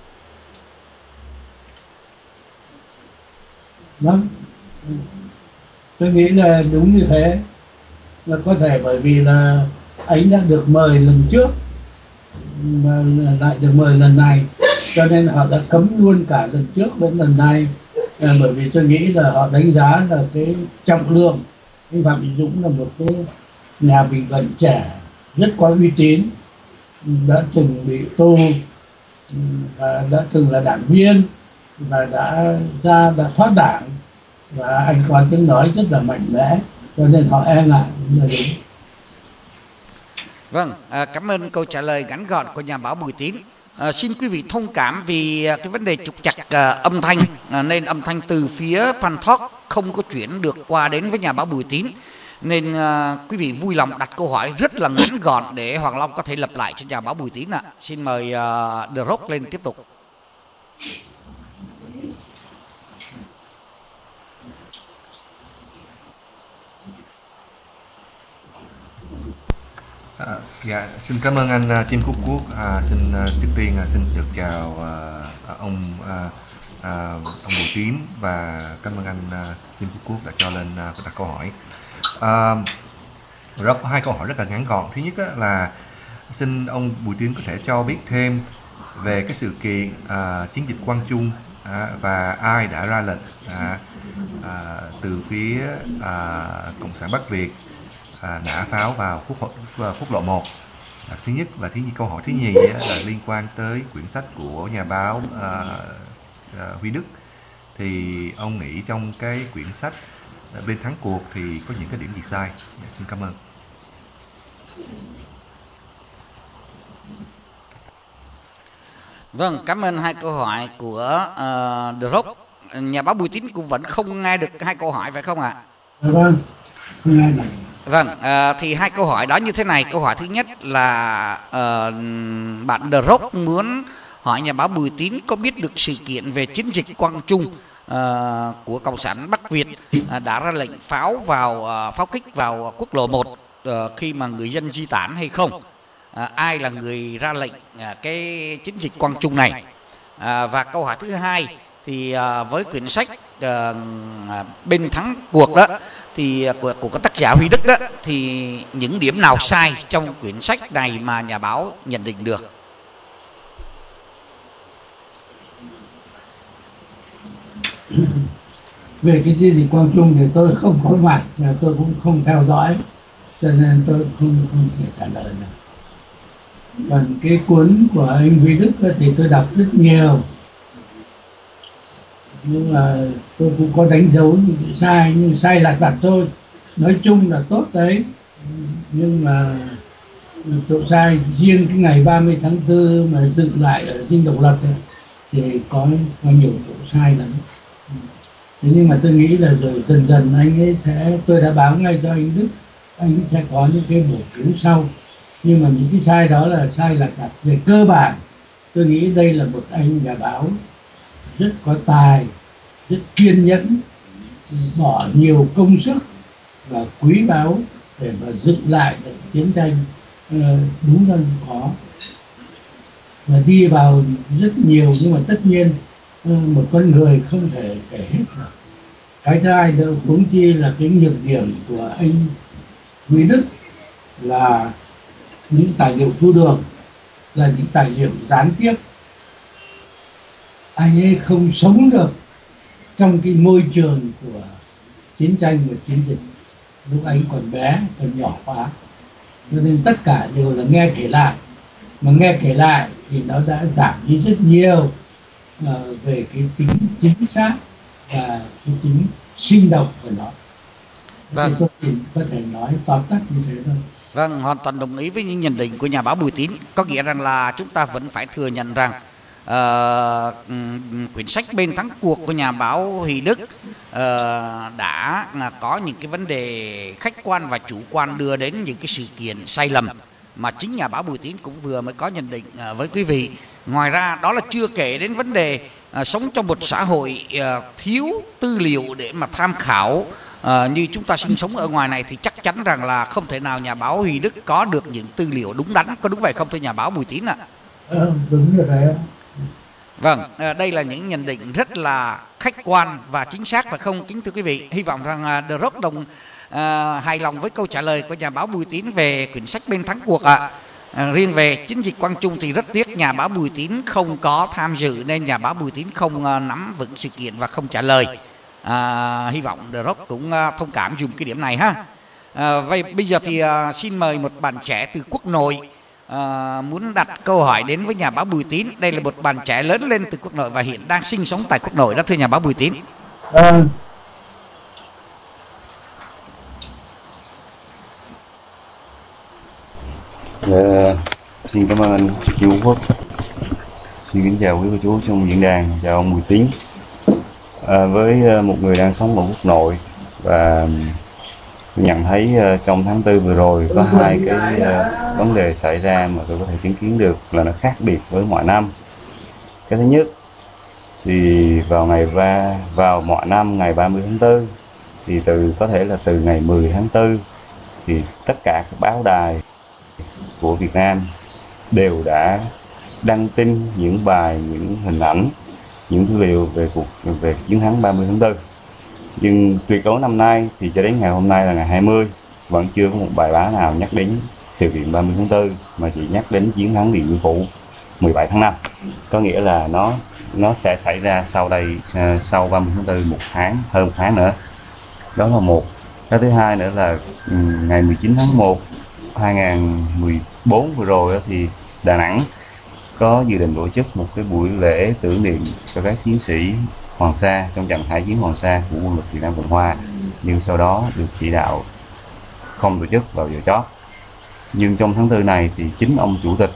Vâng, tôi nghĩ là đúng như thế. Là có thể bởi vì là anh đã được mời lần trước mà lại được mời lần này, cho nên họ đã cấm luôn cả lần trước đến lần này. À, bởi vì tôi nghĩ là họ đánh giá là cái trọng lượng. Anh Phạm Chí Dũng là một cái nhà bình luận trẻ rất có uy tín, đã từng bị tù và đã từng là đảng viên và đã ra đã thoát đảng, và anh có tiếng nói rất là mạnh mẽ, cho nên họ e ngại là đúng. Vâng, à, cảm ơn câu trả lời ngắn gọn của nhà báo Bùi Tín. À, xin quý vị thông cảm vì cái vấn đề trục trặc à, âm thanh, à, nên âm thanh từ phía Phan Talk không có chuyển được qua đến với nhà báo Bùi Tín, nên à, quý vị vui lòng đặt câu hỏi rất là ngắn gọn để Hoàng Long có thể lập lại cho nhà báo Bùi Tín ạ. À. Xin mời à, The Rock lên tiếp tục. À, dạ, xin cảm ơn anh uh, Chim Phú Quốc. À, xin uh, trước tiên uh, xin được chào uh, ông uh, uh, ông Bùi Tín, và cảm ơn anh uh, Chim Phú Quốc đã cho lên uh, đặt câu hỏi. Uh, rất có hai câu hỏi rất là ngắn gọn. Thứ nhất á, là xin ông Bùi Tín có thể cho biết thêm về cái sự kiện uh, chiến dịch Quang Trung uh, và ai đã ra lệnh uh, uh, từ phía uh, Cộng sản Bắc Việt À, nã pháo vào quốc, vào quốc lộ một. À, thứ nhất, và thứ nhì, câu hỏi thứ nhì á, là liên quan tới quyển sách của nhà báo à, à, Huy Đức. Thì ông nghĩ trong cái quyển sách à, Bên thắng cuộc thì có những cái điểm gì sai? À, xin cảm ơn. Vâng, cảm ơn hai câu hỏi của uh, The Rock. Nhà báo Bùi Tín cũng vẫn không nghe được hai câu hỏi phải không ạ? À? Vâng, không nghe được. Vâng, à, thì hai câu hỏi đó như thế này. Câu hỏi thứ nhất là à, bạn The Rock muốn hỏi nhà báo Bùi Tín có biết được sự kiện về chiến dịch Quang Trung à, của Cộng sản Bắc Việt à, đã ra lệnh pháo vào à, pháo kích vào quốc lộ một à, khi mà người dân di tản hay không? À, ai là người ra lệnh à, cái chiến dịch Quang Trung này? À, và câu hỏi thứ hai thì à, với quyển sách à, Bên thắng cuộc đó, thì của, của các tác giả Huy Đức đó, thì những điểm nào sai trong quyển sách này mà nhà báo nhận định được? Về cái gì thì Quang Trung thì tôi không có mặt, và tôi cũng không theo dõi, cho nên tôi không không thể trả lời được. Còn cái cuốn của anh Huy Đức thì tôi đọc rất nhiều, nhưng mà tôi cũng có đánh dấu những sai, nhưng sai lạc vặt thôi. Nói chung là tốt đấy, nhưng mà tội sai riêng cái ngày ba mươi tháng tư mà dựng lại ở Dinh Độc Lập ấy, thì có có nhiều tội sai lắm. Thế nhưng mà tôi nghĩ là rồi dần dần anh ấy sẽ, tôi đã báo ngay cho anh Đức, anh ấy sẽ có những cái bổ cứu sau. Nhưng mà những cái sai đó là sai lạc vặt. Về cơ bản tôi nghĩ đây là một anh nhà báo rất có tài, rất kiên nhẫn, bỏ nhiều công sức và quý báu để mà dựng lại được chiến tranh đúng hơn có, và đi vào rất nhiều. Nhưng mà tất nhiên một con người không thể kể hết được. Cái thứ hai nữa, huống chi là cái nhược điểm của anh Huy Đức là những tài liệu thu được là những tài liệu gián tiếp. Anh ấy không sống được trong cái môi trường của chiến tranh và chiến dịch, lúc anh còn bé, còn nhỏ quá. cho nên tất cả đều là nghe kể lại, mà nghe kể lại thì nó đã giảm đi rất nhiều uh, về cái tính chính xác và cái tính sinh động của nó. Vâng. Thì tôi chỉ có thể nói tóm tắt như thế thôi. Vâng, hoàn toàn đồng ý với những nhận định của nhà báo Bùi Tín. Có nghĩa rằng là chúng ta vẫn phải thừa nhận rằng uh, quyển sách Bên Thắng Cuộc của nhà báo Huy Đức uh, đã có những cái vấn đề khách quan và chủ quan đưa đến những cái sự kiện sai lầm mà chính nhà báo Bùi Tín cũng vừa mới có nhận định uh, với quý vị. Ngoài ra đó là chưa kể đến vấn đề uh, sống trong một xã hội uh, thiếu tư liệu để mà tham khảo. À, như chúng ta sinh sống ở ngoài này thì chắc chắn rằng là không thể nào nhà báo Huy Đức có được những tư liệu đúng đắn. Có đúng vậy không thưa nhà báo Bùi Tín ạ? À? Ờ, đúng rồi đấy. Vâng, à, đây là những nhận định rất là khách quan và chính xác phải không kính thưa quý vị? Hy vọng rằng à, The Rock đồng à, hài lòng với câu trả lời của nhà báo Bùi Tín về quyển sách Bên Thắng Cuộc ạ. À. À, riêng về chiến dịch Quang Trung thì rất tiếc nhà báo Bùi Tín không có tham dự nên nhà báo Bùi Tín không à, nắm vững sự kiện và không trả lời. À, hy vọng The Rock cũng uh, thông cảm dùng cái điểm này ha. À, vậy bây giờ thì uh, xin mời một bạn trẻ từ Quốc Nội uh, muốn đặt câu hỏi đến với nhà báo Bùi Tín. Đây là một bạn trẻ lớn lên từ Quốc Nội và hiện đang sinh sống tại Quốc Nội đó thưa nhà báo Bùi Tín. À. Dạ, xin cảm ơn anh Chu Quốc. Xin kính chào quý cô chú trong diễn đàn, chào ông Bùi Tín. À, với một người đang sống ở Quốc Nội và tôi nhận thấy trong tháng tư vừa rồi có hai cái uh, vấn đề xảy ra mà tôi có thể chứng kiến được là nó khác biệt với mọi năm. Cái thứ nhất thì vào ngày ba vào mọi năm ngày ba mươi tháng tư thì từ có thể là từ ngày mười tháng tư thì tất cả các báo đài của Việt Nam đều đã đăng tin những bài, những hình ảnh, những tư liệu về cuộc về chiến thắng ba mươi tháng tư. Nhưng tuyệt đối năm nay thì cho đến ngày hôm nay là ngày hai mươi vẫn chưa có một bài báo nào nhắc đến sự kiện ba mươi tháng tư mà chỉ nhắc đến chiến thắng Điện Biên Phủ mười bảy tháng năm. Có nghĩa là nó nó sẽ xảy ra sau đây sau ba mươi tháng tư một tháng, hơn một tháng nữa. Đó là một. Cái thứ hai nữa là ngày mười chín tháng một năm hai nghìn không trăm mười bốn vừa rồi thì Đà Nẵng có dự định tổ chức một cái buổi lễ tưởng niệm cho các chiến sĩ Hoàng Sa trong trận hải chiến Hoàng Sa của quân lực Việt Nam Cộng Hòa, nhưng sau đó được chỉ đạo không tổ chức vào giờ chót. Nhưng trong tháng tư này thì chính ông chủ tịch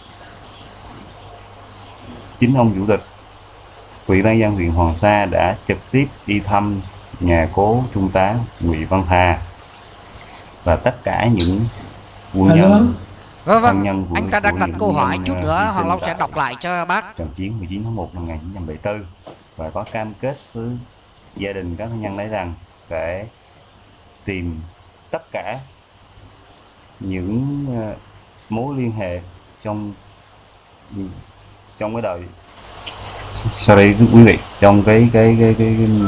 chính ông chủ tịch Ủy ban nhân dân huyện Hoàng Sa đã trực tiếp đi thăm nhà cố Trung tá Ngụy Văn Thà và tất cả những quân nhân. Vâng, vâng. Anh ta đang đặt câu hỏi chút nữa Hoàng Long sẽ đọc lại cho bác. Trận chiến mười chín tháng một năm một nghìn chín trăm bảy mươi tư và có cam kết với gia đình các thân nhân đấy rằng sẽ tìm tất cả những mối liên hệ trong trong cái đời sau đây quý vị trong cái cái cái cái, cái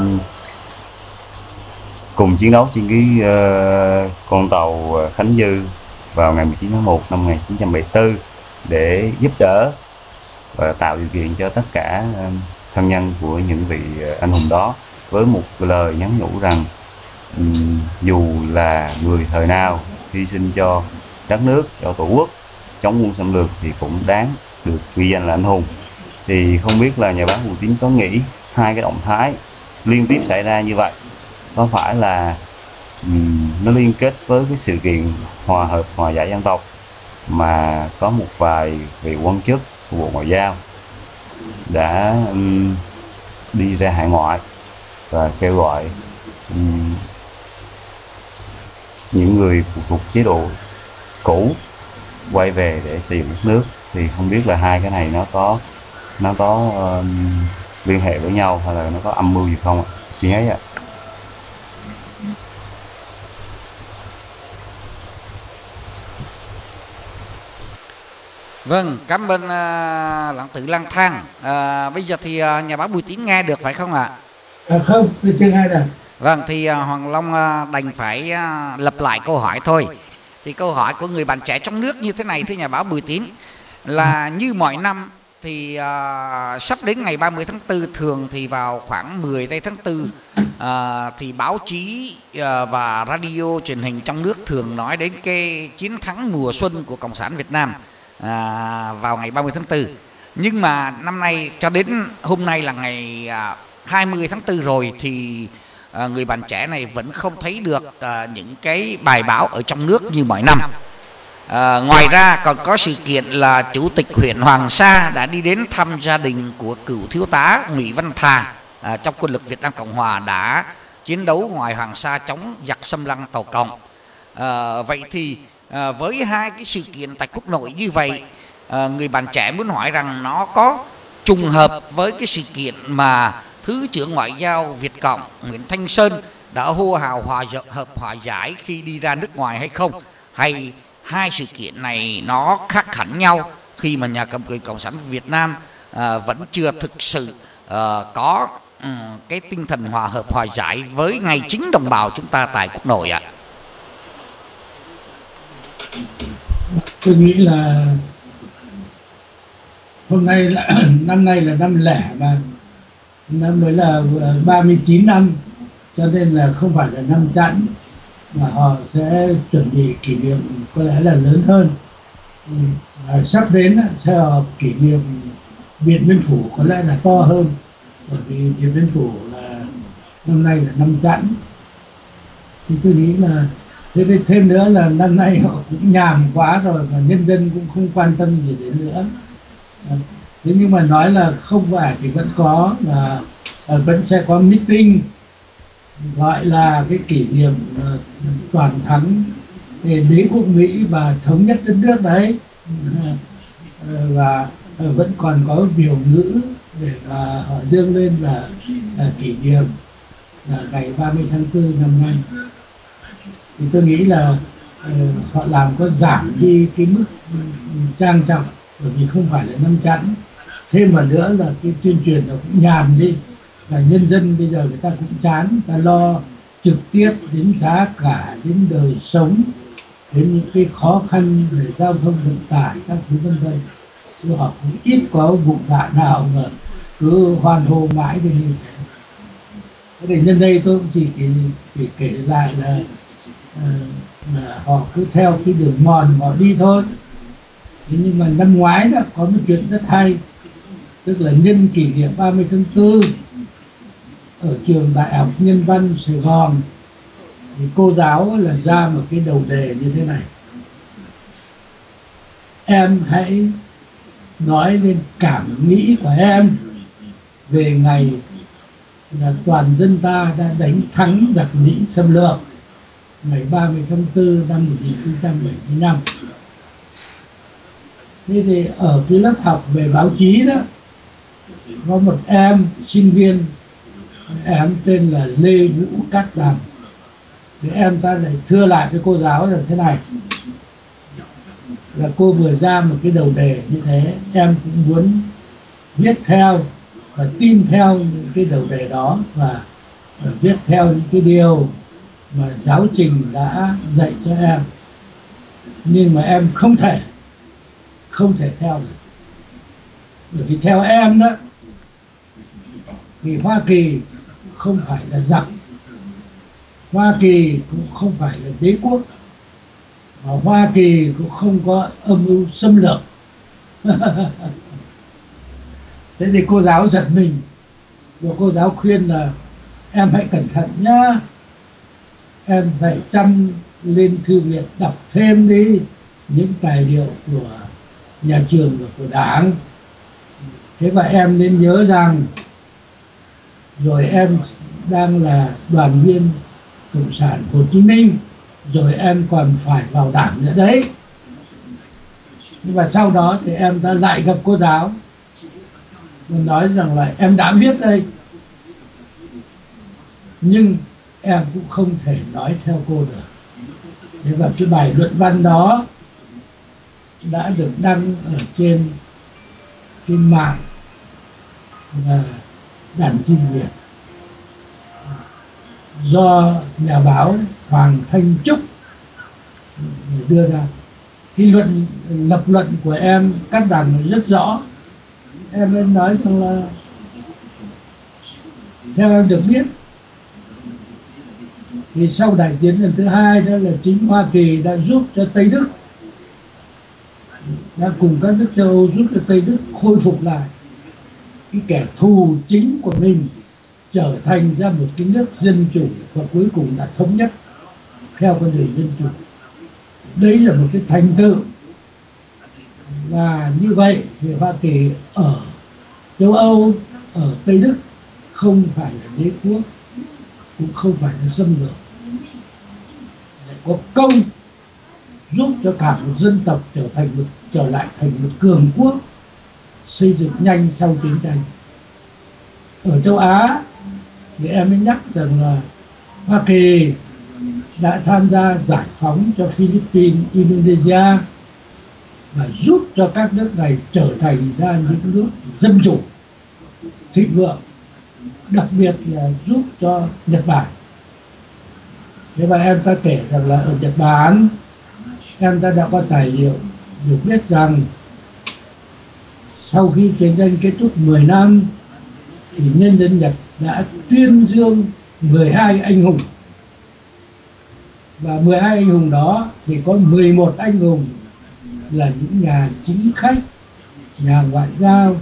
cùng chiến đấu trên cái uh, con tàu Khánh Dư vào ngày mười chín tháng một năm một nghìn chín trăm bảy mươi tư để giúp đỡ và tạo điều kiện cho tất cả uh, thân nhân của những vị anh hùng đó, với một lời nhắn nhủ rằng um, dù là người thời nào hy sinh cho đất nước, cho tổ quốc, chống quân xâm lược thì cũng đáng được ghi danh là anh hùng. Thì không biết là nhà báo Bùi Tín có nghĩ hai cái động thái liên tiếp xảy ra như vậy có phải là um, nó liên kết với cái sự kiện hòa hợp, hòa giải dân tộc mà có một vài vị quan chức của Bộ Ngoại giao đã um, đi ra hải ngoại và kêu gọi um, những người phụ thuộc chế độ cũ quay về để xây dựng đất nước. Thì không biết là hai cái này nó có nó có um, liên hệ với nhau hay là nó có âm mưu gì không ạ? Xin ấy ạ. Vâng, cảm ơn uh, lãng tử lang thang. Uh, bây giờ thì uh, nhà báo Bùi Tín nghe được phải không ạ? À, không, tôi chưa nghe được. Vâng, thì uh, Hoàng Long uh, đành phải uh, lặp lại câu hỏi thôi. Thì câu hỏi của người bạn trẻ trong nước như thế này thưa nhà báo Bùi Tín, là như mọi năm thì uh, sắp đến ngày ba mươi tháng tư, thường thì vào khoảng mười tây tháng tư à, thì báo chí à, và radio truyền hình trong nước thường nói đến cái chiến thắng mùa xuân của Cộng sản Việt Nam à, vào ngày ba mươi tháng tư. Nhưng mà năm nay cho đến hôm nay là ngày à, hai mươi tháng tư rồi thì à, người bạn trẻ này vẫn không thấy được à, những cái bài báo ở trong nước như mọi năm. À, ngoài ra còn có sự kiện là Chủ tịch huyện Hoàng Sa đã đi đến thăm gia đình của cựu thiếu tá Ngụy Văn Thà à, trong quân lực Việt Nam Cộng Hòa đã chiến đấu ngoài Hoàng Sa chống giặc xâm lăng Tàu Cộng. À, vậy thì à, với hai cái sự kiện tại quốc nội như vậy, à, người bạn trẻ muốn hỏi rằng nó có trùng hợp với cái sự kiện mà Thứ trưởng Ngoại giao Việt Cộng Nguyễn Thanh Sơn đã hô hào hòa hợp hòa giải khi đi ra nước ngoài hay không, hay hai sự kiện này nó khác hẳn nhau khi mà nhà cầm quyền Cộng sản Việt Nam à, vẫn chưa thực sự à, có um, cái tinh thần hòa hợp hòa giải với ngay chính đồng bào chúng ta tại quốc nội ạ? Tôi nghĩ là hôm nay là năm nay là năm lẻ mà năm mới là ba mươi chín năm, cho nên là không phải là năm chẵn mà họ sẽ chuẩn bị kỷ niệm có lẽ là lớn hơn. À, sắp đến sẽ họp kỷ niệm Điện Biên Phủ có lẽ là to hơn, bởi vì Điện Biên Phủ là năm nay là năm chẵn. Thì tôi nghĩ là thế thêm nữa là năm nay họ cũng nhàm quá rồi và nhân dân cũng không quan tâm gì đến nữa. À, thế nhưng mà nói là không phải thì vẫn có, là à, vẫn sẽ có meeting gọi là cái kỷ niệm uh, toàn thắng đế quốc Mỹ và thống nhất đất nước đấy, uh, và uh, vẫn còn có biểu ngữ để mà họ dương lên là, là kỷ niệm là ngày ba mươi tháng tư năm nay. Thì tôi nghĩ là uh, họ làm có giảm đi cái mức trang trọng, bởi vì không phải là năm chẵn. Thêm mà nữa là cái tuyên truyền nó cũng nhàm đi, và nhân dân bây giờ người ta cũng chán, người ta lo trực tiếp đến giá cả, đến đời sống, đến những cái khó khăn về giao thông vận tải các thứ vân vân. Chứ họ cũng ít có vụ tạ nào mà cứ hoan hô mãi thì như thế. Thế thì nhân đây tôi cũng chỉ kể, kể, kể lại là, là họ cứ theo cái đường mòn họ đi thôi. Thế nhưng mà năm ngoái đó có một chuyện rất hay, tức là nhân kỷ niệm ba mươi tháng tư ở trường Đại học Nhân văn Sài Gòn thì cô giáo là ra một cái đầu đề như thế này: em hãy nói lên cảm nghĩ của em về ngày là toàn dân ta đã đánh thắng giặc Mỹ xâm lược ngày ba mươi tháng tư năm một nghìn chín trăm bảy mươi lăm. Thế thì ở cái lớp học về báo chí đó có một em sinh viên, em tên là Lê Vũ Cát Đàm, thì em ta lại thưa lại với cô giáo là thế này, là cô vừa ra một cái đầu đề như thế, em cũng muốn viết theo và tin theo những cái đầu đề đó, và, và viết theo những cái điều mà giáo trình đã dạy cho em, nhưng mà em không thể không thể theo được, bởi vì theo em đó thì Hoa Kỳ không phải là giặc, Hoa Kỳ cũng không phải là đế quốc, và Hoa Kỳ cũng không có âm mưu xâm lược. Thế thì cô giáo giật mình, và cô giáo khuyên là em hãy cẩn thận nhá, em phải chăm lên thư viện đọc thêm đi những tài liệu của nhà trường và của đảng. Thế và em nên nhớ rằng rồi em đang là đoàn viên Cộng sản Hồ Chí Minh, rồi em còn phải vào đảng nữa đấy. Nhưng mà sau đó thì em ta lại gặp cô giáo và nói rằng là em đã viết đây, nhưng em cũng không thể nói theo cô được. Thế và cái bài luận văn đó đã được đăng ở trên trên mạng và Đàn Chim Việt do nhà báo Hoàng Thanh Trúc đưa ra. Cái luận lập luận của em Cát Đàm rất rõ. Em em nói rằng là theo em được biết Thì sau đại chiến lần thứ hai đó là chính Hoa Kỳ đã giúp cho Tây Đức, đã cùng các nước châu Âu giúp cho Tây Đức khôi phục lại cái kẻ thù chính của mình, trở thành ra một cái nước dân chủ và cuối cùng đã thống nhất theo con đường dân chủ. Đấy là một cái thành tựu. Và như vậy thì Hoa Kỳ ở châu Âu, ở Tây Đức không phải là đế quốc, cũng không phải là xâm lược, để có công giúp cho cả một dân tộc trở thành một trở lại thành một cường quốc, xây dựng nhanh sau chiến tranh. Ở châu Á thì em mới nhắc rằng là Hoa Kỳ đã tham gia giải phóng cho Philippines, Indonesia và giúp cho các nước này trở thành ra những nước dân chủ thịnh vượng, đặc biệt là giúp cho Nhật Bản. Thế và em ta kể rằng là ở Nhật Bản, em ta đã có tài liệu được biết rằng sau khi chiến tranh kết thúc mười năm thì nhân dân Nhật đã tuyên dương mười hai anh hùng, và mười hai anh hùng đó thì có mười một anh hùng là những nhà chính khách, nhà ngoại giao,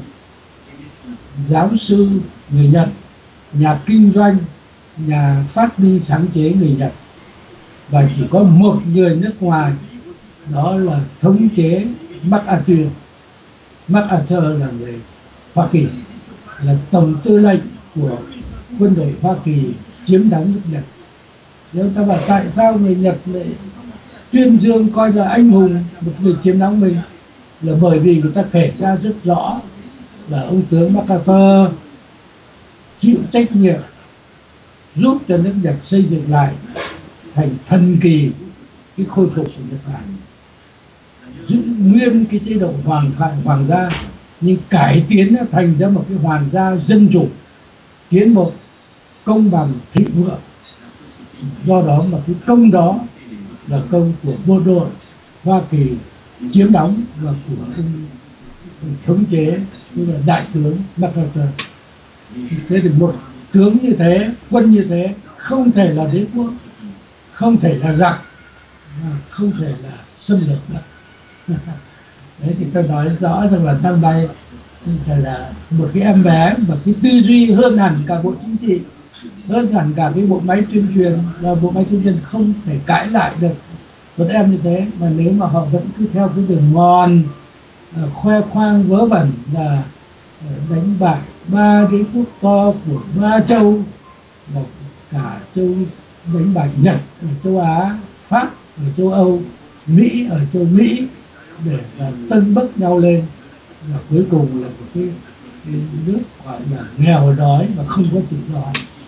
giáo sư người Nhật, nhà kinh doanh, nhà phát minh sáng chế người Nhật, và chỉ có một người nước ngoài, đó là thống chế MacArthur. MacArthur là người Hoa Kỳ, là tổng tư lệnh của quân đội Hoa Kỳ chiếm đóng nước Nhật. Nếu ta bảo tại sao người Nhật lại tuyên dương coi là anh hùng một người chiếm đóng mình, là bởi vì người ta kể ra rất rõ là ông tướng MacArthur chịu trách nhiệm giúp cho nước Nhật xây dựng lại thành thần kỳ cái khôi phục của Nhật Bản, giữ nguyên cái chế độ hoàng hoàng gia nhưng cải tiến nó thành ra một cái hoàng gia dân chủ, tiến một công bằng thịnh vượng. Do đó mà cái công đó là công của bộ đội Hoa Kỳ chiếm đóng và của ông, ông thống chế, tức là đại tướng MacArthur. Thế thì một tướng như thế, quân như thế không thể là đế quốc, không thể là giặc, không thể là xâm lược được. Đấy thì tôi nói rõ rằng là năm nay là một cái em bé mà cái tư duy hơn hẳn cả bộ chính trị, hơn hẳn cả cái bộ máy tuyên truyền, và bộ máy tuyên truyền không thể cãi lại được một em như thế. Mà nếu mà họ vẫn cứ theo cái đường mòn khoe khoang vớ vẩn là đánh bại ba đế quốc to của ba châu, và cả châu đánh bại Nhật ở châu Á, Pháp ở châu Âu, Mỹ ở châu Mỹ, để là tân bốc nhau lên, và cuối cùng là một cái, cái nước gọi là nghèo đói và không có tự do.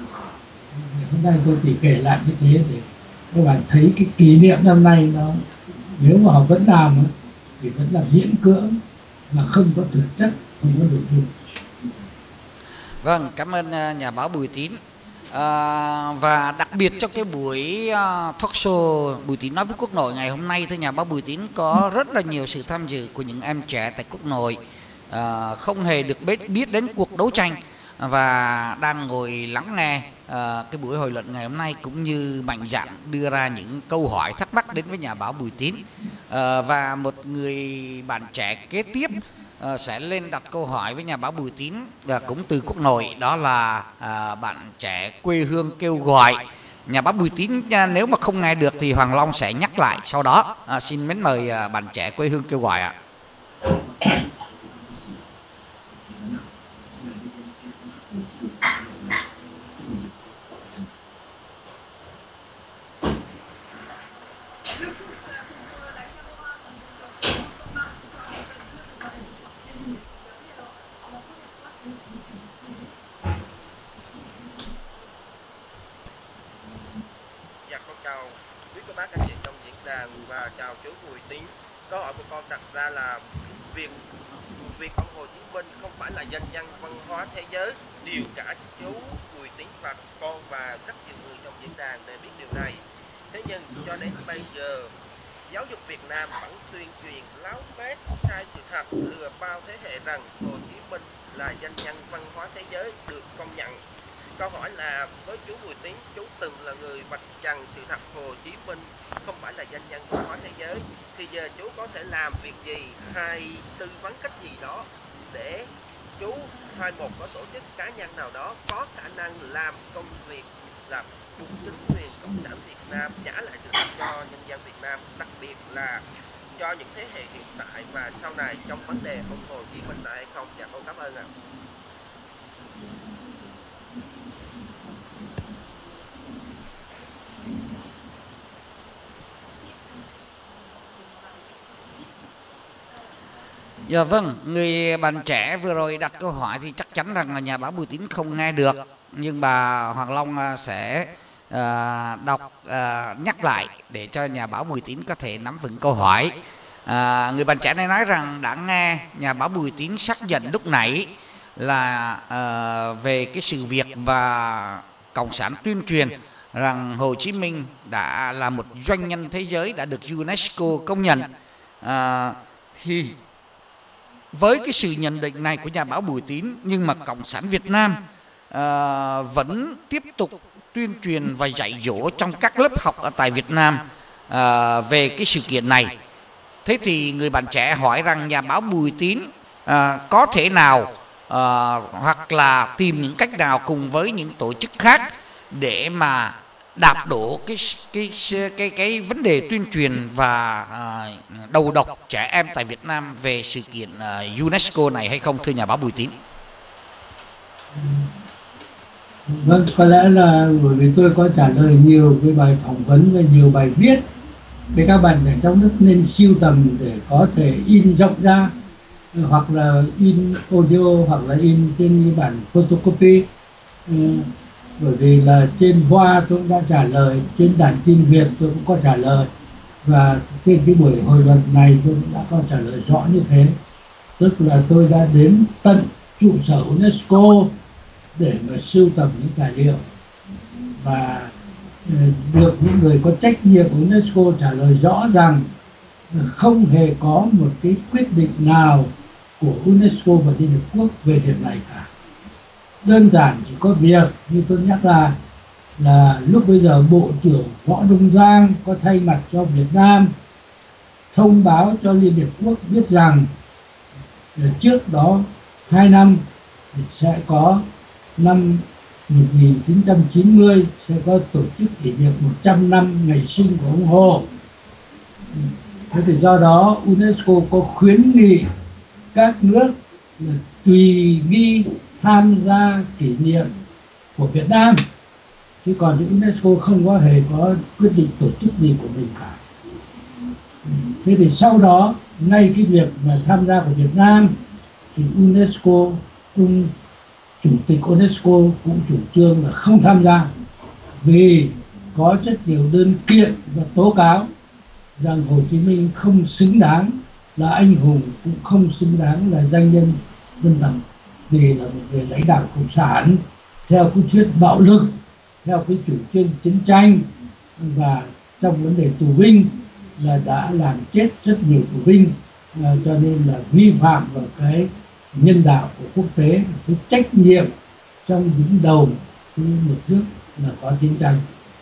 Hôm nay tôi chỉ kể lại như thế để các bạn thấy cái kỷ niệm năm nay nó, nếu mà họ vẫn làm thì vẫn là miễn cưỡng mà không có thực chất, không có nội dung. Vâng, cảm ơn nhà báo Bùi Tín. À, và đặc biệt trong cái buổi uh, talk show Bùi Tín nói với Quốc nội ngày hôm nay, thưa nhà báo Bùi Tín, có rất là nhiều sự tham dự của những em trẻ tại Quốc nội, uh, không hề được biết, biết đến cuộc đấu tranh, và đang ngồi lắng nghe uh, cái buổi hội luận ngày hôm nay, cũng như mạnh dạn đưa ra những câu hỏi thắc mắc đến với nhà báo Bùi Tín. Uh, và một người bạn trẻ kế tiếp Uh, sẽ lên đặt câu hỏi với nhà báo Bùi Tín, uh, cũng từ Quốc nội, đó là uh, bạn trẻ quê hương kêu gọi. Nhà báo Bùi Tín uh, nếu mà không nghe được thì Hoàng Long sẽ nhắc lại sau đó. Uh, xin mến mời uh, bạn trẻ quê hương kêu gọi ạ. Và chào chú Bùi Tín. Câu hỏi của con đặt ra là việc việc ông Hồ Chí Minh không phải là danh nhân văn hóa thế giới, điều cả chú Bùi Tín và con và rất nhiều người trong diễn đàn để biết điều này. Thế nhưng cho đến bây giờ, giáo dục Việt Nam vẫn tuyên truyền láo bét sai sự thật, lừa bao thế hệ rằng Hồ Chí Minh là danh nhân văn hóa thế giới được công nhận. câu hỏi là với chú Bùi Tiến, chú từng là người vạch trần sự thật Hồ Chí Minh không phải là doanh nhân văn hóa thế giới, thì giờ chú có thể làm việc gì hay tư vấn cách gì đó để chú hay một có tổ chức cá nhân nào đó có khả năng làm công việc là buộc chính quyền cộng sản Việt Nam trả lại sự thật cho nhân dân Việt Nam, đặc biệt là cho những thế hệ hiện tại và sau này trong vấn đề ông Hồ Chí Minh tại hay không? Dạ con cảm ơn ạ. Dạ vâng, người bạn trẻ vừa rồi đặt câu hỏi thì chắc chắn rằng là nhà báo Bùi Tín không nghe được, nhưng bà Hoàng Long sẽ uh, đọc uh, nhắc lại để cho nhà báo Bùi Tín có thể nắm vững câu hỏi. Uh, người bạn trẻ này nói rằng đã nghe nhà báo Bùi Tín xác nhận lúc nãy là uh, về cái sự việc và Cộng sản tuyên truyền rằng Hồ Chí Minh đã là một doanh nhân thế giới đã được UNESCO công nhận. Uh, thì với cái sự nhận định này của nhà báo Bùi Tín, nhưng mà Cộng sản Việt Nam à, vẫn tiếp tục tuyên truyền và dạy dỗ trong các lớp học ở tại Việt Nam à, về cái sự kiện này. Thế thì người bạn trẻ hỏi rằng nhà báo Bùi Tín à, có thể nào à, hoặc là tìm những cách nào cùng với những tổ chức khác để mà đạp đổ cái cái cái cái, cái vấn đề tuyên truyền và à, đầu độc trẻ em tại Việt Nam về sự kiện à, UNESCO này hay không, thưa nhà báo Bùi Tín? Vâng, có lẽ là bởi vì tôi có trả lời nhiều cái bài phỏng vấn và nhiều bài viết để các bạn ở trong nước nên sưu tầm để có thể in rộng ra, hoặc là in audio hoặc là in trên cái bản photocopy. Bởi vì là trên Voa tôi cũng đã trả lời, trên Đài Tin Việt tôi cũng có trả lời, và trên cái buổi hội luận này tôi cũng đã có trả lời rõ như thế. Tức là tôi đã đến tận trụ sở UNESCO để mà sưu tầm những tài liệu, và được những người có trách nhiệm của UNESCO trả lời rõ rằng không hề có một cái quyết định nào của UNESCO và Liên Hợp Quốc về việc này cả. Đơn giản chỉ có việc như tôi nhắc là là lúc bây giờ Bộ trưởng Võ Đông Giang có thay mặt cho Việt Nam thông báo cho Liên Hiệp Quốc biết rằng trước đó hai năm sẽ có năm một nghìn chín trăm chín mươi sẽ có tổ chức kỷ niệm một trăm năm ngày sinh của ông Hồ. Thế thì do đó UNESCO có khuyến nghị các nước là tùy nghi tham gia kỷ niệm của Việt Nam, chứ còn thì UNESCO không có hề có quyết định tổ chức gì của mình cả. Thế thì sau đó ngay cái việc mà tham gia của Việt Nam thì UNESCO cũng chủ tịch UNESCO cũng chủ trương là không tham gia, vì có rất nhiều đơn kiện và tố cáo rằng Hồ Chí Minh không xứng đáng là anh hùng, cũng không xứng đáng là danh nhân dân tộc, vì là một người lãnh đạo cộng sản theo cái thuyết bạo lực, theo cái chủ trương chiến tranh, và trong vấn đề tù binh là đã làm chết rất nhiều tù binh, à, cho nên là vi phạm vào cái nhân đạo của quốc tế, cái trách nhiệm trong đứng đầu cái một nước là có chiến tranh.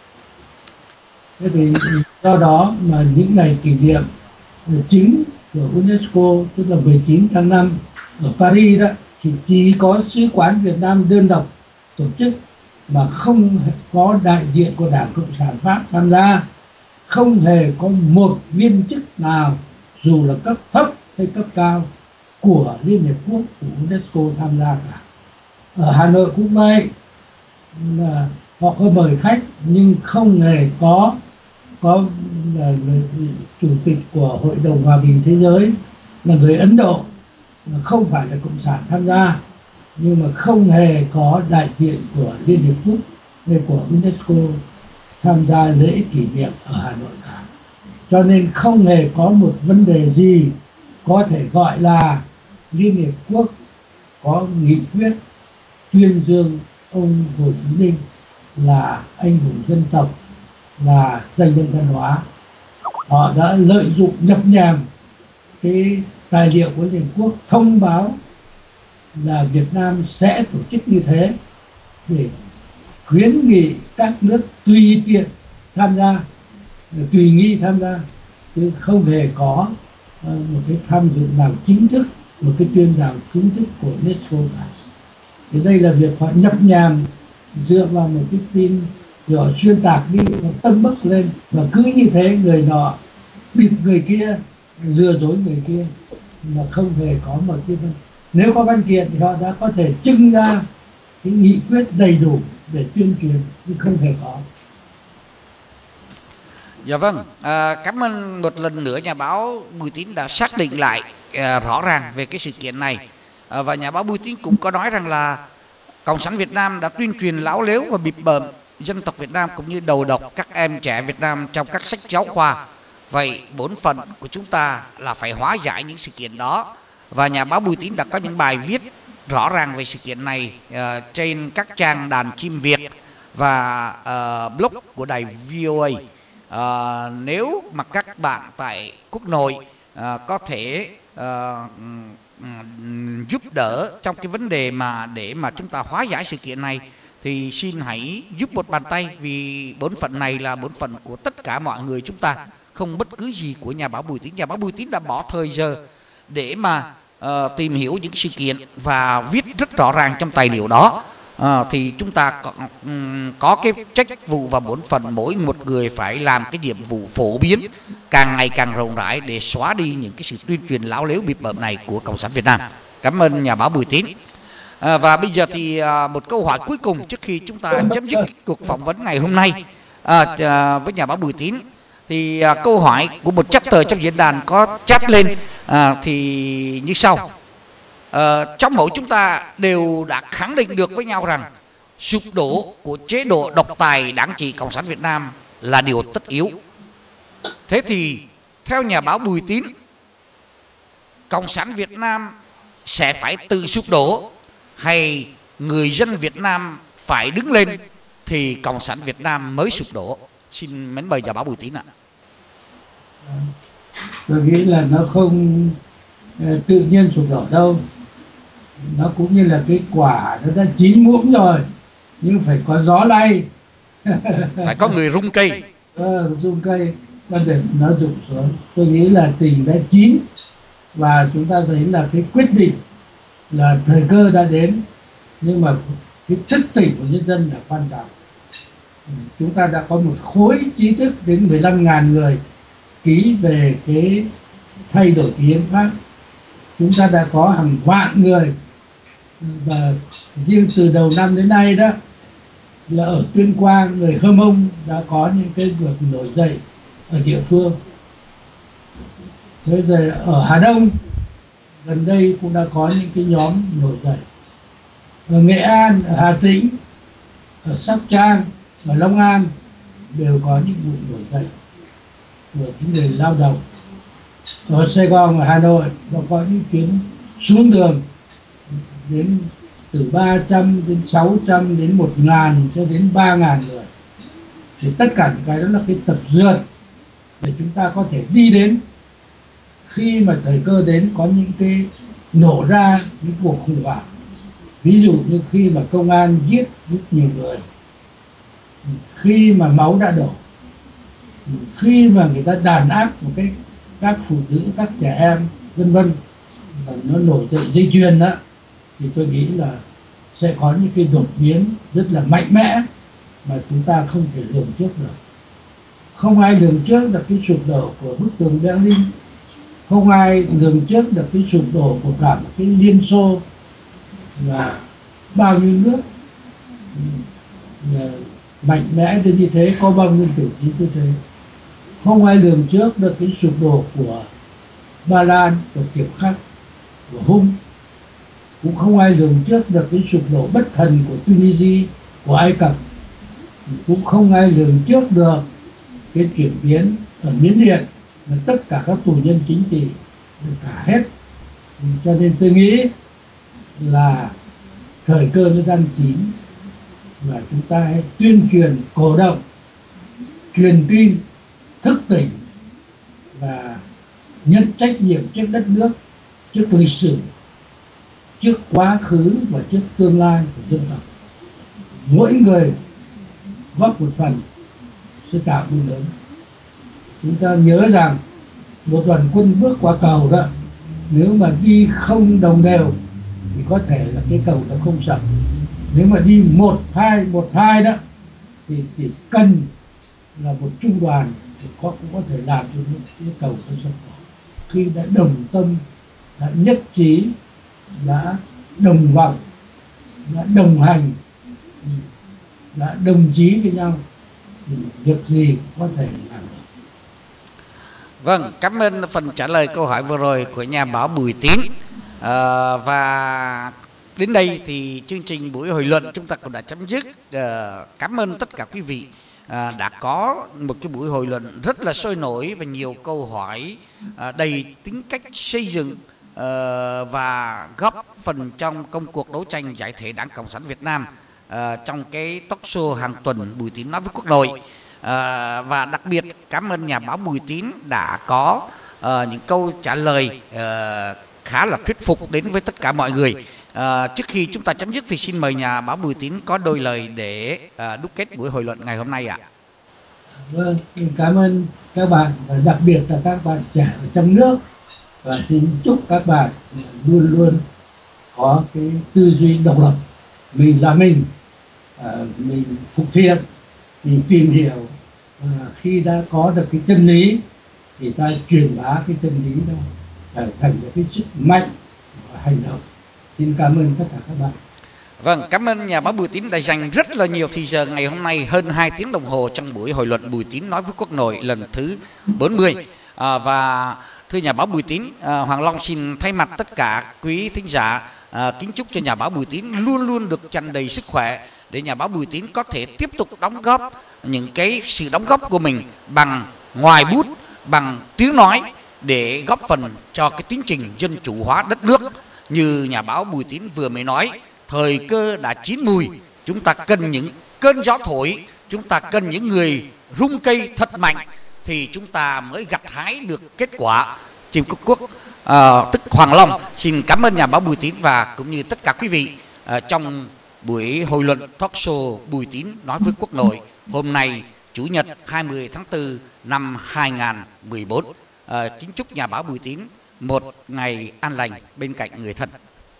Thế thì do đó mà những ngày kỷ niệm chính của UNESCO, tức là mười chín tháng năm ở Paris đó, thì chỉ có sứ quán Việt Nam đơn độc tổ chức, mà không có đại diện của Đảng Cộng sản Pháp tham gia, không hề có một viên chức nào dù là cấp thấp hay cấp cao của Liên Hiệp Quốc, của UNESCO tham gia cả. Ở Hà Nội cũng vậy, là họ có mời khách nhưng không hề có có là, là chủ tịch của Hội đồng Hòa bình Thế giới là người Ấn Độ, là không phải là cộng sản tham gia, nhưng mà không hề có đại diện của Liên Hiệp Quốc hay của UNESCO tham gia lễ kỷ niệm ở Hà Nội cả. Cho nên không hề có một vấn đề gì có thể gọi là Liên Hiệp Quốc có nghị quyết tuyên dương ông Hồ Chí Minh là anh hùng dân tộc, là danh nhân văn hóa. Họ đã lợi dụng nhập nhằng cái tài liệu của Liên Hợp Quốc thông báo là Việt Nam sẽ tổ chức như thế để khuyến nghị các nước tùy tiện tham gia, tùy nghi tham gia, chứ không hề có một cái tham dự nào chính thức, một cái tuyên giáo chính thức của UNESCO cả. Thì đây là việc họ nhập nhằng dựa vào một cái tin rồi họ xuyên tạc đi, họ tâng bốc lên, và cứ như thế người nọ bịp người kia, lừa dối người kia, mà không hề có một cái văn. Nếu có văn kiện thì họ đã có thể trưng ra cái nghị quyết đầy đủ để tuyên truyền, nhưng không hề có. Dạ vâng, à, cảm ơn một lần nữa nhà báo Bùi Tín đã xác định lại à, rõ ràng về cái sự kiện này. À, và nhà báo Bùi Tín cũng có nói rằng là Cộng sản Việt Nam đã tuyên truyền láo lếu và bịp bợm dân tộc Việt Nam cũng như đầu độc các em trẻ Việt Nam trong các sách giáo khoa. Vậy bổn phận của chúng ta là phải hóa giải những sự kiện đó. Và nhà báo Bùi Tín đã có những bài viết rõ ràng về sự kiện này uh, trên các trang đàn chim Việt và uh, blog của đài vê o a. Uh, nếu mà các bạn tại quốc nội uh, có thể uh, um, giúp đỡ trong cái vấn đề mà để mà chúng ta hóa giải sự kiện này, thì xin hãy giúp một bàn tay, vì bổn phận này là bổn phận của tất cả mọi người chúng ta, không bất cứ gì của nhà báo Bùi Tín. Nhà báo Bùi Tín đã bỏ thời giờ để mà uh, tìm hiểu những sự kiện và viết rất rõ ràng trong tài liệu đó. Uh, thì chúng ta có, um, có cái trách vụ và bổn phận mỗi một người phải làm cái nhiệm vụ phổ biến càng ngày càng rộng rãi để xóa đi những cái sự tuyên truyền láo lếu bịp bợm này của Cộng sản Việt Nam. Cảm ơn nhà báo Bùi Tín. À, và bây giờ thì à, một câu hỏi cuối cùng trước khi chúng ta chấm dứt cuộc phỏng vấn ngày hôm nay à, à, với nhà báo Bùi Tín. Thì à, câu hỏi của một chapter trong diễn đàn có chat lên à, thì như sau. À, trong mỗi chúng ta đều đã khẳng định được với nhau rằng sụp đổ của chế độ độc tài đảng trị Cộng sản Việt Nam là điều tất yếu. Thế thì theo nhà báo Bùi Tín, Cộng sản Việt Nam sẽ phải tự sụp đổ hay người dân Việt Nam phải đứng lên thì Cộng sản Việt Nam mới sụp đổ? Xin mến mời nhà báo Bùi Tín ạ. Tôi nghĩ là nó không uh, tự nhiên sụp đổ đâu. Nó cũng như là cái quả nó đã chín muỗng rồi, nhưng phải có gió lay. Phải có người rung cây. Ờ, rung cây và để nó rụng xuống. Tôi nghĩ là tình đã chín, và chúng ta thấy là cái quyết định là thời cơ đã đến, nhưng mà cái thức tỉnh của nhân dân là quan trọng. Chúng ta đã có một khối trí thức đến mười lăm nghìn người ký về cái thay đổi hiến pháp. Chúng ta đã có hàng vạn người, và riêng từ đầu năm đến nay đó là ở Tuyên Quang người Hơ Mông đã có những cái việc nổi dậy ở địa phương. Thế rồi ở Hà Đông gần đây cũng đã có những cái nhóm nổi dậy. Ở Nghệ An, ở Hà Tĩnh, ở Sóc Trăng, ở Long An đều có những vụ nổi dậy của những người lao động. Ở Sài Gòn, ở Hà Nội nó có những chuyến xuống đường đến từ ba trăm đến sáu trăm đến một ngàn cho đến ba ngàn người. Thì tất cả những cái đó là cái tập dượt để chúng ta có thể đi đến khi mà thời cơ đến, có những cái nổ ra những cuộc khủng hoảng. Ví dụ như khi mà công an giết rất nhiều người, khi mà máu đã đổ, khi mà người ta đàn áp một cái các phụ nữ, các trẻ em vân vân, và nó nổi dậy dây chuyền đó, thì tôi nghĩ là sẽ có những cái đột biến rất là mạnh mẽ mà chúng ta không thể lường trước được. Không ai lường trước được cái sụp đổ của bức tường Berlin, không ai lường trước được cái sụp đổ của cả một cái Liên Xô và bao nhiêu nước mạnh mẽ đến như thế, có bao nhiêu tử trí như thế. Không ai lường trước được cái sụp đổ của Ba Lan, của Kiểm Khắc, của Hung. Cũng không ai lường trước được cái sụp đổ bất thần của Tunisia, của Ai Cập. Cũng không ai lường trước được cái chuyển biến ở Miến Điện mà tất cả các tù nhân chính trị được thả hết. Cho nên tôi nghĩ là thời cơ nó đang chín, và chúng ta hãy tuyên truyền, cổ động, truyền tin, thức tỉnh và nhận trách nhiệm trước đất nước, trước lịch sử, trước quá khứ và trước tương lai của dân tộc. Mỗi người góp một phần sẽ tạo nên lớn. Chúng ta nhớ rằng một đoàn quân bước qua cầu đó, nếu mà đi không đồng đều thì có thể là cái cầu nó không sập. Nếu mà đi một hai một hai đó thì chỉ cần là một trung đoàn thì có cũng có thể làm cho cái cầu nó sập. Khi đã đồng tâm, đã nhất trí, đã đồng vọng, đã đồng hành, đã đồng chí với nhau thì việc gì cũng có thể làm được. Vâng, cảm ơn phần trả lời câu hỏi vừa rồi của nhà báo Bùi Tín. À, và đến đây thì chương trình buổi hội luận chúng ta cũng đã chấm dứt. À, cảm ơn tất cả quý vị à, đã có một cái buổi hội luận rất là sôi nổi và nhiều câu hỏi à, đầy tính cách xây dựng à, và góp phần trong công cuộc đấu tranh giải thể Đảng Cộng sản Việt Nam à, trong cái talk show hàng tuần Bùi Tín nói với quốc nội. À, và đặc biệt cảm ơn nhà báo Bùi Tín đã có à, những câu trả lời à, khá là thuyết phục đến với tất cả mọi người. À, trước khi chúng ta chấm dứt thì xin mời nhà báo Bùi Tín có đôi lời để à, đúc kết buổi hội luận ngày hôm nay ạ. Vâng, cảm ơn các bạn và đặc biệt là các bạn trẻ ở trong nước, và xin chúc các bạn luôn luôn có cái tư duy độc lập. Mình là mình, à, mình phục thiện, mình tìm hiểu, à, khi đã có được cái chân lý thì ta truyền bá cái chân lý đó trở thành cái sức mạnh và hành động. Xin cảm ơn tất cả các bạn. Vâng, cảm ơn nhà báo Bùi Tín đã dành rất là nhiều thời giờ ngày hôm nay, hơn hai tiếng đồng hồ trong buổi hội luận Bùi Tín nói với quốc nội lần thứ bốn mươi. À, và thưa nhà báo Bùi Tín, à, Hoàng Long xin thay mặt tất cả quý thính giả à, kính chúc cho nhà báo Bùi Tín luôn luôn được tràn đầy sức khỏe để nhà báo Bùi Tín có thể tiếp tục đóng góp những cái sự đóng góp của mình bằng ngoài bút, bằng tiếng nói để góp phần cho cái tiến trình dân chủ hóa đất nước. Như nhà báo Bùi Tín vừa mới nói, thời cơ đã chín mùi, chúng ta cần những cơn gió thổi, chúng ta cần những người rung cây thật mạnh thì chúng ta mới gặt hái được kết quả. Chim Cúc Quốc à, tức Hoàng Long xin cảm ơn nhà báo Bùi Tín và cũng như tất cả quý vị à, trong buổi hội luận talk show Bùi Tín nói với quốc nội hôm nay Chủ nhật hai mươi tháng tư năm hai nghìn không trăm mười bốn. À, kính chúc nhà báo Bùi Tín một ngày an lành bên cạnh người thân.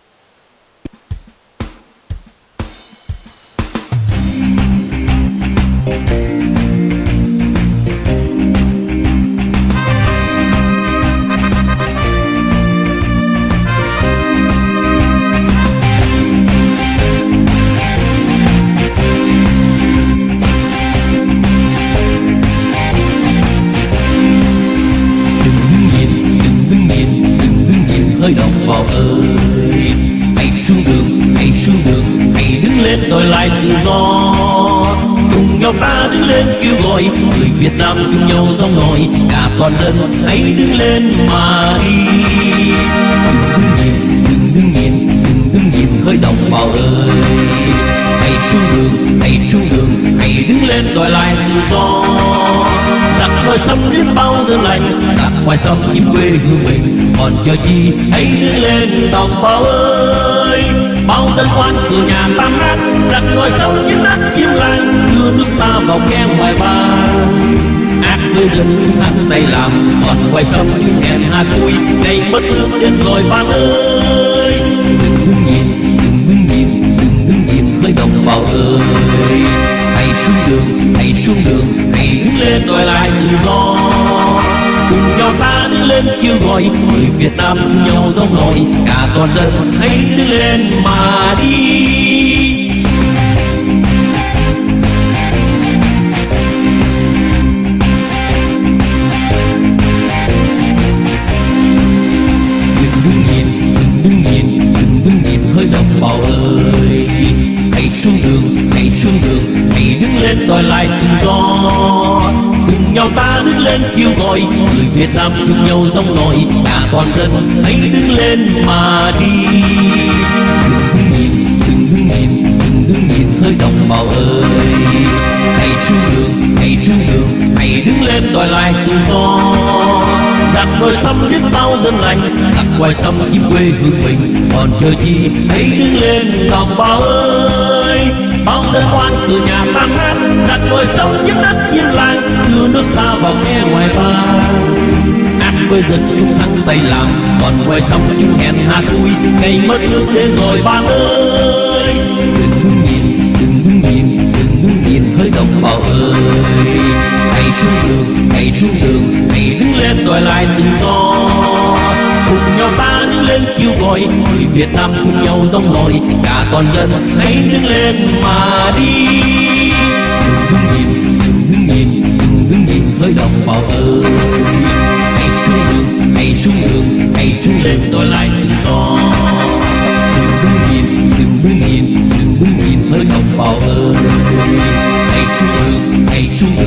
Hỡi đồng bào ơi, hãy xuống đường, hãy xuống đường, hãy đứng lên đòi lại tự do. Cùng nhau ta đứng lên kêu gọi, người Việt Nam chung nhau giống nổi, cả toàn dân hãy đứng lên mà đi. Đừng đứng nhìn, đừng đứng nhìn, đừng đứng nhìn hỡi đồng bào ơi, hãy xuống đường, hãy xuống đường, hãy đứng lên đòi lại tự do. Đặt ngoài sông đến bao giờ lành, đặt ngoài sông chim quê hương mình, còn chờ chi hãy đứng lên đồng bào ơi. Bao dân oan cửa nhà tam nát, đặt ngoài sông những nát chim lành, đưa nước ta vào khe ngoài bàn. Ác với dân thắng tay làm, còn ngoài sông những nghẹn hà cui, ngày mất nước đến rồi bạn ơi. Đừng đứng nhìn, đừng đứng nhìn, đừng đứng nhìn với đồng bào ơi, hãy xuống đường, hãy xuống đường, hãy đứng lên đòi lại tự do. Cùng nhau ta đứng lên kêu gọi, người Việt Nam chung nhau giống nổi, cả toàn dân hãy đứng lên mà đi. Đừng đứng nhìn, đừng đứng nhìn, đừng đứng nhìn hỡi đồng bào ơi, hãy xuống đường, hãy xuống đường, hãy đứng lên đòi lại tự do. Cùng nhau ta đứng lên kêu gọi, người Việt Nam chung nhau giống nổi, cả toàn dân hãy đứng lên mà đi. Đừng đứng nhìn, đừng đứng nhìn, đừng đứng nhìn hỡi đồng bào ơi, hãy xuống đường, hãy xuống đường, hãy đứng lên đòi lại tự do. Đặt đôi sông biết bao dân lành, đặt ngoài sông chim quê hương mình, còn chờ chi hãy đứng lên đồng bào ơi. ơi. Bao đời oan cửa nhà tan nát, đặt ngồi sông chiếc đất chiến lang, đưa nước ta vào nghe ngoài vang. Ác với dân chúng thắng tay làm, còn ngoài sông chúng hẹn hà cui, ngày mất nước đến rồi bạn ơi. Đừng đứng nhìn, đừng đứng nhìn, đừng đứng nhìn hỡi đồng bào ơi. Hãy xuống đường, hãy xuống đường, hãy đứng lên đòi lại tự do. Cùng nhau ta đứng lên kêu gọi, người Việt Nam cùng nhau giống nổi, cả toàn dân hãy đứng lên mà đi. Đừng đứng nhìn, đừng đứng nhìn, đừng đứng nhìn hỡi đồng bào ơi. Hãy xuống đường, hãy xuống đường, hãy xuống lên đòi lại tự do. Đừng đứng nhìn, đừng đứng nhìn, đừng đứng nhìn hỡi đồng bào ơi. Hãy xuống đường, hãy xuống